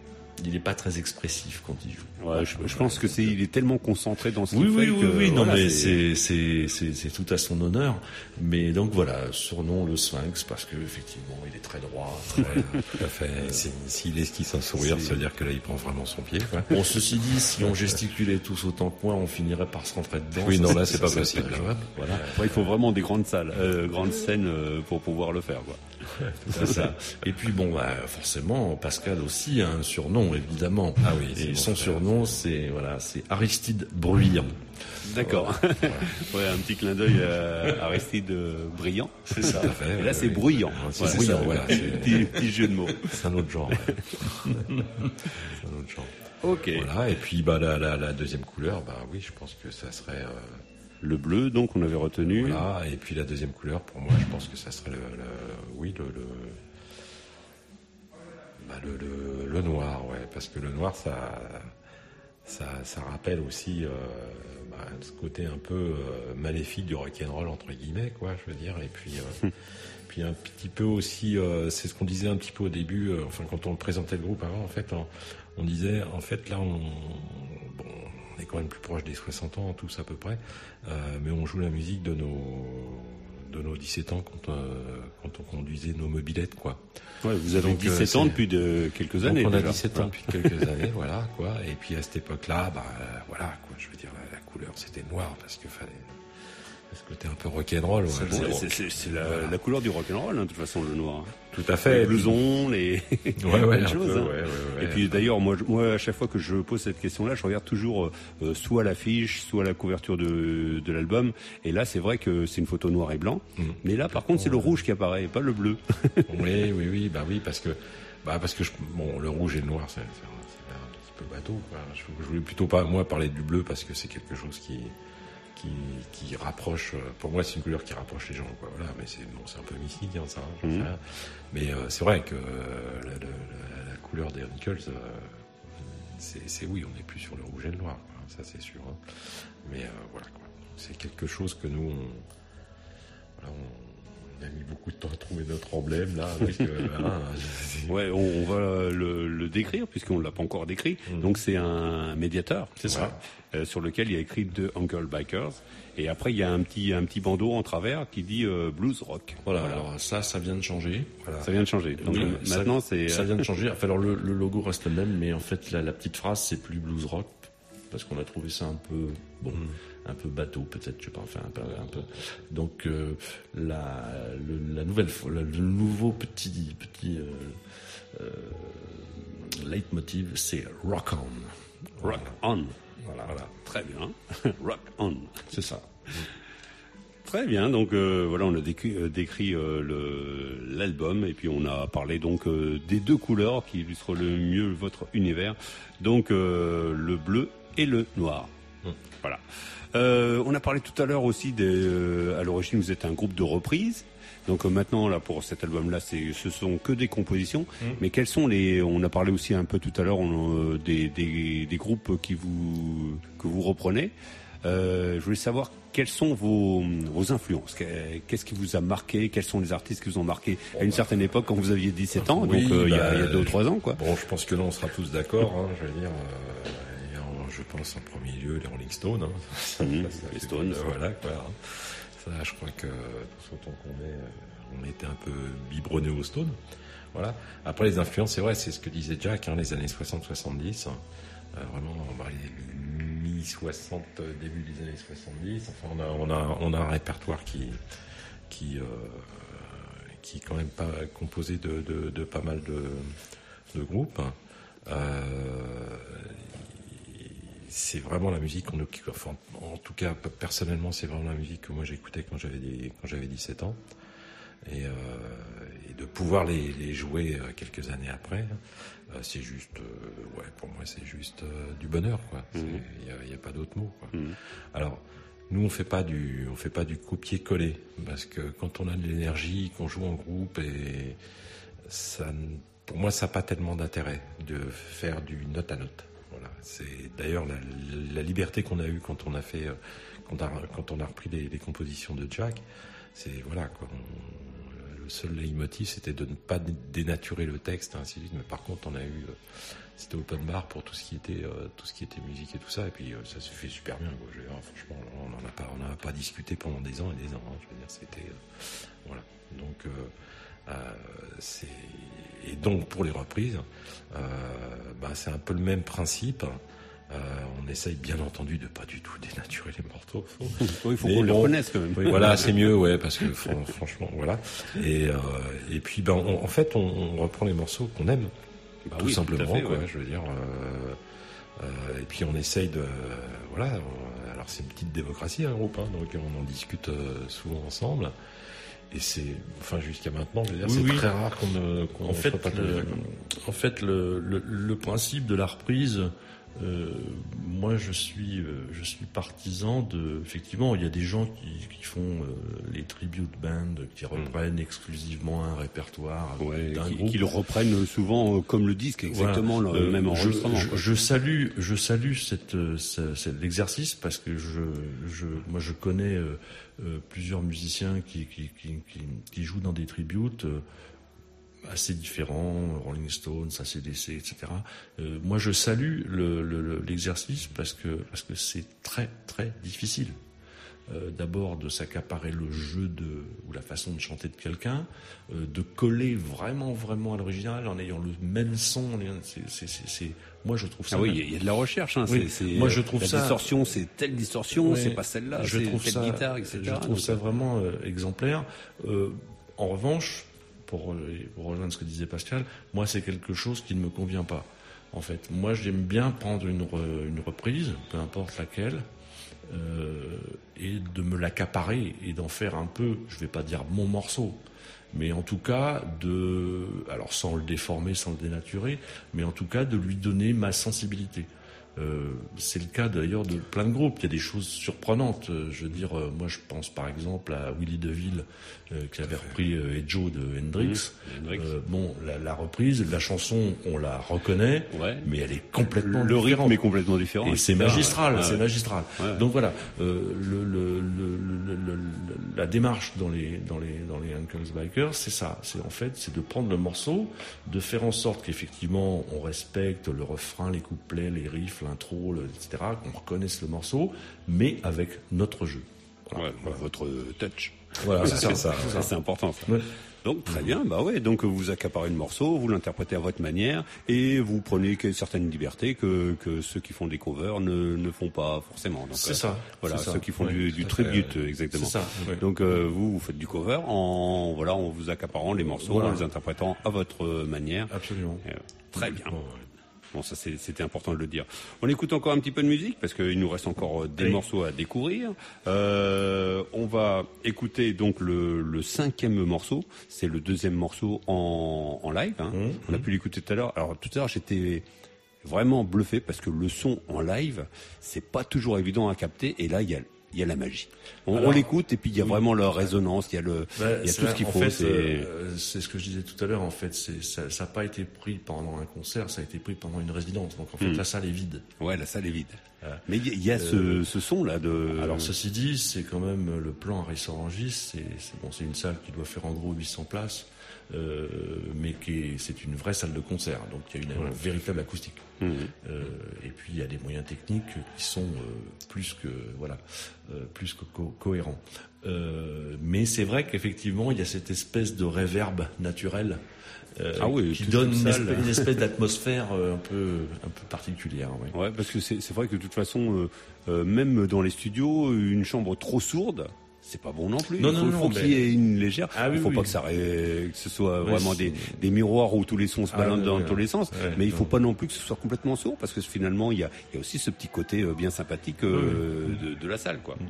il est pas très expressif quand il joue. Ouais, je, je pense que c'est, il est tellement concentré dans ce oui, qu'il oui, fait oui, que, oui, non, voilà, mais c'est... c'est, c'est, c'est, c'est tout à son honneur. Mais donc voilà, surnom le Sphinx parce que effectivement, il est très droit. Très, tout à fait. C'est, s'il esquisse un sourire, c'est... ça veut dire que là, il prend vraiment son pied, quoi. Bon, ceci dit, si on gesticulait tous autant que moi, on finirait par se rentrer dedans. Oui, ça, non, là, c'est, c'est pas ça, possible. C'est pas voilà. Après, il faut vraiment des grandes salles, euh, grandes scènes euh, pour pouvoir le faire, quoi. C'est ça. Et puis bon, bah, forcément, Pascal aussi a un surnom, évidemment. Ah oui. Et son surnom, c'est voilà, c'est Aristide Bruyant. D'accord. Voilà. Ouais, un petit clin d'œil à Aristide Brillant. C'est ça. Et là, c'est bruyant. C'est, voilà, c'est bruyant, ça, voilà. C'est un petit, petit jeu de mots. C'est un autre genre. Ouais. C'est un autre genre. Ok. Voilà. Et puis, bah, la, la, la deuxième couleur, bah oui, je pense que ça serait. Euh... Le bleu, donc, on avait retenu. Voilà, et puis la deuxième couleur, pour moi, je pense que ça serait le, le oui, le, le, bah, le, le, le noir, ouais, parce que le noir, ça, ça, ça rappelle aussi euh, bah, ce côté un peu euh, maléfique du rock'n'roll entre guillemets, quoi, je veux dire, et puis, euh, puis un petit peu aussi, euh, c'est ce qu'on disait un petit peu au début, euh, enfin quand on présentait le groupe avant, en fait, on, on disait, en fait, là, on, bon. On est quand même plus proche des soixante ans, tous à peu près, euh, mais on joue la musique de nos, de nos dix-sept ans quand, euh, quand on conduisait nos mobylettes, quoi. Ouais, vous avez donc, dix-sept euh, ans depuis de quelques donc années. On a déjà. dix-sept ans depuis quelques années, voilà, quoi. Et puis à cette époque-là, bah, euh, voilà, quoi. Je veux dire, la, la couleur, c'était noir parce que fallait. Ce côté un peu rock'n'roll. Ouais, c'est, c'est, c'est, c'est, c'est la, voilà. la couleur du rock'n'roll, hein, de toute façon, le noir. Tout à fait. Les blousons, les, ouais, ouais, les choses. Peu, hein. ouais, ouais, ouais, et puis ouais. d'ailleurs, moi, moi, à chaque fois que je pose cette question-là, je regarde toujours euh, soit l'affiche, soit la couverture de, de l'album. Et là, c'est vrai que c'est une photo noir et blanc. Mmh. Mais là, par contre, c'est le rouge qui apparaît, et pas le bleu. oui, oui, oui, bah oui, parce que, bah parce que je, bon, le rouge et le noir, c'est, c'est, c'est un petit peu bateau, quoi. Je, je voulais plutôt pas, moi, parler du bleu parce que c'est quelque chose qui qui, qui rapproche. Pour moi, c'est une couleur qui rapproche les gens, quoi. Voilà, mais c'est bon, c'est un peu mystique, hein, ça. Hein, mmh. Mais euh, c'est vrai que euh, la, la, la couleur des Uncles, euh, c'est, c'est oui, on n'est plus sur le rouge et le noir, quoi, ça c'est sûr. Hein. Mais euh, voilà, quoi. C'est quelque chose que nous, on, voilà, on, on a mis beaucoup de temps à trouver notre emblème là. Avec, euh, hein, ouais, on, on va le, le décrire puisqu'on l'a pas encore décrit. Mmh. Donc c'est un médiateur, c'est voilà, ça, euh, sur lequel il y a écrit The Uncle Bikers. Et après il y a un petit un petit bandeau en travers qui dit euh, blues rock. Voilà, voilà. Alors ça, ça vient de changer. Voilà. Ça vient de changer. Donc oui, maintenant ça, c'est ça vient de changer. Enfin, alors le, le logo reste le même, mais en fait la, la petite phrase c'est plus blues rock parce qu'on a trouvé ça un peu bon. Mmh. Un peu bateau peut-être, je sais pas, enfin un peu, un peu. Donc euh, la, le, la nouvelle, le, le nouveau petit petit euh, euh, leitmotiv, c'est rock on, rock on. Voilà, voilà. Très bien, rock on, c'est ça. Très bien, donc euh, voilà, on a décrit, euh, décrit euh, le, l'album et puis on a parlé donc euh, des deux couleurs qui illustrent le mieux votre univers, donc euh, le bleu et le noir. Mmh. Voilà. Euh, on a parlé tout à l'heure aussi des, euh, à l'origine vous êtes un groupe de reprises. Donc euh, maintenant là pour cet album-là, c'est, ce sont que des compositions. Mmh. Mais quels sont les, on a parlé aussi un peu tout à l'heure on, euh, des, des, des groupes qui vous que vous reprenez. Euh, je voulais savoir quelles sont vos, vos influences. Qu'est-ce qui vous a marqué? Quels sont les artistes qui vous ont marqué à une certaine époque quand vous aviez dix-sept ans, oui, donc euh, bah, il, y a, il y a deux ou trois ans, quoi. Bon, je pense que là on sera tous d'accord. Hein, je veux dire. Euh... Je pense en premier lieu les Rolling Stones. Hein. Mmh, ça, les Stones. Euh, voilà, quoi. Hein. Ça, je crois que tout autant qu'on est, on était un peu biberonné aux Stones. Voilà. Après, les influences, c'est vrai, c'est ce que disait Jack, hein, les années soixante soixante-dix. Hein. Euh, vraiment, bah, les mi-soixante, début des années soixante-dix. Enfin, on a, on a, on a un répertoire qui, qui, euh, qui est quand même pas composé de, de, de pas mal de, de groupes. Hein. Euh, c'est vraiment la musique qu'on occupe. Enfin, en tout cas, personnellement, c'est vraiment la musique que moi j'écoutais quand j'avais des, quand j'avais dix-sept ans. Et, euh, et de pouvoir les, les jouer quelques années après, euh, c'est juste, euh, ouais, pour moi, c'est juste euh, du bonheur, quoi. Il mmh. n'y a, a pas d'autre mot, quoi. Mmh. Alors, nous, on fait pas du, on fait pas du copier-coller, parce que quand on a de l'énergie, qu'on joue en groupe, et ça, pour moi, ça n'a pas tellement d'intérêt de faire du note à note. Voilà. C'est d'ailleurs la, la liberté qu'on a eue quand on a fait, quand, a, quand on a repris les, les compositions de Jack. C'est voilà quoi. On, le seul leitmotiv, c'était de ne pas dénaturer le texte, ainsi de suite. Mais par contre, on a eu, c'était open bar pour tout ce qui était, euh, tout ce qui était musique et tout ça. Et puis euh, ça se fait super bien. Quoi. Je veux dire, franchement, on n'en a pas, on n'a pas discuté pendant des ans et des ans. Hein. Je veux dire, c'était euh, voilà. Donc euh, euh, c'est et donc pour les reprises, euh, bah, c'est un peu le même principe. Euh, on essaye bien entendu de pas du tout dénaturer les morceaux. Oui, il faut qu'on bon, les reconnaisse quand même. Oui, voilà, c'est mieux, ouais, parce que franchement, voilà. Et, euh, et puis, ben, on, en fait, on, on reprend les morceaux qu'on aime, bah tout oui, simplement, tout fait, quoi. Ouais. Je veux dire. Euh, euh, et puis, on essaye de, euh, voilà. On, alors, c'est une petite démocratie, un groupe, hein, donc on en discute euh, souvent ensemble. Et c'est, enfin, jusqu'à maintenant, je veux dire, oui, c'est oui. très rare qu'on ne. Qu'on en, fait, pas le, en fait, le, le, le principe de la reprise. Euh, moi, je suis, euh, je suis partisan de. Effectivement, il y a des gens qui, qui font euh, les tribute bands, qui reprennent mmh. exclusivement un répertoire ouais, d'un qui, groupe, qui le reprennent souvent euh, comme le disque, exactement voilà. le euh, même enregistrement. Je, je, je salue, je salue cette, cette, cette l'exercice parce que je, je, moi, je connais euh, euh, plusieurs musiciens qui, qui, qui, qui, qui jouent dans des tributes. Euh, assez différents, Rolling Stones, A C D C, et cetera. Euh, moi, je salue le, le, l'exercice parce que parce que c'est très très difficile. Euh, d'abord de s'accaparer le jeu de ou la façon de chanter de quelqu'un, euh, de coller vraiment vraiment à l'original en ayant le même son. C'est, c'est, c'est, c'est... Moi, je trouve ça. Ah oui, il y, y a de la recherche. Hein. Oui. C'est, c'est, moi, je trouve la ça. La distorsion, c'est telle distorsion, oui. c'est pas celle-là. Je c'est trouve telle ça. Guitare, et cetera. Je trouve Donc, ça vraiment euh, exemplaire. Euh, en revanche. Pour, pour rejoindre ce que disait Pascal, moi c'est quelque chose qui ne me convient pas. En fait, moi j'aime bien prendre une, re, une reprise, peu importe laquelle, euh, et de me l'accaparer et d'en faire un peu, je vais pas dire mon morceau, mais en tout cas de, alors sans le déformer, sans le dénaturer, mais en tout cas de lui donner ma sensibilité. Euh, c'est le cas d'ailleurs de plein de groupes. Il y a des choses surprenantes. Euh, je veux dire, euh, moi je pense par exemple à Willy DeVille euh, qui avait repris euh, Joe de Hendrix. Mmh, Hendrix. Euh, bon, la, la reprise, la chanson, on la reconnaît, ouais. mais elle est complètement le différente. rythme est complètement différent. Et c'est magistral, ouais. c'est magistral. Ouais. Donc voilà, euh, le, le, le, le, le, le, la démarche dans les dans les dans les Uncle's Bikers, c'est ça. C'est en fait, c'est de prendre le morceau, de faire en sorte qu'effectivement on respecte le refrain, les couplets, les riffs, l'intro, le, et cetera, qu'on reconnaisse le morceau, mais avec notre jeu. Voilà. Ouais, voilà. Votre touch. Voilà, c'est ça, ça, ça. C'est important, ça. Ouais. Donc, très bien, bah ouais, donc vous accaparez le morceau, vous l'interprétez à votre manière, et vous prenez certaines libertés que, que ceux qui font des covers ne, ne font pas forcément. Donc, c'est euh, ça. Voilà, c'est ceux ça. qui font ouais, du, du tribute, fait, exactement. C'est ça. Ouais. Donc, euh, vous, vous faites du cover en, voilà, en vous accaparant les morceaux, voilà. en les interprétant à votre manière. Absolument. Et, euh, très bien. Oh, ouais. Bon, ça c'est, c'était important de le dire. On écoute encore un petit peu de musique parce qu'il nous reste encore des oui. morceaux à découvrir. Euh, on va écouter donc le, le cinquième morceau. C'est le deuxième morceau en, en live. Hein. Mmh, on a mmh. pu l'écouter tout à l'heure. Alors tout à l'heure j'étais vraiment bluffé parce que le son en live c'est pas toujours évident à capter. Et là il y a il y a la magie. On, Alors, on l'écoute et puis il y a oui, vraiment leur résonance, il y a le, bah, il y a tout là, ce qu'il en faut. Fait, c'est... Euh, c'est ce que je disais tout à l'heure. En fait, c'est, ça, ça n'a pas été pris pendant un concert, ça a été pris pendant une résidence. Donc en fait, mmh. la salle est vide. Ouais, la salle est vide. Voilà. Mais il y, y a euh, ce, ce son là de. Alors ceci dit, c'est quand même le plan Harris Orangis. C'est, c'est bon, c'est une salle qui doit faire en gros huit cents places. Euh, mais qui est, c'est une vraie salle de concert, donc il y a une, une véritable acoustique. Mmh. Euh, et puis il y a des moyens techniques qui sont euh, plus que voilà, euh, plus que co- cohérents. Euh, mais c'est vrai qu'effectivement il y a cette espèce de réverb naturel euh, ah oui, qui donne une espèce, une espèce d'atmosphère euh, un peu un peu particulière. Ouais, ouais parce que c'est, c'est vrai que de toute façon, euh, euh, même dans les studios, une chambre trop sourde. C'est pas bon non plus. Non, il faut, non, non, faut mais... qu'il y ait une légère. Ah, oui, il faut oui. pas que ça, que ce soit ouais, vraiment des, des miroirs où tous les sons se baladent ah, dans ouais, tous les sens. Ouais, mais il non. faut pas non plus que ce soit complètement sourd parce que finalement il y a, il y a aussi ce petit côté bien sympathique euh, oui. de, de la salle, quoi. Mm.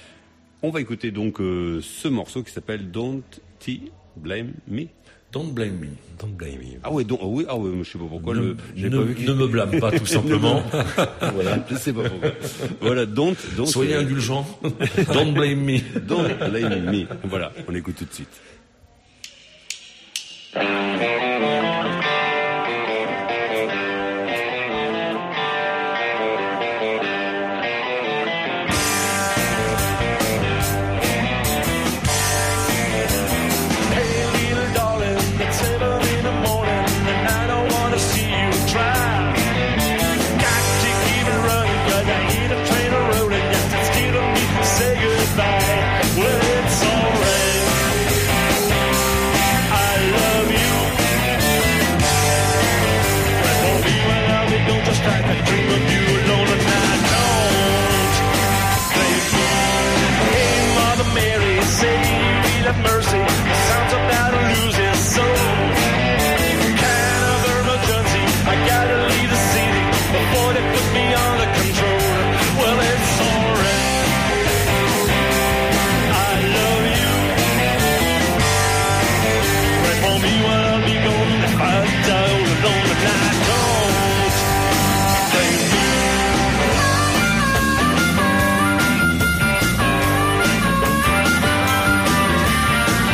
On va écouter donc euh, ce morceau qui s'appelle Don't T Blame Me. Don't blame me. Don't blame me. Ah ouais, donc, oui, ah ouais, je sais pas pourquoi. Ne, le, j'ai ne, pas vu qu'il... ne me blâme pas, tout simplement. Voilà, je sais pas pourquoi. Voilà, don't, don't. Soyez euh... indulgents. Don't blame me. Don't blame me. Voilà, on écoute tout de suite. Don't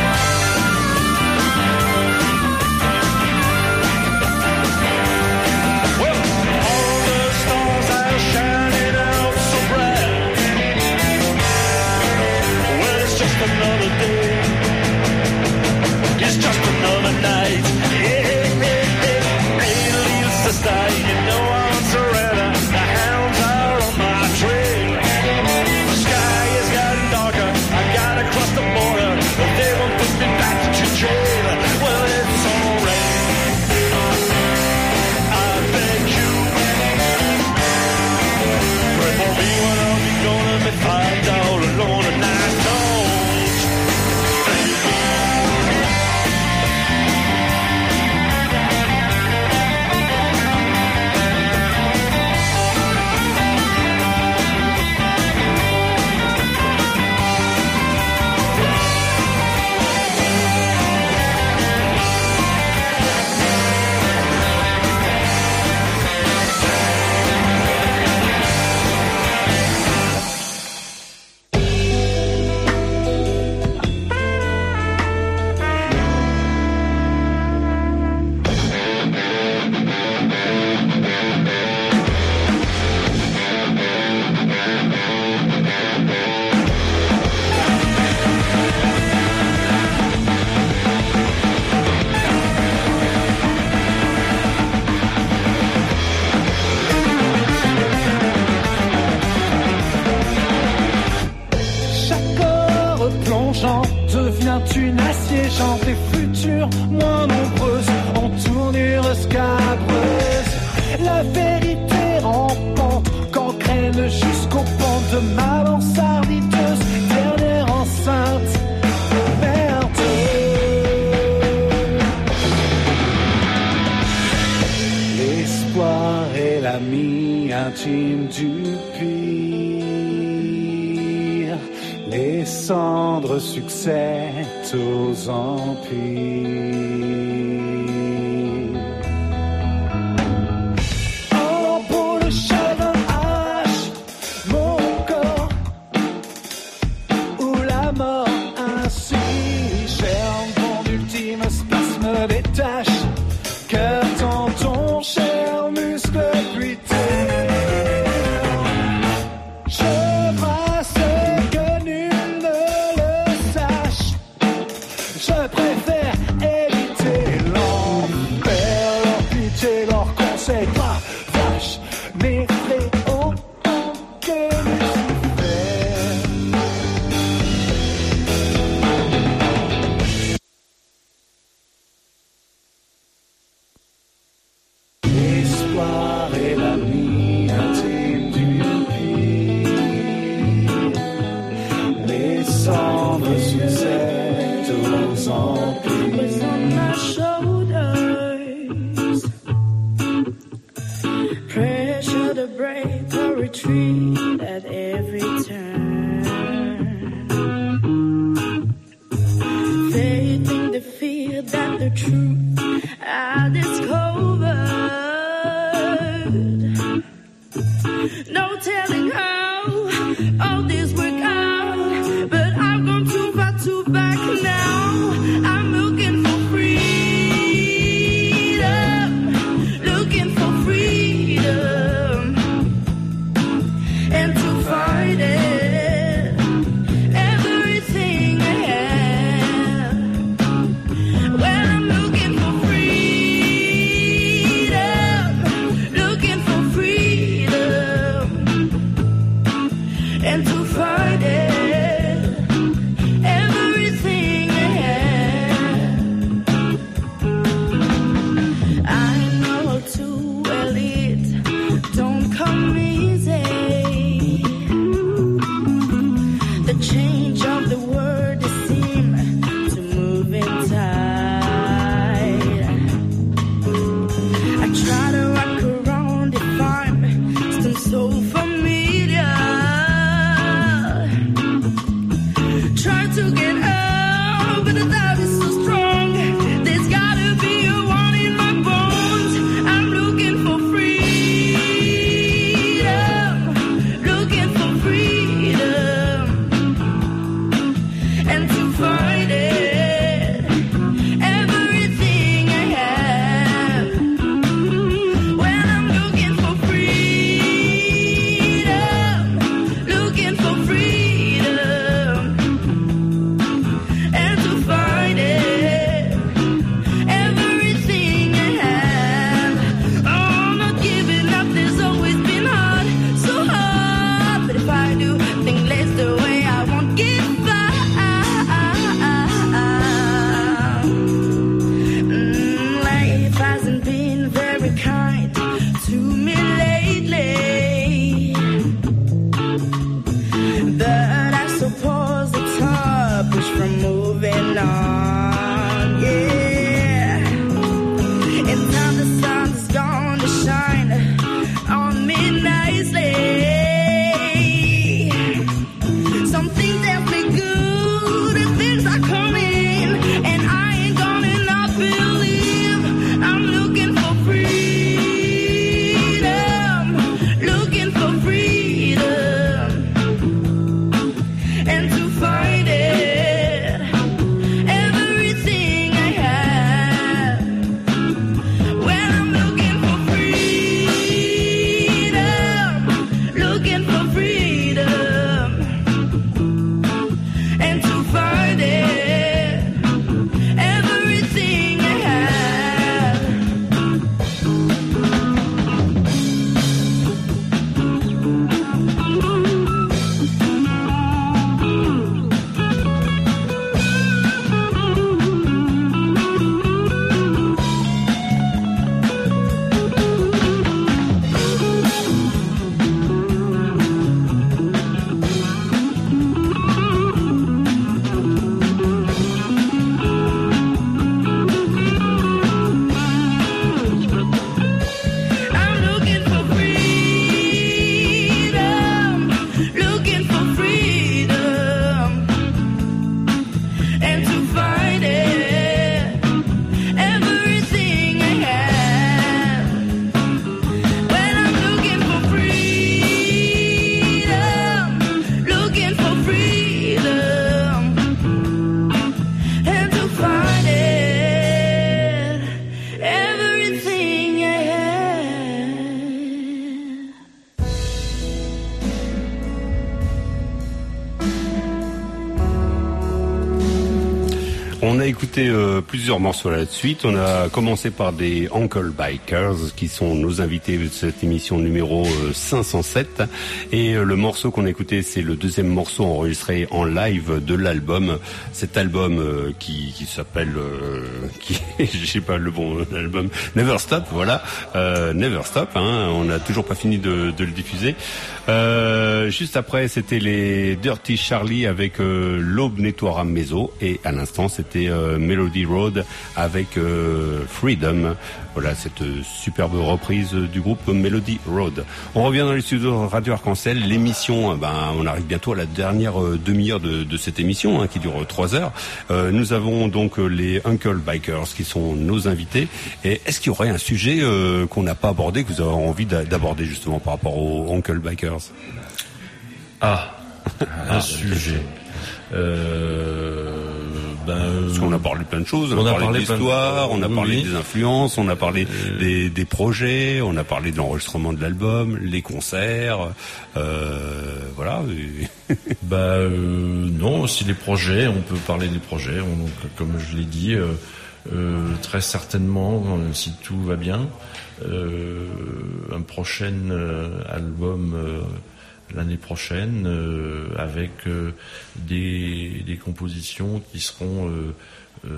chaque heure plongeante devient une assiégeante. Les futures moins nombreuses en tournure scabreuse. La vérité rampante, gangrène jusqu'au pan de ma mansarde hiteuse. Dernière enceinte perdeuse. L'espoir est l'ami intime du pire. Les cendres succèdent aux empires. Oh, pour le chagrin hache mon corps, ou la mort ainsi germe, mon ultime spasme détache. Cœur, tendon, chair, muscle, puis terre. Je brasse que nul ne le sache. Je préfère éviter l'enfer, leur pitié, leur conseil, pas vache, m'effraie autant que Lucifer. L'espoir est l'ami intime du pire. Les cendres succèdent aux empires. Was on my shoulders. Pressure to break or retreat at every turn. Faith in the fear that the truth I discovered. No telling how all this work out, but I've gone too far to back now. I'm looking for freedom, looking for freedom, and to find it, everything I have. Well, I'm looking for freedom, looking for freedom, and to find it, everything I have. I know too well it don't come easy. The change of the world it seem to move in tide. I try to rock around if I'm still so familiar. Try to get out, but the doubt is so strong. There's gotta be a one in my bones. I'm looking for freedom, looking for freedom, and to find it, everything I have. When I'm looking for freedom, looking for freedom, and to find it, everything I have. Oh, not giving up, there's always been hard, so hard. But if I do think less the way I won't give up. Mm, life hasn't been very kind to me lately, but I suppose it's hard push from moving on. Yeah, and now the sun's gonna shine on me nicely. Something tells me good and things are coming, and I ain't gonna not believe. I'm looking for freedom, looking for freedom, and to find it, everything I have. When I'm looking for freedom, looking for freedom, and to find it, everything I have. On a écouté euh, plusieurs morceaux là de suite. On a commencé par des Uncle Bikers qui sont nos invités de cette émission numéro euh, cinq cent sept. Et euh, le morceau qu'on a écouté, c'est le deuxième morceau enregistré en live de l'album. Cet album euh, qui, qui s'appelle, euh, qui, je sais pas le bon euh, album, Never Stop. Voilà, euh, Never Stop. Hein, on n'a toujours pas fini de, de le diffuser. Euh, juste après, c'était les Dirty Charlie avec euh, L'Aube nettoiera mes os. Et à l'instant, c'était Euh, Melody Road avec euh, Freedom. Voilà cette euh, superbe reprise euh, du groupe Melody Road. On revient dans les studios de Radio Arc-en-Ciel. L'émission, euh, ben, on arrive bientôt à la dernière euh, demi-heure de, de cette émission hein, qui dure trois heures. Euh, nous avons donc euh, les Uncle Bikers qui sont nos invités. Et est-ce qu'il y aurait un sujet euh, qu'on n'a pas abordé, que vous avez envie d'aborder justement par rapport aux Uncle Bikers? Ah, un sujet. Euh... Ben, Parce qu'on a parlé plein de choses, on, on a, a parlé, parlé de l'histoire, de... on a oui, parlé oui. des influences, on a parlé euh... des, des projets, on a parlé de l'enregistrement de l'album, les concerts, euh, voilà. bah euh, non, aussi les projets, on peut parler des projets, on, donc, comme je l'ai dit, euh, euh, très certainement, euh, si tout va bien, euh, un prochain euh, album euh, l'année prochaine euh, avec euh, des, des compositions qui seront euh, euh,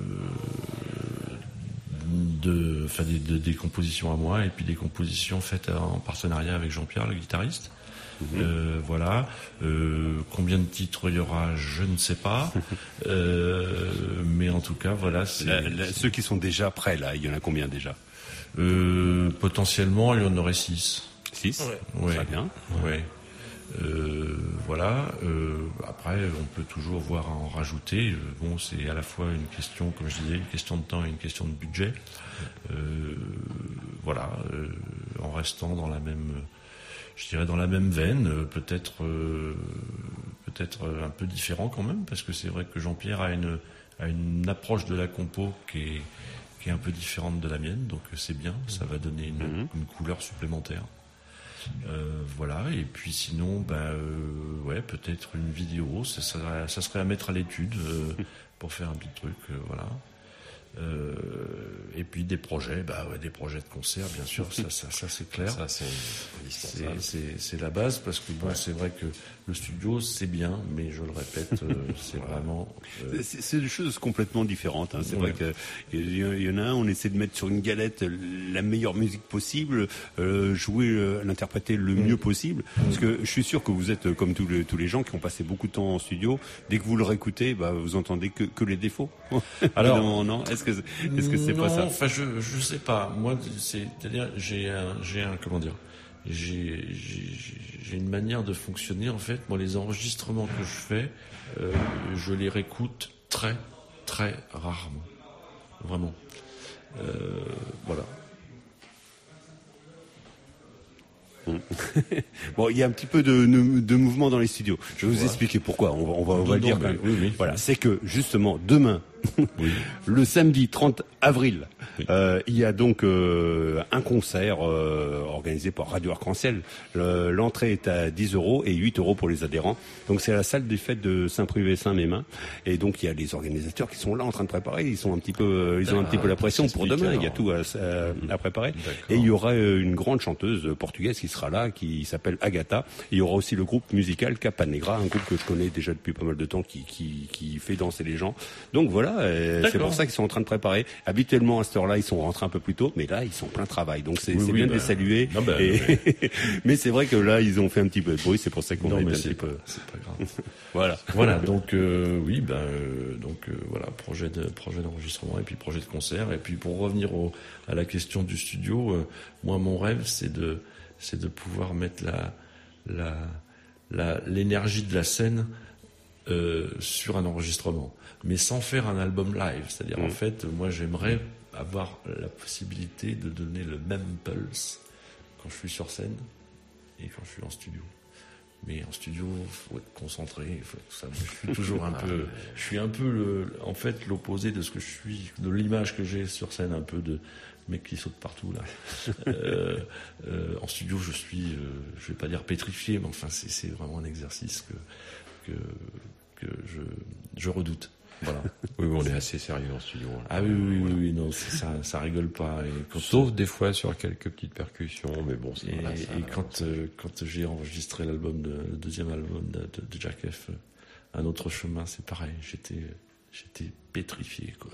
de, enfin des, de, des compositions à moi et puis des compositions faites en partenariat avec Jean-Pierre, le guitariste. Mmh. Euh, voilà. Euh, combien de titres il y aura, je ne sais pas. euh, mais en tout cas, voilà. C'est, la, la, ceux qui sont déjà prêts là, il y en a combien déjà? euh, Potentiellement, il y en aurait six. Six. Ouais. Très bien. Ouais. Euh, voilà. Euh, après, on peut toujours voir à en rajouter. Euh, bon, c'est à la fois une question, comme je disais, une question de temps et une question de budget. Euh, voilà. Euh, en restant dans la même, je dirais dans la même veine, euh, peut-être, euh, peut-être un peu différent quand même, parce que c'est vrai que Jean-Pierre a une, a une approche de la compo qui est, qui est un peu différente de la mienne, donc c'est bien. Ça va donner une, mmh. une couleur supplémentaire. Euh, voilà, et puis sinon, ben, euh, ouais, peut-être une vidéo, ça serait, ça serait à mettre à l'étude euh, pour faire un petit truc, euh, voilà. Euh, et puis des projets, bah ouais, des projets de concert, bien sûr, ça, ça, ça c'est clair. Ça, c'est indispensable. C'est, c'est, c'est la base, parce que bon, ouais. c'est vrai que le studio, c'est bien, mais je le répète, euh, c'est vraiment... Euh... C'est, c'est des choses complètement différentes. Hein. C'est ouais. vrai qu'il y, y en a un, on essaie de mettre sur une galette la meilleure musique possible, euh, jouer, euh, l'interpréter le mmh. mieux possible. Mmh. Parce que je suis sûr que vous êtes comme tous les, tous les gens qui ont passé beaucoup de temps en studio. Dès que vous le réécoutez, bah, vous entendez que, que les défauts. Alors, non, non. Est-ce que, est-ce que c'est non, pas ça? Enfin, je, je sais pas. Moi, c'est, c'est-à-dire, j'ai un, j'ai un, comment dire, j'ai, j'ai, j'ai une manière de fonctionner, en fait. Moi, les enregistrements que je fais, euh, je les réécoute très, très rarement. Vraiment. Euh, voilà. Bon, il y a un petit peu de, de mouvement dans les studios. Je vais vous expliquer pourquoi. On va, on va, on va le dire quand même. Oui, oui. Voilà, c'est que justement demain, oui. le samedi trente avril, oui. euh, il y a donc euh, un concert euh, organisé par Radio Arc-en-Ciel. Le, l'entrée est à dix euros et huit euros pour les adhérents. Donc c'est à la salle des fêtes de Saint-Privé-Saint-Mémin. Et donc il y a les organisateurs qui sont là en train de préparer. Ils sont un petit peu, ils ont ah, un petit peu la pression pour demain. Alors. Il y a tout à, à, à préparer. D'accord. Et il y aura une grande chanteuse portugaise qui sera là, qui s'appelle Agatha. Et il y aura aussi le groupe musical Capa Negra, un groupe que je connais déjà depuis pas mal de temps, qui, qui, qui fait danser les gens. Donc voilà. C'est pour ça qu'ils sont en train de préparer. Habituellement, à cette heure-là, ils sont rentrés un peu plus tôt, mais là, ils sont plein travail. Donc, c'est, oui, c'est oui, bien bah, de les saluer. Non, bah, et... oui. Mais c'est vrai que là, ils ont fait un petit peu de bruit. C'est pour ça qu'on a été un petit peu. C'est pas grave. Voilà. Voilà. Donc, euh, oui, ben, euh, donc, euh, voilà, projet de, projet d'enregistrement et puis projet de concert. Et puis, pour revenir au, à la question du studio, euh, moi, mon rêve, c'est de, c'est de pouvoir mettre la, la, la, l'énergie de la scène euh, sur un enregistrement, mais sans faire un album live. C'est-à-dire, mmh. en fait, moi, j'aimerais avoir la possibilité de donner le même pulse quand je suis sur scène et quand je suis en studio. Mais en studio, il faut être concentré, il faut être tout ça. Moi, je suis toujours un peu, je suis un peu le, en fait, l'opposé de ce que je suis, de l'image que j'ai sur scène, un peu de mec qui saute partout là. euh, euh, en studio, je suis, euh, je vais pas dire pétrifié, mais enfin, c'est, c'est vraiment un exercice que que que je je redoute. Voilà. Oui, oui, on est assez sérieux en studio. Hein. Ah oui, oui, oui, oui, non, ça, ça rigole pas. Et quand Sauf des fois sur quelques petites percussions, mais bon, c'est Et, voilà, ça, et quand, euh, quand j'ai enregistré l'album, de, le deuxième album de, de, de Jack F, Un autre chemin, c'est pareil. J'étais, j'étais pétrifié, quoi.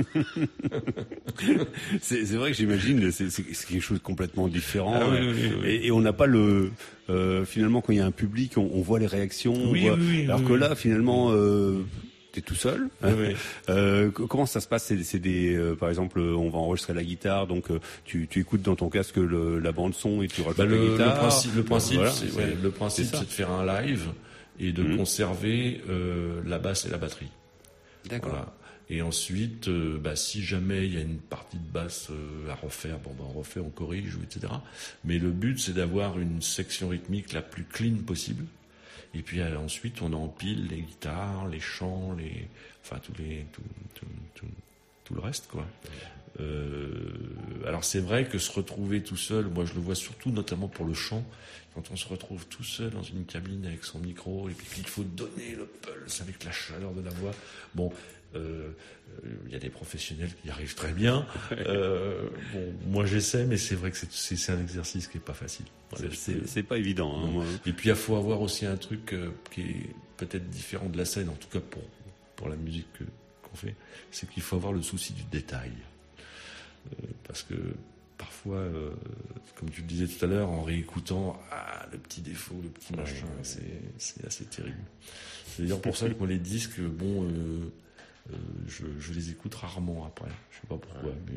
c'est, c'est vrai que j'imagine, c'est, c'est, c'est quelque chose de complètement différent. Ah, oui, euh, oui, oui. Et, et on n'a pas le, euh, finalement, quand il y a un public, on, on voit les réactions. on Oui, voit- oui, oui, alors oui, que oui. là, finalement, euh, t'es tout seul. Oui, oui. Euh, c- comment ça se passe? C'est, c'est des, euh, par exemple, euh, on va enregistrer la guitare, donc euh, tu, tu écoutes dans ton casque le, la bande son et tu rajoutes Bah, la le, guitare. le principe, le principe, Voilà, c'est, c'est- ouais, le principe, c'est ça. c'est de faire un live et de Mhm. conserver euh, la basse et la batterie. D'accord. Voilà. Et ensuite, euh, bah, si jamais il y a une partie de basse euh, à refaire, bon, bah, on refait, on corrige, ou et cetera. Mais le but, c'est d'avoir une section rythmique la plus clean possible. Et puis euh, ensuite, on empile les guitares, les chants, les, enfin tous les, tout, tout, tout, tout le reste, quoi. Euh, alors c'est vrai que se retrouver tout seul, moi je le vois surtout notamment pour le chant, quand on se retrouve tout seul dans une cabine avec son micro et puis qu'il faut donner le pulse avec la chaleur de la voix. Bon, il euh, euh, y a des professionnels qui y arrivent très bien. Euh, bon, moi j'essaie, mais c'est vrai que c'est, c'est, c'est un exercice qui est pas facile. Voilà, C'est, je peux- c'est, c'est pas évident. Hein, moi. Et puis il faut avoir aussi un truc euh, qui est peut-être différent de la scène, en tout cas pour pour la musique que, qu'on fait, c'est qu'il faut avoir le souci du détail. Euh, parce que parfois, euh, comme tu le disais tout à l'heure, en réécoutant, ah, le petit défaut, le petit machin, c'est, c'est assez terrible. C'est d'ailleurs pour ça que moi, les disques, bon, euh, euh, je, je les écoute rarement après. Je sais pas pourquoi, mais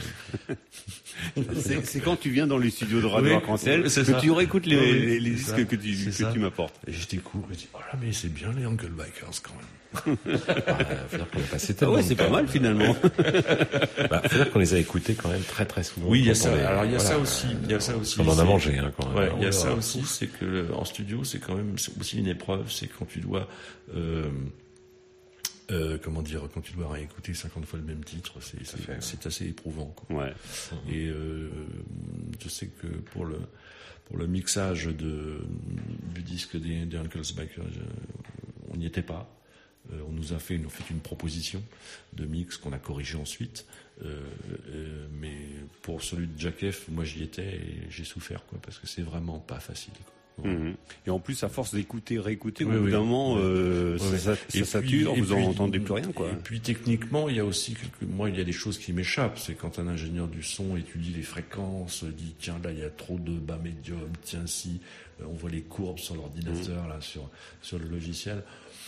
bon. Ouais. C'est, c'est quand tu viens dans les studios de Radio Oui, Arc-en-Ciel c'est que ça. tu réécoutes les, Oui, oui, les, les c'est disques ça. que tu, C'est que ça. tu m'apportes. Et je découvre et je dis, oh là, mais c'est bien les Uncle Bikers quand même. Il faut dire qu'on a passé Ah tellement ouais, de c'est pas temps. mal finalement. Bah, faut dire qu'on les a écoutés quand même très très souvent. Oui, il y a quand ça. on est- Alors il y a voilà. ça aussi. Il y a ça aussi. On en a C'est- mangé, hein, quand même. Ouais, il y a On ça a- aussi, c'est que le- en studio, c'est quand même c'est aussi une épreuve. C'est quand tu dois, euh, euh, comment dire, quand tu dois réécouter cinquante fois le même titre, c'est c'est, fait, ouais. c'est assez éprouvant, quoi. Ouais. Et euh, je sais que pour le pour le mixage de du disque des, des Uncle's Bikers, euh, on n'y était pas. Euh, on nous a fait une, fait une proposition de mix qu'on a corrigé ensuite. Euh, euh, mais pour celui de Jack F, moi j'y étais et j'ai souffert, quoi, parce que c'est vraiment pas facile, quoi. Mhm. Et en plus, à force d'écouter, réécouter, Oui, au bout oui. d'un moment, euh, Ouais, ça, ouais. ça, Et ça puis- sature, et vous puis- en entendez plus rien, quoi. Et puis techniquement, il y a aussi quelques, moi, il y a des choses qui m'échappent. C'est quand un ingénieur du son étudie les fréquences, dit tiens là il y a trop de bas médium, tiens si, euh, on voit les courbes sur l'ordinateur là sur sur le logiciel.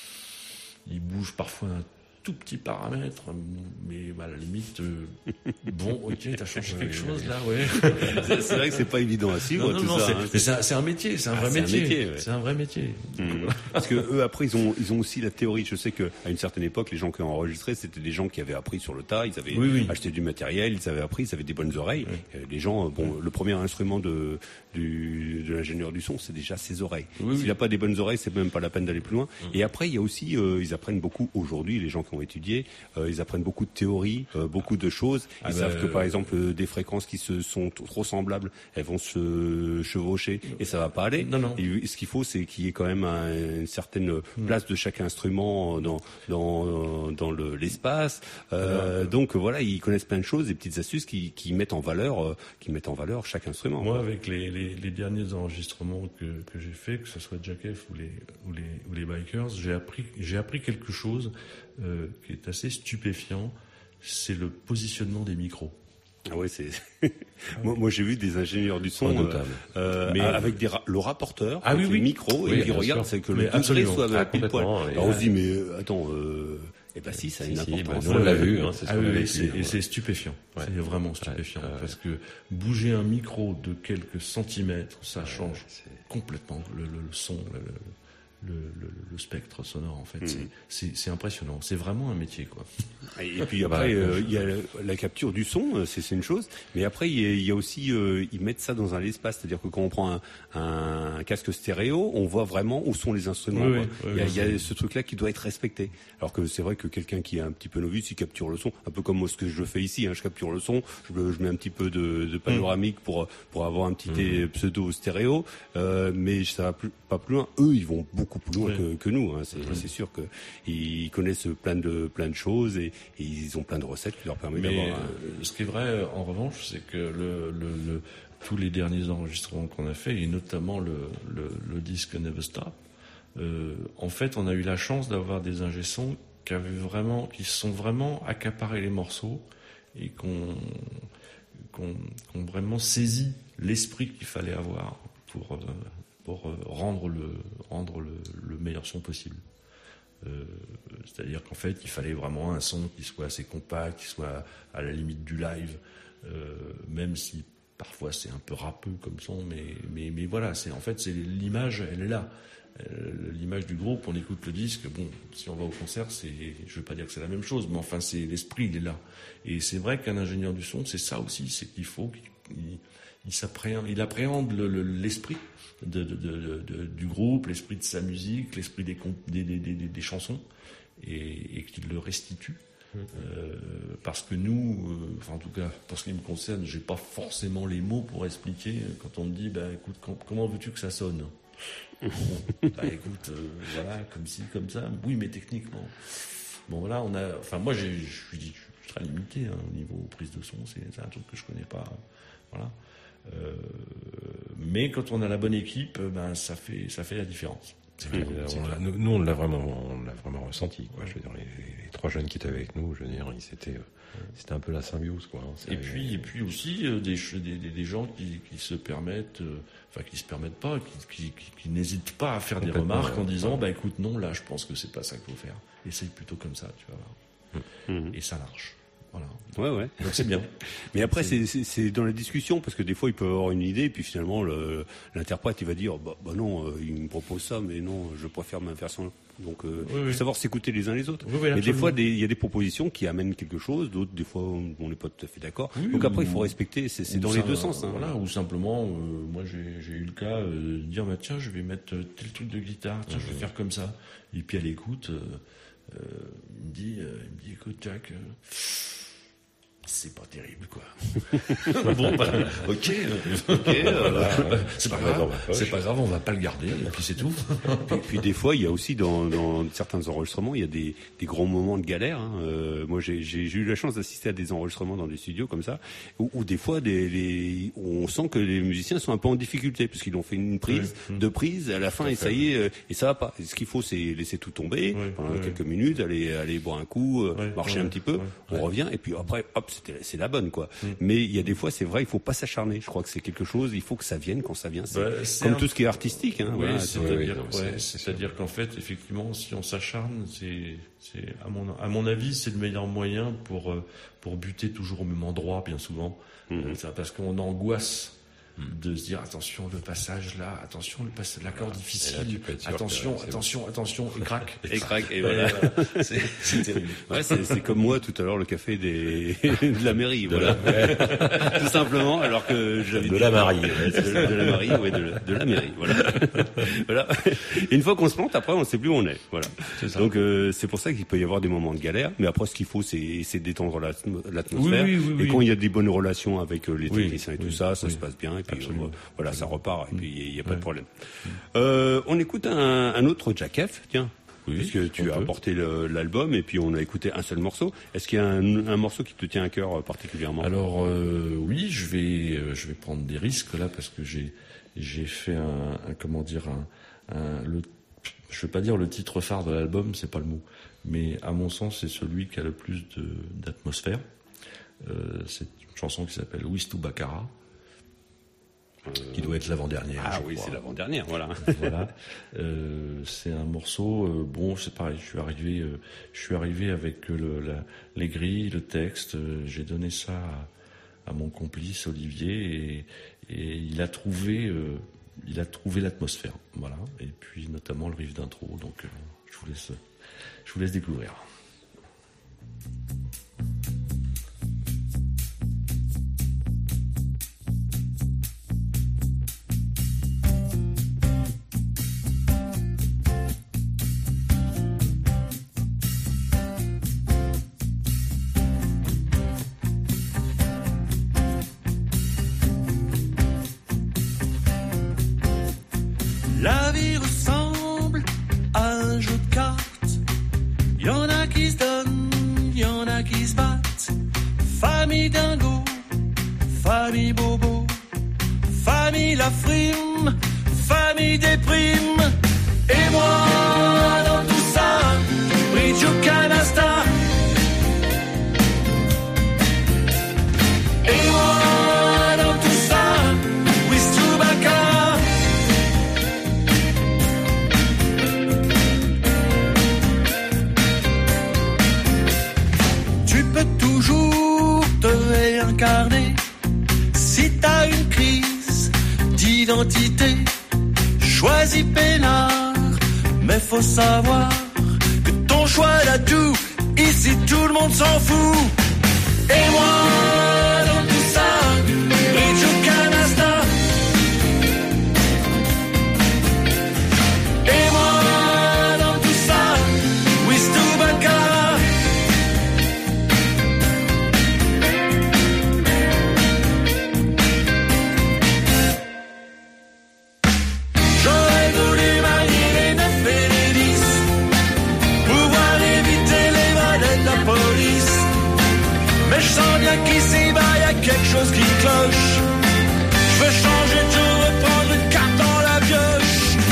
Il bouge parfois un tout petit paramètre, mais bah, à la limite, euh, bon, ok, t'as changé quelque chose là, ouais. C'est, c'est vrai que c'est pas évident à suivre, Non, non, tout non, ça. c'est, hein. mais c'est, un, c'est un métier, c'est un Ah, vrai c'est un métier. métier, ouais. C'est un vrai métier. Mhm. Parce que eux après ils ont ils ont aussi la théorie. Je sais que à une certaine époque les gens qui ont enregistré c'était des gens qui avaient appris sur le tas. Ils avaient Oui, oui. acheté du matériel, ils avaient appris, ils avaient des bonnes oreires. Euh, Les gens, euh, bon, le premier instrument de du de l'ingénieur du son c'est déjà ses oreilles. Oui, S'il oui. n'a pas des bonnes oreilles, c'est même pas la peine d'aller plus loin. Et après il y a aussi euh, ils apprennent beaucoup aujourd'hui les gens qui ont étudié. Euh, ils apprennent beaucoup de théorie, euh, beaucoup de choses. Ils Ah bah, savent que par euh, exemple euh, des fréquences qui se sont t- trop semblables, elles vont se chevaucher et ça va pas aller. Non, non. Et ce qu'il faut, c'est qu'il y ait quand même un- une certaine place de chaque instrument dans dans dans le, l'espace. Euh, donc voilà, ils connaissent plein de choses, des petites astuces qui, qui mettent en valeur, euh, qui mettent en valeur chaque instrument. Moi, avec les, les, les derniers enregistrements que, que j'ai fait, que ce soit Jack F ou les, ou les, ou les Bikers, j'ai appris, j'ai appris quelque chose euh, qui est assez stupéfiant, c'est le positionnement des micros. Ah ouais, c'est. moi, moi, j'ai vu des ingénieurs du son Redoutable. euh, Mais- avec des ra- le rapporteur, Ah avec oui, les oui. micros, Oui, et ils bien regardent, sûr. c'est que Mais le degré absolument. soit Ah, pile poil. complètement, et- Alors on se dit, mais euh, attends, euh, eh ben si, ça a Si, une si, importance. bah, nous, on l'a vu, hein, c'est ce Ah qu'on oui, a oui, vécu, c'est, hein. et c'est stupéfiant. Ouais. C'est vraiment stupéfiant. Ouais, ouais. Parce que bouger un micro de quelques centimètres, ça change c'est- complètement le, le, le son, le, le, le, le spectre sonore, en fait. Mhm. C'est, c'est, c'est impressionnant. C'est vraiment un métier, quoi. Et et puis après, Bah, euh, il y a la, la capture du son, euh, c'est, c'est une chose. Mais après, il y a, il y a aussi, euh, ils mettent ça dans un espace, c'est-à-dire que quand on prend un, un, un casque stéréo, on voit vraiment où sont les instruments. Oui, quoi. oui, il y a, oui, il y a oui. ce truc-là qui doit être respecté. Alors que c'est vrai que quelqu'un qui est un petit peu novice, il capture le son, un peu comme moi ce que je fais ici. Hein, je capture le son, je, je mets un petit peu de, de panoramique pour pour avoir un petit Mhm. pseudo stéréo, euh, mais ça va plus, pas plus loin. Eux, ils vont beaucoup beaucoup plus loin oui. que, que nous. Hein. C'est, oui. c'est sûr qu'ils connaissent plein de plein de choses et, et ils ont plein de recettes qui leur permettent Mais d'avoir. Un... euh, ce qui est vrai, en revanche, c'est que le, le, le, tous les derniers enregistrements qu'on a fait, et notamment le, le, le disque Never Stop, euh, en fait, on a eu la chance d'avoir des ingé-sons qui avaient vraiment, qui se sont vraiment accaparés les morceaux et qu'on qu'on, qu'on vraiment saisi l'esprit qu'il fallait avoir pour euh, pour euh, rendre le rendre le, le meilleur son possible. Euh, c'est-à-dire qu'en fait, il fallait vraiment un son qui soit assez compact, qui soit à la limite du live, euh, même si parfois c'est un peu râpeux comme son, mais mais mais voilà, c'est en fait c'est l'image, elle est là. Euh, l'image du groupe, on écoute le disque, bon, si on va au concert, c'est, je veux pas dire que c'est la même chose, mais enfin, c'est l'esprit, il est là. Et c'est vrai qu'un ingénieur du son, c'est ça aussi, c'est qu'il faut qu'il il s'appréhende, il appréhende le, le, l'esprit de, de, de, de, du groupe, l'esprit de sa musique, l'esprit des, des, des, des, des chansons, et, et qu'il le restitue. Mmh. Euh, parce que nous, euh, enfin en tout cas, pour ce qui me concerne, j'ai pas forcément les mots pour expliquer quand on me dit, bah écoute, quand, comment veux-tu que ça sonne? Bon, bah écoute, euh, voilà, comme ci, comme ça. Oui, mais techniquement. Bon, voilà, on a. Enfin, moi, j'ai, je suis, je suis très limité hein, au niveau prise de son. C'est, c'est un truc que je connais pas. Voilà. Euh, mais quand on a la bonne équipe, ben ça fait, ça fait la différence. C'est clair, c'est on nous, nous, on l'a vraiment, on l'a vraiment ressenti. Quoi. Je veux dire, les, les trois jeunes qui étaient avec nous, je veux dire, c'était, c'était un peu la symbiose, quoi. Hein. Et puis, et puis aussi euh, des, des, des gens qui, qui se permettent, euh, enfin qui se permettent pas, qui, qui, qui, qui n'hésitent pas à faire des remarques en disant, bah écoute, non, là, je pense que c'est pas ça qu'il faut faire. Essaye plutôt comme ça, tu vas voir. Mmh. Et ça marche. Voilà. Ouais, ouais. Donc c'est bien. Mais après, c'est, c'est, c'est dans la discussion, parce que des fois, il peut avoir une idée, puis finalement, le, l'interprète, il va dire, bah, bah non, euh, il me propose ça, mais non, je préfère ma version. Donc, euh, oui, oui. faut savoir s'écouter les uns les autres. Oui, oui, mais des fois, il y a des propositions qui amènent quelque chose, d'autres, des fois, on n'est pas tout à fait d'accord. Oui, Donc après, il faut respecter, c'est, c'est dans ça, les deux sens. Hein. Voilà, ou simplement, euh, moi, j'ai, j'ai eu le cas euh, de dire, bah, tiens, je vais mettre tel truc de guitare, tiens, mmh. je vais faire comme ça. Et puis, à l'écoute, euh, euh, il me dit, euh, il me dit, écoute, Jack, euh, c'est pas terrible, quoi. Bon, bah, ok, ok, euh, c'est pas grave, c'est pas grave, on va pas le garder, et puis c'est tout. Et puis des fois, il y a aussi dans, dans certains enregistrements, il y a des, des grands moments de galère. Hein. Euh, moi, j'ai, j'ai, j'ai eu la chance d'assister à des enregistrements dans des studios comme ça, où, où des fois, des, les, on sent que les musiciens sont un peu en difficulté, parce qu'ils ont fait une prise, oui. deux prises, à la fin, et ça y est, et ça va pas. Et ce qu'il faut, c'est laisser tout tomber oui, pendant oui, quelques oui. minutes, aller, aller boire un coup, oui, marcher oui, un petit peu, oui, on oui. revient, et puis après, hop, C'était, c'est la bonne, quoi. Mm. Mais il y a des fois, c'est vrai, il faut pas s'acharner. Je crois que c'est quelque chose, il faut que ça vienne quand ça vient. C'est, bah, c'est comme un... tout ce qui est artistique. Hein, oui, voilà, c'est-à-dire, ouais, ouais, c'est, c'est-à-dire qu'en fait, effectivement, si on s'acharne, c'est, c'est à mon, à mon avis, c'est le meilleur moyen pour pour buter toujours au même endroit, bien souvent, mm. c'est parce qu'on angoisse. De se dire attention le passage là, attention le passage, l'accord voilà. difficile, attention, attention, bon. attention, et crac, et crac, et voilà. c'est, c'est terrible. Ouais, c'est, c'est comme moi tout à l'heure le café des de la mairie, de voilà. La... Tout simplement, alors que j'avais de dit... la Marie, ouais, de, la, de la Marie, ouais, de la, de la mairie, voilà. Voilà. Et une fois qu'on se plante, après on ne sait plus où on est, voilà. C'est Donc euh, c'est pour ça qu'il peut y avoir des moments de galère, mais après ce qu'il faut, c'est, c'est détendre l'atmosphère. Oui, oui, oui, et oui. quand il y a des bonnes relations avec les techniciens oui, et tout oui, ça, ça oui. se passe bien. Et puis euh, voilà, ça repart et puis il n'y a pas ouais. de problème. Euh, on écoute un, un autre Jack F, tiens, oui, puisque tu as peut. apporté le, l'album et puis on a écouté un seul morceau. Est-ce qu'il y a un, un morceau qui te tient à cœur particulièrement ? Alors euh, oui, je vais euh, je vais prendre des risques là parce que j'ai j'ai fait un, un comment dire un, un le je vais pas dire le titre phare de l'album, c'est pas le mot, mais à mon sens c'est celui qui a le plus de d'atmosphère. Euh, c'est une chanson qui s'appelle Wish Baccarat. Qui doit être l'avant-dernière. Ah oui, crois. C'est l'avant-dernière, voilà. Voilà. Euh, c'est un morceau. Euh, bon, c'est pareil. Je suis arrivé, euh, je suis arrivé avec le, la, les grilles, le texte. Euh, j'ai donné ça à, à mon complice Olivier et, et il a trouvé, euh, il a trouvé l'atmosphère. Voilà. Et puis notamment le riff d'intro. Donc, euh, je vous laisse, je vous laisse découvrir. La vie ressemble Y en a qui se donnent, y en a qui se battent. Famille dingo, famille bobo, famille la frime, famille des primes. Et moi, dans tout ça, Bridge au canasta. Et moi, dans tout ça, Wistubaka. Tu peux toujours te réincarner si t'as une crise d'identité. Choisis peinard, mais faut savoir que ton choix là tout, ici tout le monde s'en fout. Et moi, dans tout ça, Bridge au canasta. Et moi, dans tout ça, Wistubaka. J'aurais voulu manier les neuf et les dix, pouvoir éviter les valets de la police. Mais je sens bien qu'ici bas y a quelque chose qui cloche. Je veux changer tout, reprendre une carte dans la pioche.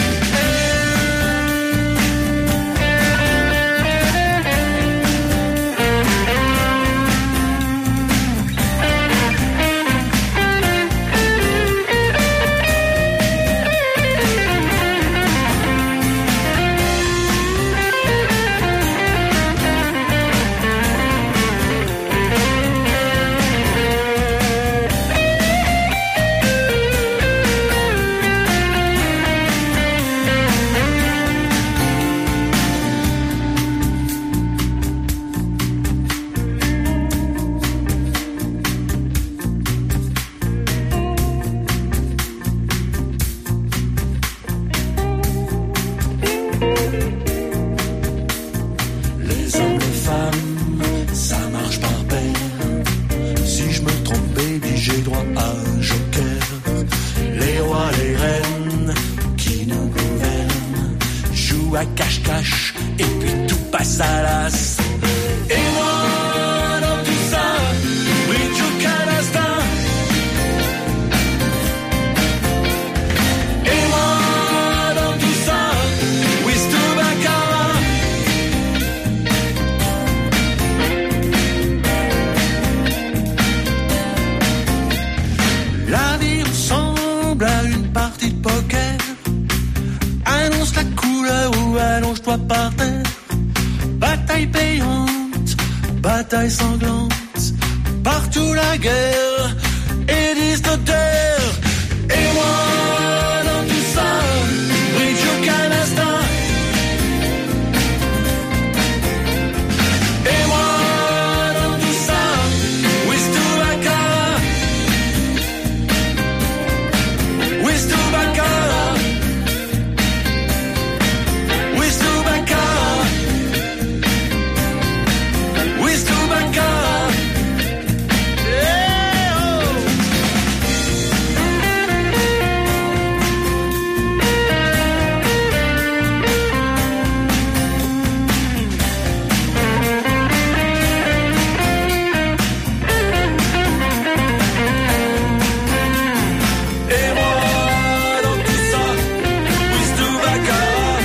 Les hommes, les femmes, ça marche par paire. Si je me trompe, baby, j'ai droit à un joker. Les rois, les reines qui nous gouvernent jouent à cache-cache et puis tout passe à l'as. Et moi, dans tout ça, Bridge au canasta. Et moi, dans tout ça, Wistubaka. La vie ressemble à une partie de poker. Annonce la couleur ou allonge-toi par terre. Bataille payante, bataille sanglante. Partout la guerre et disent terre. Et moi, dans tout ça, Bridge au canasta. Et moi, dans tout ça, Wistubaka. Wistubaka. Wistubaka. Wistubaka. Yeah, oh. Et moi, dans tout ça, Wistubaka.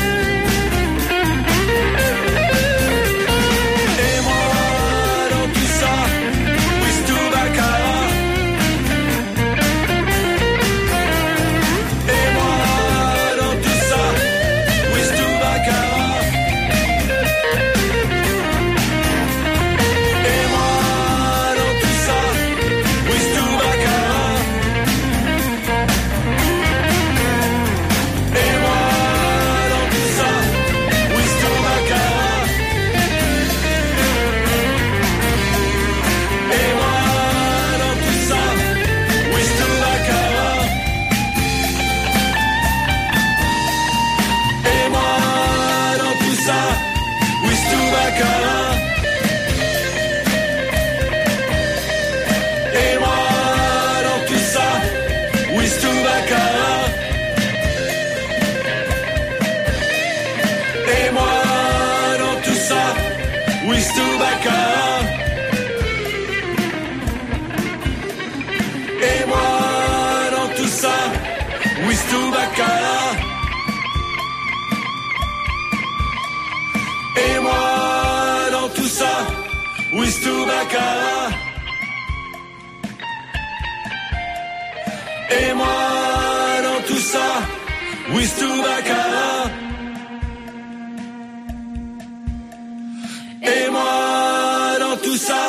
Et moi, dans tout ça, Wistubaka. Et moi, dans tout ça, Wistubaka. Et moi, dans tout ça, Wistubaka. Et moi, dans tout ça, Wistubaka. Et moi, dans tout ça, Wistubaka. Et moi, dans tout ça, Wistubaka. Et moi, dans tout ça, Wistubaka. Et moi, dans tout ça, Wistu Baccarat. Et moi dans tout ça, Wistu Baccarat. Et moi dans tout ça, Wistu Baccarat. Et moi dans tout ça, Wistu Baccarat. Et moi dans tout ça.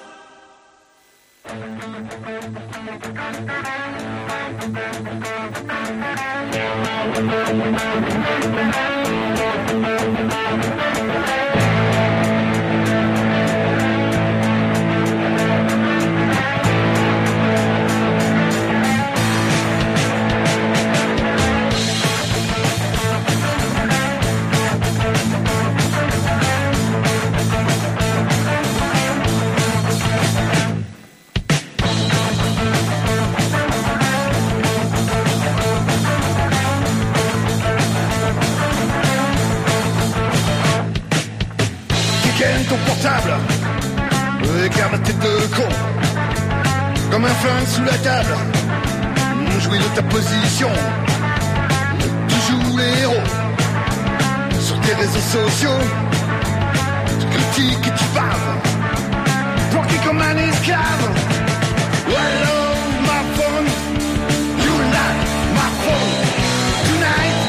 Ton portable, éclaire ma tête de con, comme un flingue sous la table. Jouis de ta position, tu joues les héros. Sur tes réseaux sociaux, tu critiques et tu baves, planqué comme un esclave. Hello, my phone, you like my phone tonight.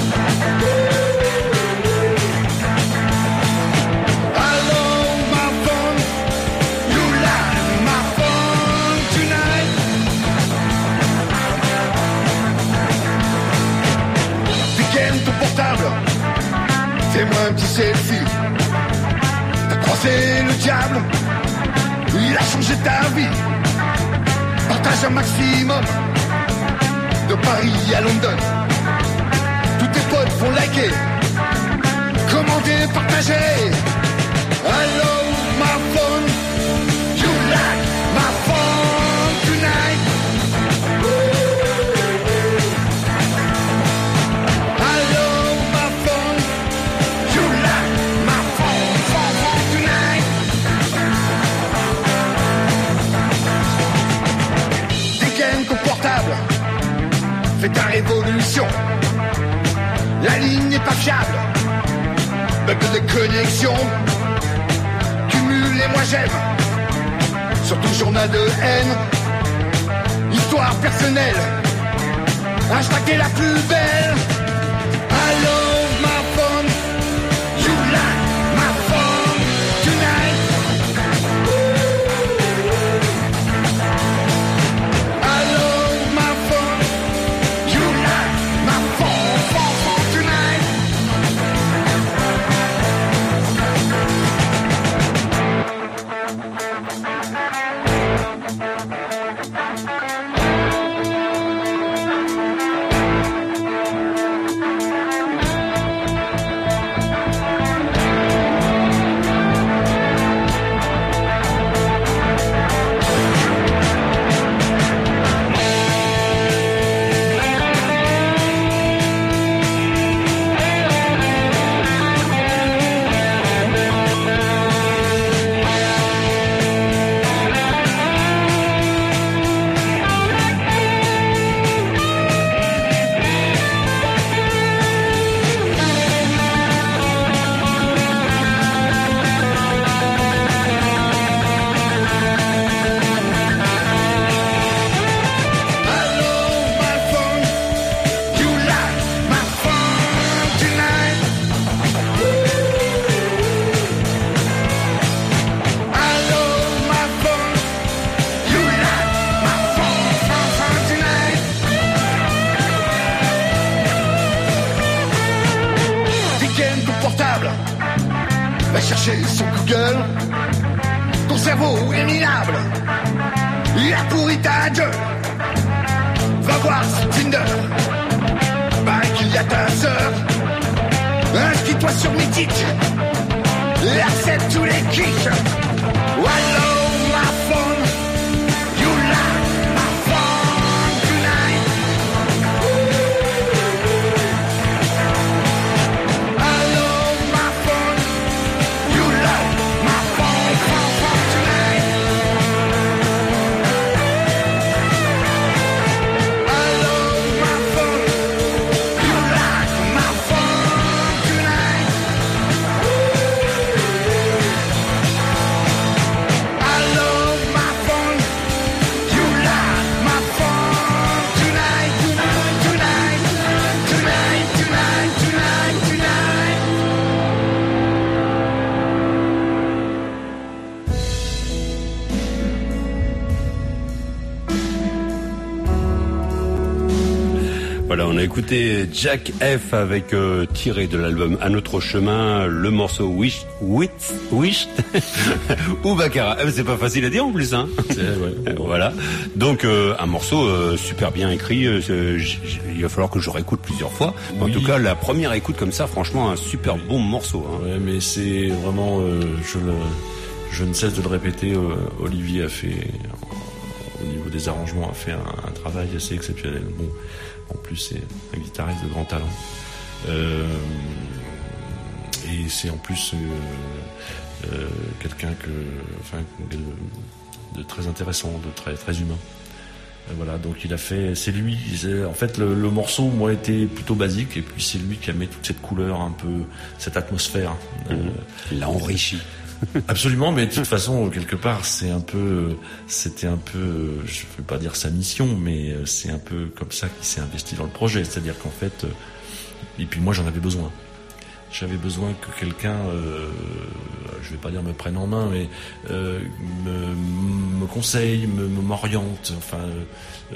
Fais-moi un petit selfie. T'as croisé le diable, il a changé ta vie. Partage un maximum de Paris à London. Tous tes potes vont liker, commenter, partager. Hello, my phone, you like my phone tonight. Fais ta révolution. La ligne n'est pas fiable. Bug de connexion. Cumule et moi j'aime. Sur ton journal de haine. Histoire personnelle. Hashtag est la plus belle. Hello, my phone. You like my phone tonight. Va chercher sur Google. Ton cerveau est minable. Il a pourri ta gueule. Va voir sur Tinder. Bah qu'il y a ta sœur. Inscris-toi sur Mythique. Et accepte tous les kicks. Hello, my phone. You like my phone tonight. Hello, my phone. You like my Voilà, on a écouté Jack F avec euh, tiré de l'album À notre chemin, le morceau Wish, Wish, Wish ou Baccarat. Eh ben, c'est pas facile à dire en plus, hein. C'est, ouais. Voilà. Donc euh, un morceau euh, super bien écrit. Euh, j- j- il va falloir que je réécoute plusieurs fois. En Oui. tout cas, la première écoute comme ça, franchement, un super bon morceau. Hein. Ouais, mais c'est vraiment, euh, je le, je ne cesse de le répéter. euh, Olivier a fait, euh, au niveau des arrangements, a fait un, un travail assez exceptionnel. Bon, en plus c'est un guitariste de grand talent. Euh, et c'est en plus euh, euh, quelqu'un que, enfin, de, de très intéressant, de très très humain. Euh, Voilà, donc il a fait, c'est lui. c'est- En fait, le, le morceau, moi, était plutôt basique, et puis c'est lui qui a mis toute cette couleur, un peu, cette atmosphère. Euh, Il l'a enrichi. Absolument, mais de toute façon, quelque part, c'est un peu, c'était un peu, je ne veux pas dire sa mission, mais c'est un peu comme ça qu'il s'est investi dans le projet. C'est-à-dire qu'en fait, et puis moi, j'en avais besoin. J'avais besoin que quelqu'un, euh, je vais pas dire me prenne en main, mais euh, me, me conseille, me, me m'oriente, enfin, euh,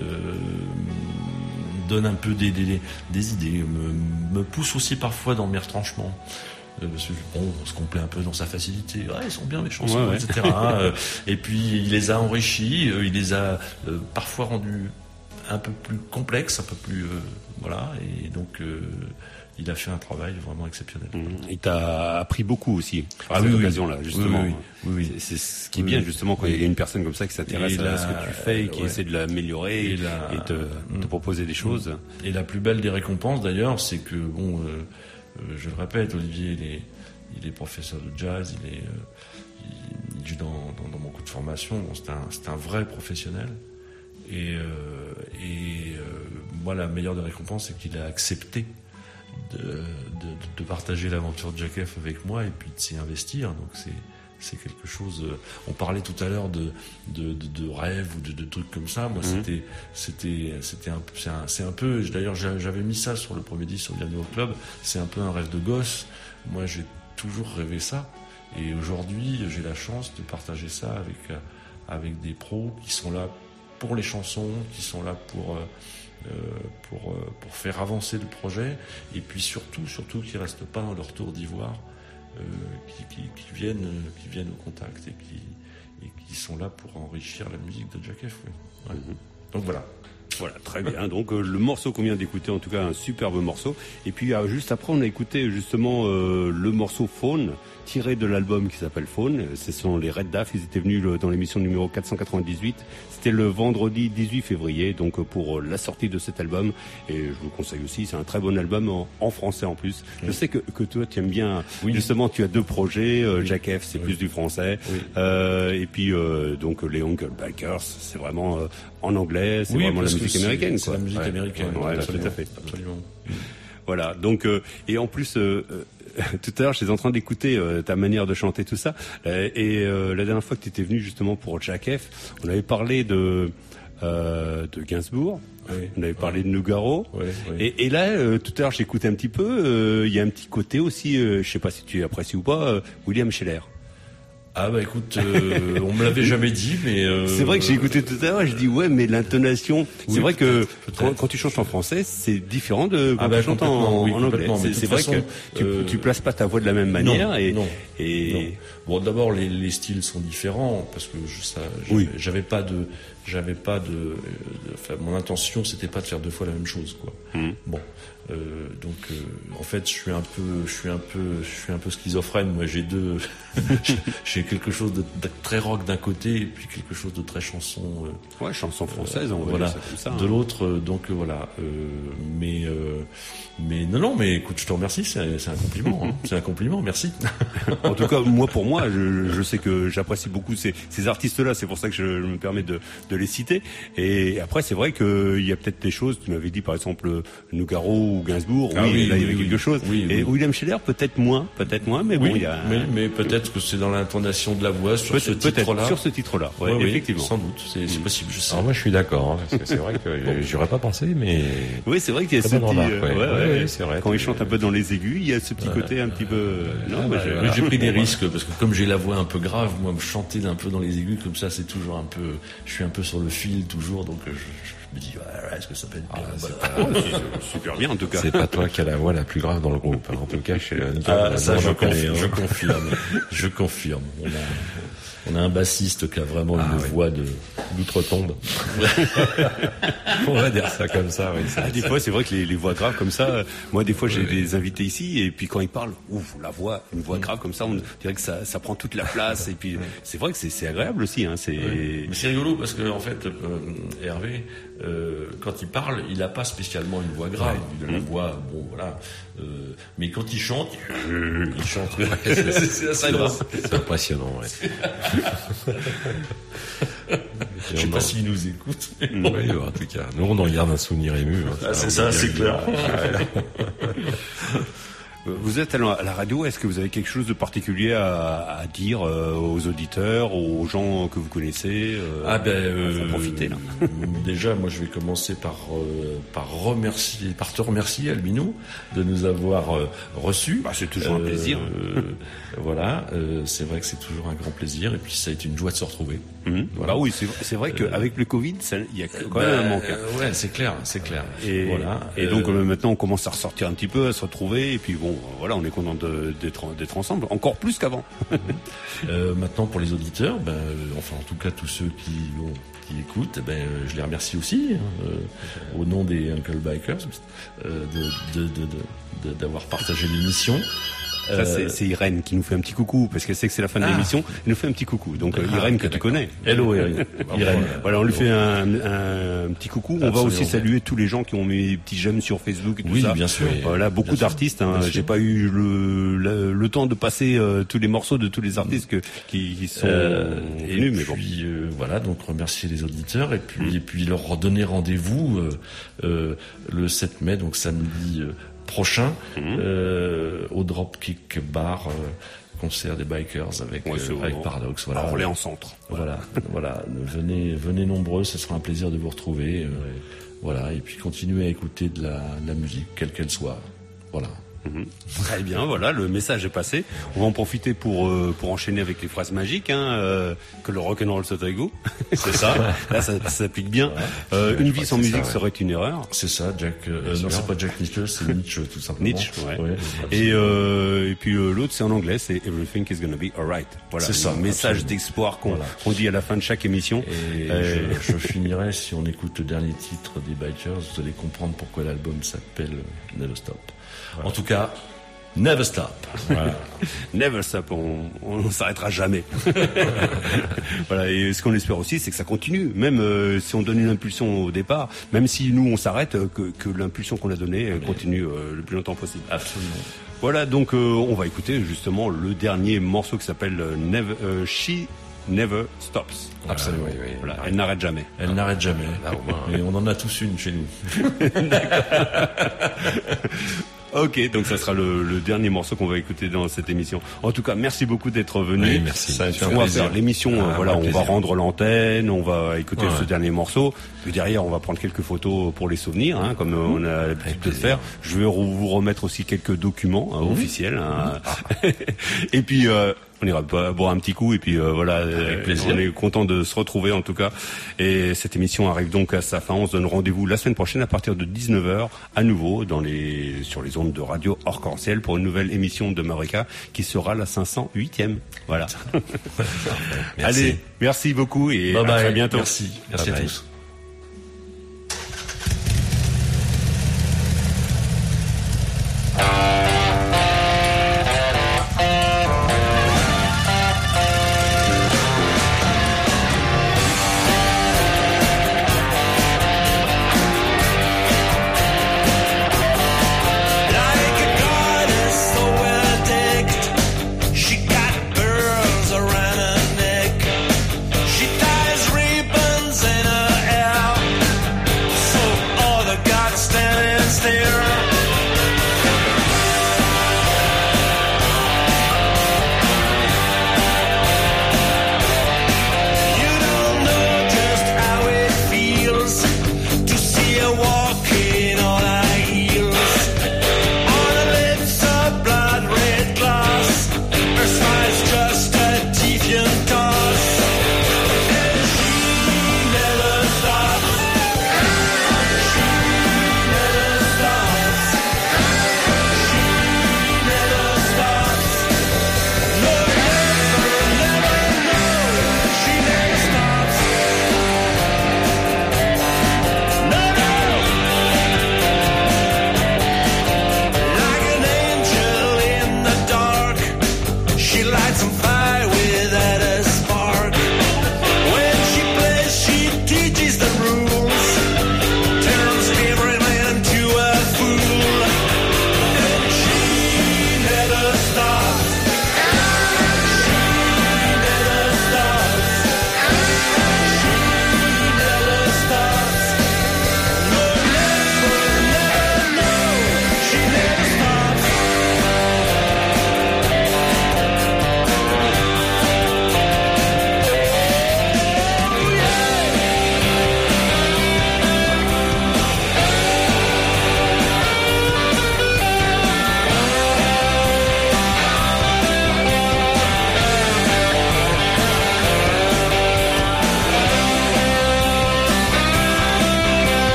me donne un peu des, des, des idées, me, me pousse aussi parfois dans mes retranchements. Euh, Parce que, bon, on se complaît un peu dans sa facilité. Ouais, ils sont bien mes chansons, Ouais, ouais. et cetera. Euh, et puis il les a enrichis, euh, il les a euh, parfois rendus un peu plus complexes, un peu plus, euh, voilà. Et donc euh, il a fait un travail vraiment exceptionnel. Il t'a appris beaucoup aussi à Ah cette oui, oui. occasion-là, justement. Oui, oui, oui, oui. C'est, c'est ce qui est Oui, bien, oui. justement, quand Oui. il y a une personne comme ça qui s'intéresse Et à la- ce que tu fais et qui ouais. essaie de l'améliorer Et et, la- et te, Mm. te proposer des choses. Et la plus belle des récompenses, d'ailleurs, c'est que, bon, euh, euh, je le répète, Olivier, il est, il est professeur de jazz, il est, euh, il, il joue dans, dans, dans beaucoup de formations. Bon, c'est un, c'est un vrai professionnel. Et, euh, et euh, moi, la meilleure des récompenses, c'est qu'il a accepté de, de, de partager l'aventure de Jack F avec moi et puis de s'y investir. Donc c'est c'est quelque chose. euh, On parlait tout à l'heure de de, de, de rêves ou de, de trucs comme ça. Moi, Mhm. c'était c'était c'était un c'est un, c'est un peu. D'ailleurs, j'a- j'avais mis ça sur le premier disque sur Piano Club. C'est un peu un rêve de gosse. Moi, j'ai toujours rêvé ça. Et aujourd'hui, j'ai la chance de partager ça avec euh, avec des pros qui sont là pour les chansons, qui sont là pour euh, euh, pour euh, pour faire avancer le projet, et puis surtout surtout qui restent pas dans leur tour d'ivoire, euh, qui, qui qui viennent euh, qui viennent au contact et qui et qui sont là pour enrichir la musique de Jack F. Oui. Ouais. Mhm. Donc voilà. Voilà, très bien. Donc euh, le morceau qu'on vient d'écouter, en tout cas un superbe morceau. Et puis euh, juste après, on a écouté justement euh, le morceau Faune, tiré de l'album qui s'appelle Faune. Ce sont les Red Daff, ils étaient venus le- dans l'émission numéro quatre cent quatre-vingt-dix-huit. C'était le vendredi dix-huit février, donc euh, pour euh, la sortie de cet album. Et je vous conseille aussi, c'est un très bon album en, en français en plus. Je sais que, que toi, tu aimes bien, Oui. justement, tu as deux projets. Euh, Jack F, c'est Oui. plus du français. Oui. Euh, et puis, euh, donc, les Hucklebackers, c'est vraiment euh, en anglais, c'est Oui, vraiment la parce que musique c'est- américaine. c'est quoi. la musique Ouais. américaine. Ouais, tout absolument, à fait. Absolument. Voilà. Donc, euh, et en plus, euh, euh, tout à l'heure, j'étais en train d'écouter euh, ta manière de chanter tout ça. Euh, et euh, la dernière fois que tu étais venu justement pour Jack F, on avait parlé de euh, de Gainsbourg. Oui. On avait parlé de Nougaro. Oui, oui. Et, et là, euh, tout à l'heure, j'écoutais un petit peu. euh, Il y a un petit côté aussi, euh, je sais pas si tu apprécies ou pas, euh, William Scheller. Ah bah écoute, euh, on me l'avait jamais dit, mais euh, C'est vrai que j'ai écouté tout à l'heure et je dis ouais, mais l'intonation, c'est Oui, vrai que peut-être, peut-être. quand, quand tu chantes en français, c'est différent de quand Ah bah, tu chantes en, complètement, oui, en anglais. complètement, mais C'est de c'est toute vrai façon, que tu, euh, tu places pas ta voix de la même manière non, et, non, et non. Bon, d'abord les, les styles sont différents parce que je, ça, j'avais, Oui. j'avais pas de, j'avais pas de, de- enfin, mon intention c'était pas de faire deux fois la même chose, quoi. Mhm. Bon, euh, donc euh, en fait je suis un peu, je suis un peu, je suis un peu schizophrène. Moi j'ai deux, j'ai quelque chose de, de très rock d'un côté et puis quelque chose de très chanson. euh, ouais, chanson française, on va voilà, dire ça comme ça. de hein. l'autre, euh, donc euh, voilà. Euh, mais euh, mais non non, mais écoute, je te remercie, c'est, c'est un compliment, hein. C'est un compliment, merci. En tout cas, moi pour moi, je, je sais que j'apprécie beaucoup ces, ces artistes-là. C'est pour ça que je, je me permets de, de les citer. Et après, c'est vrai qu'il y a peut-être des choses. Tu m'avais dit par exemple Nougaro ou Gainsbourg, Ah oui, oui, là il y oui, avait oui. quelque chose. Oui, Et oui. William Scheller, peut-être moins, peut-être moins, mais bon, Oui, il y a... mais, mais peut-être que c'est dans l'intonation de la voix sur ce Peut-être, peut-être, titre-là. sur ce titre-là, ouais, Oui, oui, effectivement. sans doute, c'est, c'est possible, je sais. Alors moi je suis d'accord, hein, parce que c'est vrai que euh, j'y aurais pas pensé, mais Oui, c'est vrai qu'il y a Très ce bonne petit, remarque, euh, ouais. ouais, Ouais, ouais. ouais, c'est vrai. Quand il chante un peu dans les aigus, il y a ce petit côté un petit peu. Non, mais je- Oui, j'ai pris des risques parce que comme j'ai la voix un peu grave, moi me chanter un peu dans les aigus comme ça, c'est toujours un peu, je suis un peu sur le fil toujours, donc euh, je, je me dis ouais, ouais, est-ce que ça peut être bien voilà. c'est super bien en tout cas. c'est pas toi qui as la voix la plus grave dans le groupe. hein. En tout cas, chez Nickel, Ah, ça, on je, en connaît, conf- hein. je confirme. Je confirme. On a, on a un bassiste qui a vraiment Ah, une oui. voix de. D'outre-tombe. On va dire ça comme ça, oui. ça- Ah, des fois, c'est vrai que les, les voix graves comme ça, euh, moi, des fois, j'ai des invités ici, et puis quand ils parlent, ouf, la voix, une voix grave comme ça, on dirait que ça, ça prend toute la place, et puis c'est vrai que c'est, c'est agréable aussi, hein, c'est. Mais c'est rigolo parce que en fait, euh, Hervé, euh, quand il parle, il n'a pas spécialement une voix grave. Il a une voix, bon voilà. Euh, mais quand il chante, il, il chante. c'est, c'est, c'est assez drôle. C'est impressionnant, ouais. Je sais pas s'il nous écoute. Oui, en tout cas. Nous, on en garde un souvenir ému. hein. Ah, c'est on ça, peut c'est bien clair. le dire. Vous êtes à la à la radio, est-ce que vous avez quelque chose de particulier à, à dire euh, aux auditeurs, aux gens que vous connaissez euh, Ah ben, euh, faut profiter là. déjà, moi, je vais commencer par euh, par remercier, par te remercier, Albino, de nous avoir euh, reçus. Bah, c'est toujours un plaisir. Euh, voilà, euh, c'est vrai que c'est toujours un grand plaisir, et puis ça a été une joie de se retrouver. Mhm. Voilà. Bah oui, c'est, c'est vrai qu'avec le Covid, ça- il y a quand Ben, même un manque. hein. euh, ouais, c'est clair, c'est clair. Et, voilà. et donc Euh, euh, maintenant on commence à ressortir un petit peu, à se retrouver, et puis bon, voilà, on est content de- d'être, d'être ensemble, encore plus qu'avant. Euh, maintenant, pour les auditeurs, ben, euh, enfin en tout cas tous ceux qui, bon, qui écoutent, ben, euh, je les remercie aussi, hein, euh, au nom des Uncle Bikers, euh, de, de, de, de- de- d'avoir partagé l'émission. Ça, c'est, c'est Irène qui nous fait un petit coucou, parce qu'elle sait que c'est la fin de Ah. l'émission, elle nous fait un petit coucou. Donc euh, Ah, Irène ok, que tu d'accord. connais. Hello Irène. Irène. Voilà, on lui fait un, un petit coucou. On va Absolument. aussi saluer tous les gens qui ont mis des petits j'aime sur Facebook et tout Oui, ça. bien sûr. Voilà, beaucoup Bien sûr. d'artistes. Hein. Bien sûr. J'ai pas eu le, le, le temps de passer euh, tous les morceaux de tous les artistes que, qui, qui sont Euh, et venus, mais bon. puis euh, voilà, donc remercier les auditeurs et puis et puis leur redonner rendez-vous euh, euh, le sept mai, donc samedi euh, prochain, euh, au Dropkick Bar, euh, concert des bikers avec Ouais, c'est euh, avec au- Paradox. Voilà. à Orléans-Centre. Voilà, voilà. Venez venez nombreux, ce sera un plaisir de vous retrouver. euh, Voilà, et puis continuez à écouter de la, de la musique, quelle qu'elle soit. Voilà. Très bien, voilà, le message est passé. On va en profiter pour euh, pour enchaîner avec les phrases magiques, hein, euh, que le rock'n'roll soit avec vous. C'est ça. Là, ça, ça s'applique bien. Euh, une vie sans musique serait une erreur. C'est ça, Jack. Euh, non, c'est pas Jack Nicholson, c'est Nietzsche, tout simplement. Nietzsche, ouais. Ouais, Et, euh, et puis euh, l'autre, c'est en anglais, c'est Everything is gonna be alright. Voilà, C'est ça, un message absolument. d'espoir qu'on Voilà. qu'on dit à la fin de chaque émission. Et Euh, je, je finirai, si on écoute le dernier titre des Bikers, vous allez comprendre pourquoi l'album s'appelle Never Stop. En tout cas, Never Stop. Voilà. Never stop, on, on ne s'arrêtera jamais. Voilà, et ce qu'on espère aussi, c'est que ça continue. Même euh, si on donne une impulsion au départ, même si nous on s'arrête, euh, que, que l'impulsion qu'on a donnée euh, continue euh, le plus longtemps possible. Absolument. Voilà, donc euh, on va écouter justement le dernier morceau qui s'appelle euh, Never, euh, She Never Stops. Absolument. Oui, oui. Voilà, elle n'arrête jamais. Elle n'arrête jamais. Là, au moins, Et on en a tous une chez nous. Ok, donc ça sera le, le dernier morceau qu'on va écouter dans cette émission. En tout cas, merci beaucoup d'être venu. Oui, merci. Ça a été On un va plaisir. faire l'émission, Ah, euh, voilà, un on va plaisir. rendre l'antenne, on va écouter Ouais. ce dernier morceau. Puis derrière, on va prendre quelques photos pour les souvenirs, hein, comme euh, on a l'habitude de le faire. Je vais re- vous remettre aussi quelques documents hein, officiels. Hein. Et puis, euh, on ira bo- boire un petit coup et puis euh, voilà, euh, plaisir. on est content de se retrouver en tout cas. Et cette émission arrive donc à sa fin. On se donne rendez-vous la semaine prochaine à partir de dix-neuf heures à nouveau dans les sur les ondes de radio Arc-en-Ciel pour une nouvelle émission de Marika qui sera la cinq cent huitième. Voilà. Merci. Allez, merci beaucoup et Bye à bye. très bientôt. Merci. Merci Bye à bye. tous. Like a goddess so well decked, she got pearls around her neck. She ties ribbons in her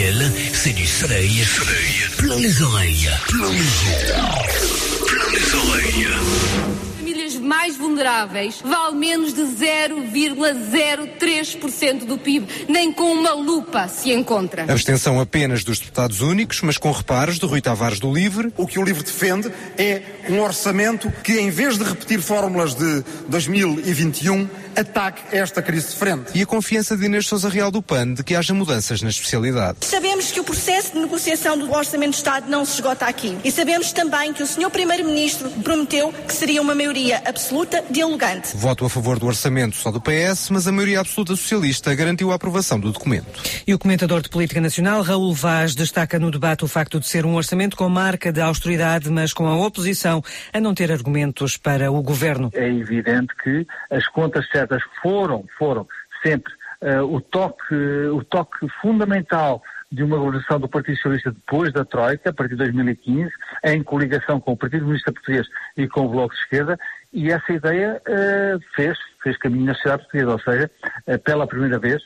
L, c'est du soleil, soleil, plein les oreilles, plein les oreilles, plein les oreilles. Famílias mais vulneráveis vale menos de zero vírgula zero três por cento do P I B, nem com uma lupa se encontra. Abstenção apenas dos deputados únicos, mas com reparos de Rui Tavares do LIVRE. O que o LIVRE defende é um orçamento que, em vez de repetir fórmulas de dois mil e vinte e um, ataque esta crise de frente. E a confiança de Inês Sousa Real do P A N de que haja mudanças na especialidade. Sabemos que o processo de negociação do Orçamento do Estado não se esgota aqui. E sabemos também que o senhor Primeiro-Ministro prometeu que seria uma maioria absoluta dialogante. Voto a favor do orçamento só do P S, mas a maioria absoluta socialista garantiu a aprovação do documento. E o comentador de política nacional, Raul Vaz, destaca no debate o facto de ser um orçamento com marca de austeridade, mas com a oposição a não ter argumentos para o governo. É evidente que as contas certas foram, foram sempre uh, o toque, o toque fundamental de uma governação do Partido Socialista depois da Troika, a partir de dois mil e quinze, em coligação com o Partido Comunista Português e com o Bloco de Esquerda, e essa ideia uh, fez, fez caminho na sociedade portuguesa, ou seja, uh, pela primeira vez,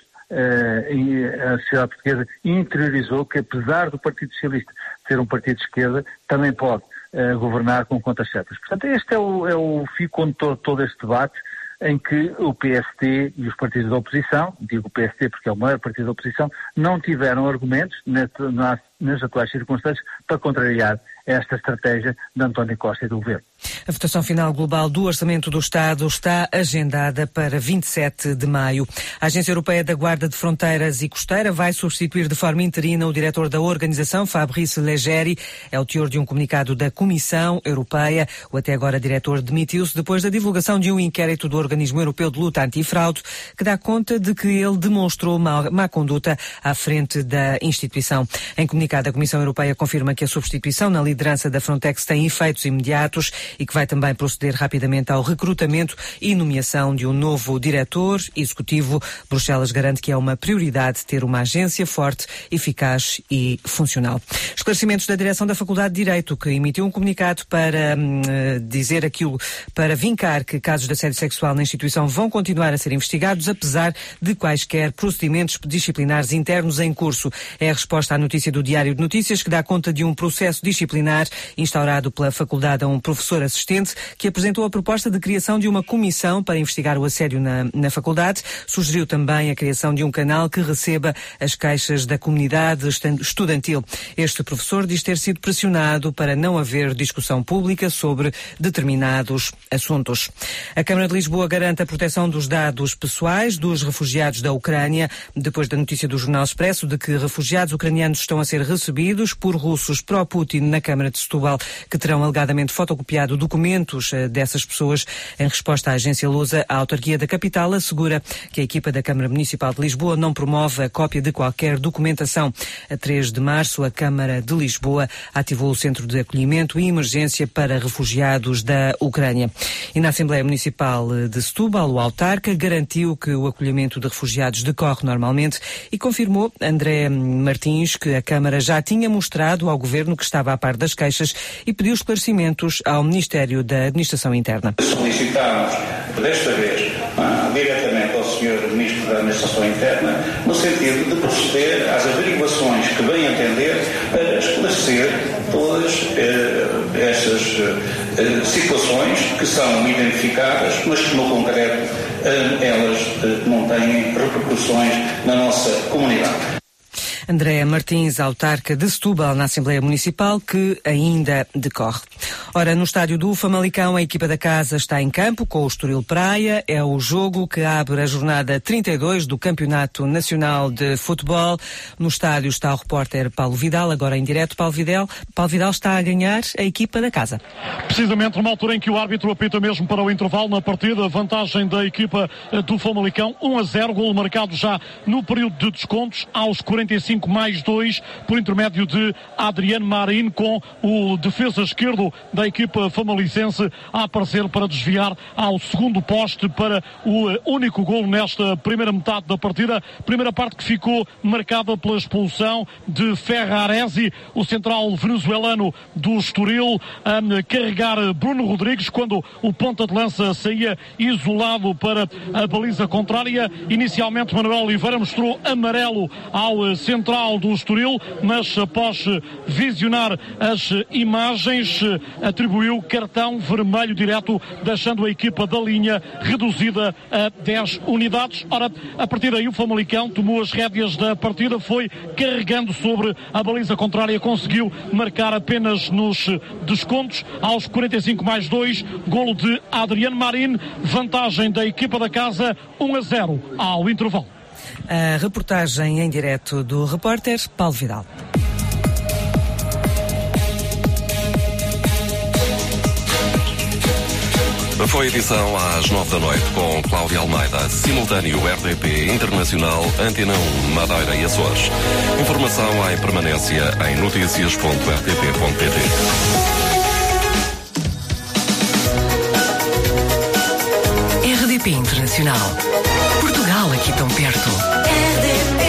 uh, a sociedade portuguesa interiorizou que, apesar do Partido Socialista ser um partido de esquerda, também pode uh, governar com contas certas. Portanto, este é o, é o fio condutor de todo este debate, em que o P S T e os partidos da oposição, digo o P S T porque é o maior partido da oposição, não tiveram argumentos nas, nas atuais circunstâncias para contrariar esta estratégia de António Costa e do governo. A votação final global do Orçamento do Estado está agendada para vinte e sete de maio. A Agência Europeia da Guarda de Fronteiras e Costeira vai substituir de forma interina o diretor da organização, Fabrice Leggeri. É o teor de um comunicado da Comissão Europeia. O até agora diretor demitiu-se depois da divulgação de um inquérito do Organismo Europeu de Luta Antifraude, que dá conta de que ele demonstrou má, má conduta à frente da instituição. Em comunicado, a Comissão Europeia confirma que a substituição na liderança da Frontex tem efeitos imediatos e que vai também proceder rapidamente ao recrutamento e nomeação de um novo diretor executivo. Bruxelas garante que é uma prioridade ter uma agência forte, eficaz e funcional. Esclarecimentos da direção da Faculdade de Direito, que emitiu um comunicado para hum, dizer aquilo, para vincar que casos de assédio sexual na instituição vão continuar a ser investigados, apesar de quaisquer procedimentos disciplinares internos em curso. É a resposta à notícia do Diário de Notícias, que dá conta de um processo disciplinar instaurado pela faculdade a um professor assistente que apresentou a proposta de criação de uma comissão para investigar o assédio na, na faculdade. Sugeriu também a criação de um canal que receba as queixas da comunidade estudantil. Este professor diz ter sido pressionado para não haver discussão pública sobre determinados assuntos. A Câmara de Lisboa garante a proteção dos dados pessoais dos refugiados da Ucrânia, depois da notícia do Jornal Expresso de que refugiados ucranianos estão a ser recebidos por russos pró-Putin na Câmara de Setúbal, que terão alegadamente fotocopiado documentos dessas pessoas. Em resposta à agência Lusa, a autarquia da capital assegura que a equipa da Câmara Municipal de Lisboa não promove a cópia de qualquer documentação. A três de março, a Câmara de Lisboa ativou o Centro de Acolhimento e Emergência para Refugiados da Ucrânia. E na Assembleia Municipal de Setúbal, o autarca garantiu que o acolhimento de refugiados decorre normalmente e confirmou, André Martins, que a Câmara já tinha mostrado ao Governo que estava a par das queixas e pediu esclarecimentos ao Ministério da Administração Interna. Solicitamos, desta vez, ah, diretamente ao senhor Ministro da Administração Interna, no sentido de proceder às averiguações que bem entender para esclarecer todas eh, essas eh, situações que são identificadas, mas que no concreto eh, elas eh, não têm repercussões na nossa comunidade. Andréa Martins, autarca de Setúbal, na Assembleia Municipal, que ainda decorre. Ora, no estádio do Famalicão, a equipa da casa está em campo com o Estoril Praia. É o jogo que abre a jornada trinta e dois do Campeonato Nacional de Futebol. No estádio está o repórter Paulo Vidal, agora em direto. Paulo Vidal, Paulo Vidal está a ganhar a equipa da casa. Precisamente numa altura em que o árbitro apita mesmo para o intervalo na partida, vantagem da equipa do Famalicão, um a zero, golo marcado já no período de descontos, aos quarenta e cinco mais dois, por intermédio de Adriano Marinho, com o defesa esquerdo da equipa famalicense a aparecer para desviar ao segundo poste para o único golo nesta primeira metade da partida. Primeira parte que ficou marcada pela expulsão de Ferraresi, o central venezuelano do Estoril, a carregar Bruno Rodrigues quando o ponta de lança saía isolado para a baliza contrária. Inicialmente Manuel Oliveira mostrou amarelo ao centro central do Estoril, mas após visionar as imagens, atribuiu cartão vermelho direto, deixando a equipa da linha reduzida a dez unidades. Ora, a partir daí o Famalicão tomou as rédeas da partida, foi carregando sobre a baliza contrária, conseguiu marcar apenas nos descontos. Aos quarenta e cinco mais dois, golo de Adriano Marin, vantagem da equipa da casa, um a zero ao intervalo. A reportagem em direto do repórter Paulo Vidal. Foi edição às nove da noite com Cláudia Almeida, simultâneo R D P Internacional, Antena um, Madeira e Açores. Informação em permanência em notícias ponto r t p ponto p t. R D P Internacional. Portugal aqui tão perto. R D P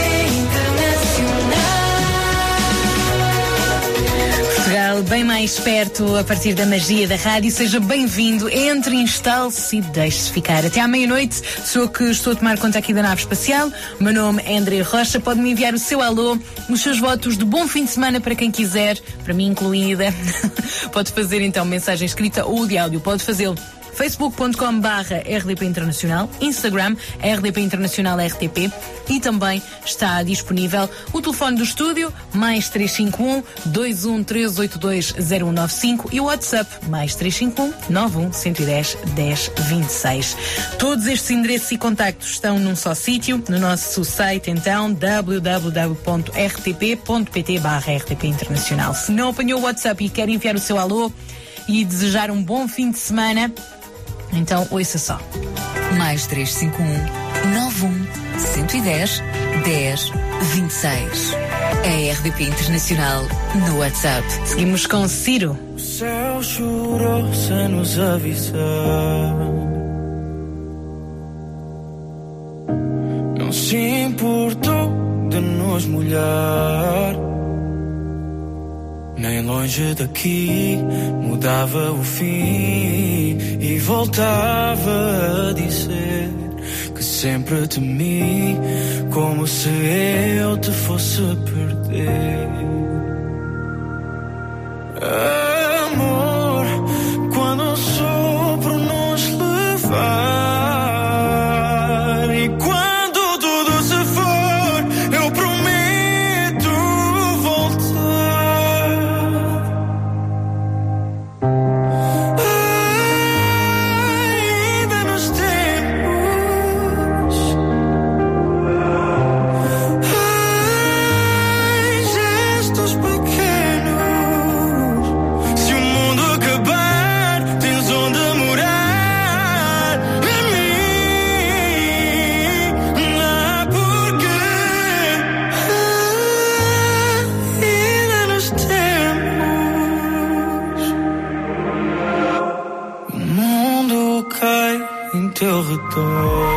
Portugal bem mais perto a partir da magia da rádio. Seja bem-vindo, entre, instale-se e deixe-se ficar. Até à meia-noite, sou eu que estou a tomar conta aqui da nave espacial. O meu nome é André Rocha. Pode-me enviar o seu alô, os seus votos de bom fim de semana para quem quiser, para mim incluída. Pode fazer então mensagem escrita ou de áudio. Pode fazê-lo facebook ponto com barra R D P Internacional, Instagram R D P Internacional R T P, e também está disponível o telefone do estúdio mais três cinco um, dois um três oito dois, zero um nove cinco e o WhatsApp mais três cinco um, nove um um um zero, dez, vinte e seis. Todos estes endereços e contactos estão num só sítio, no nosso site então w w w ponto r t p ponto p t barra R T P Internacional. Se não apanhou o WhatsApp e quer enviar o seu alô e desejar um bom fim de semana, então ouça só. Mais três cinco um, nove um um um zero, dez, vinte e seis. É R D P Internacional no WhatsApp. Seguimos com Ciro. O céu chorou sem nos avisar. Não se importou de nos molhar. Nem longe daqui mudava o fim e voltava a dizer que sempre temi, como se eu te fosse perder. Amor, quando o sopro nos levar e quando tudo se for, eu prometo voltar. Ainda nos tempos, ai, gestos pequenos. Se o mundo acabar, tens onde morar. Em mim, não porque ainda nos tempos. O mundo cai em teu redor.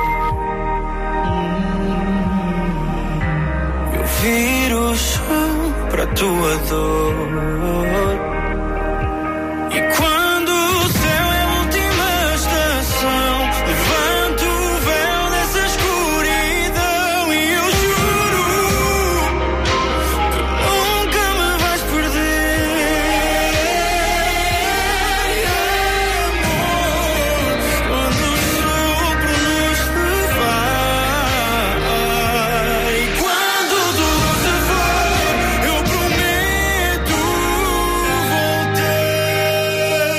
Eu viro o chão para a tua dor. E quando o céu é a última estação, levanto o véu dessa escuridão e eu juro que nunca me vais perder. Amor, quando o sopro nos levar e quando tudo se for, eu prometo voltar.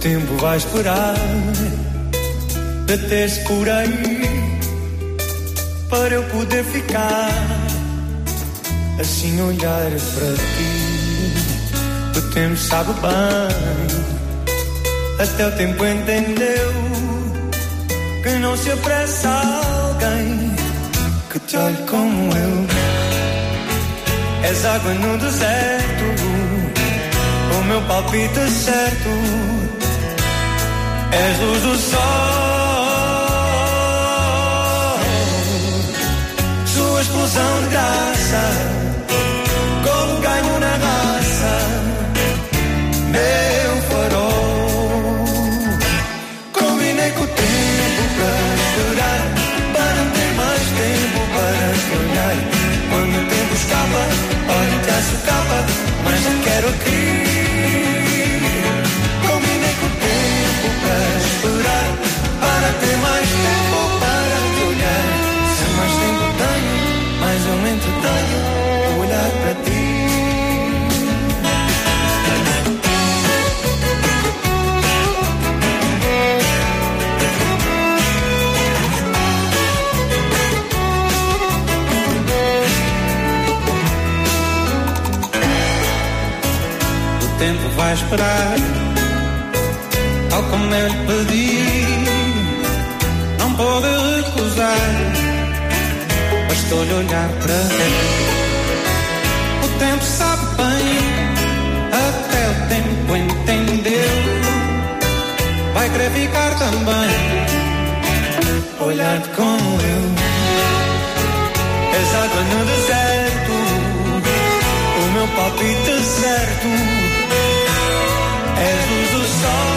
tempo vai esperar deter-se por aí para eu poder ficar assim olhar para ti. O tempo sabe bem, até o tempo entendeu que não se apressa alguém que te olhe como eu. És água no deserto, o meu palpite é certo. És luz do sol, sua explosão de graça, como ganho na raça, meu farol. Combinei com o tempo para esperar, para não ter mais tempo para sonhar. Quando o tempo escapa, olha que a socapa, mas não quero aqui. Combinei com o tempo para esperar, para ter mais tempo para te olhar. Se mais tempo tenho, mais aumento tenho, vou olhar para ti. O tempo vai esperar, tal como eu lhe pedi, não pode recusar, bastou-lhe olhar para ti. O tempo sabe bem, até o tempo entendeu, vai querer ficar também, olhar-te como eu.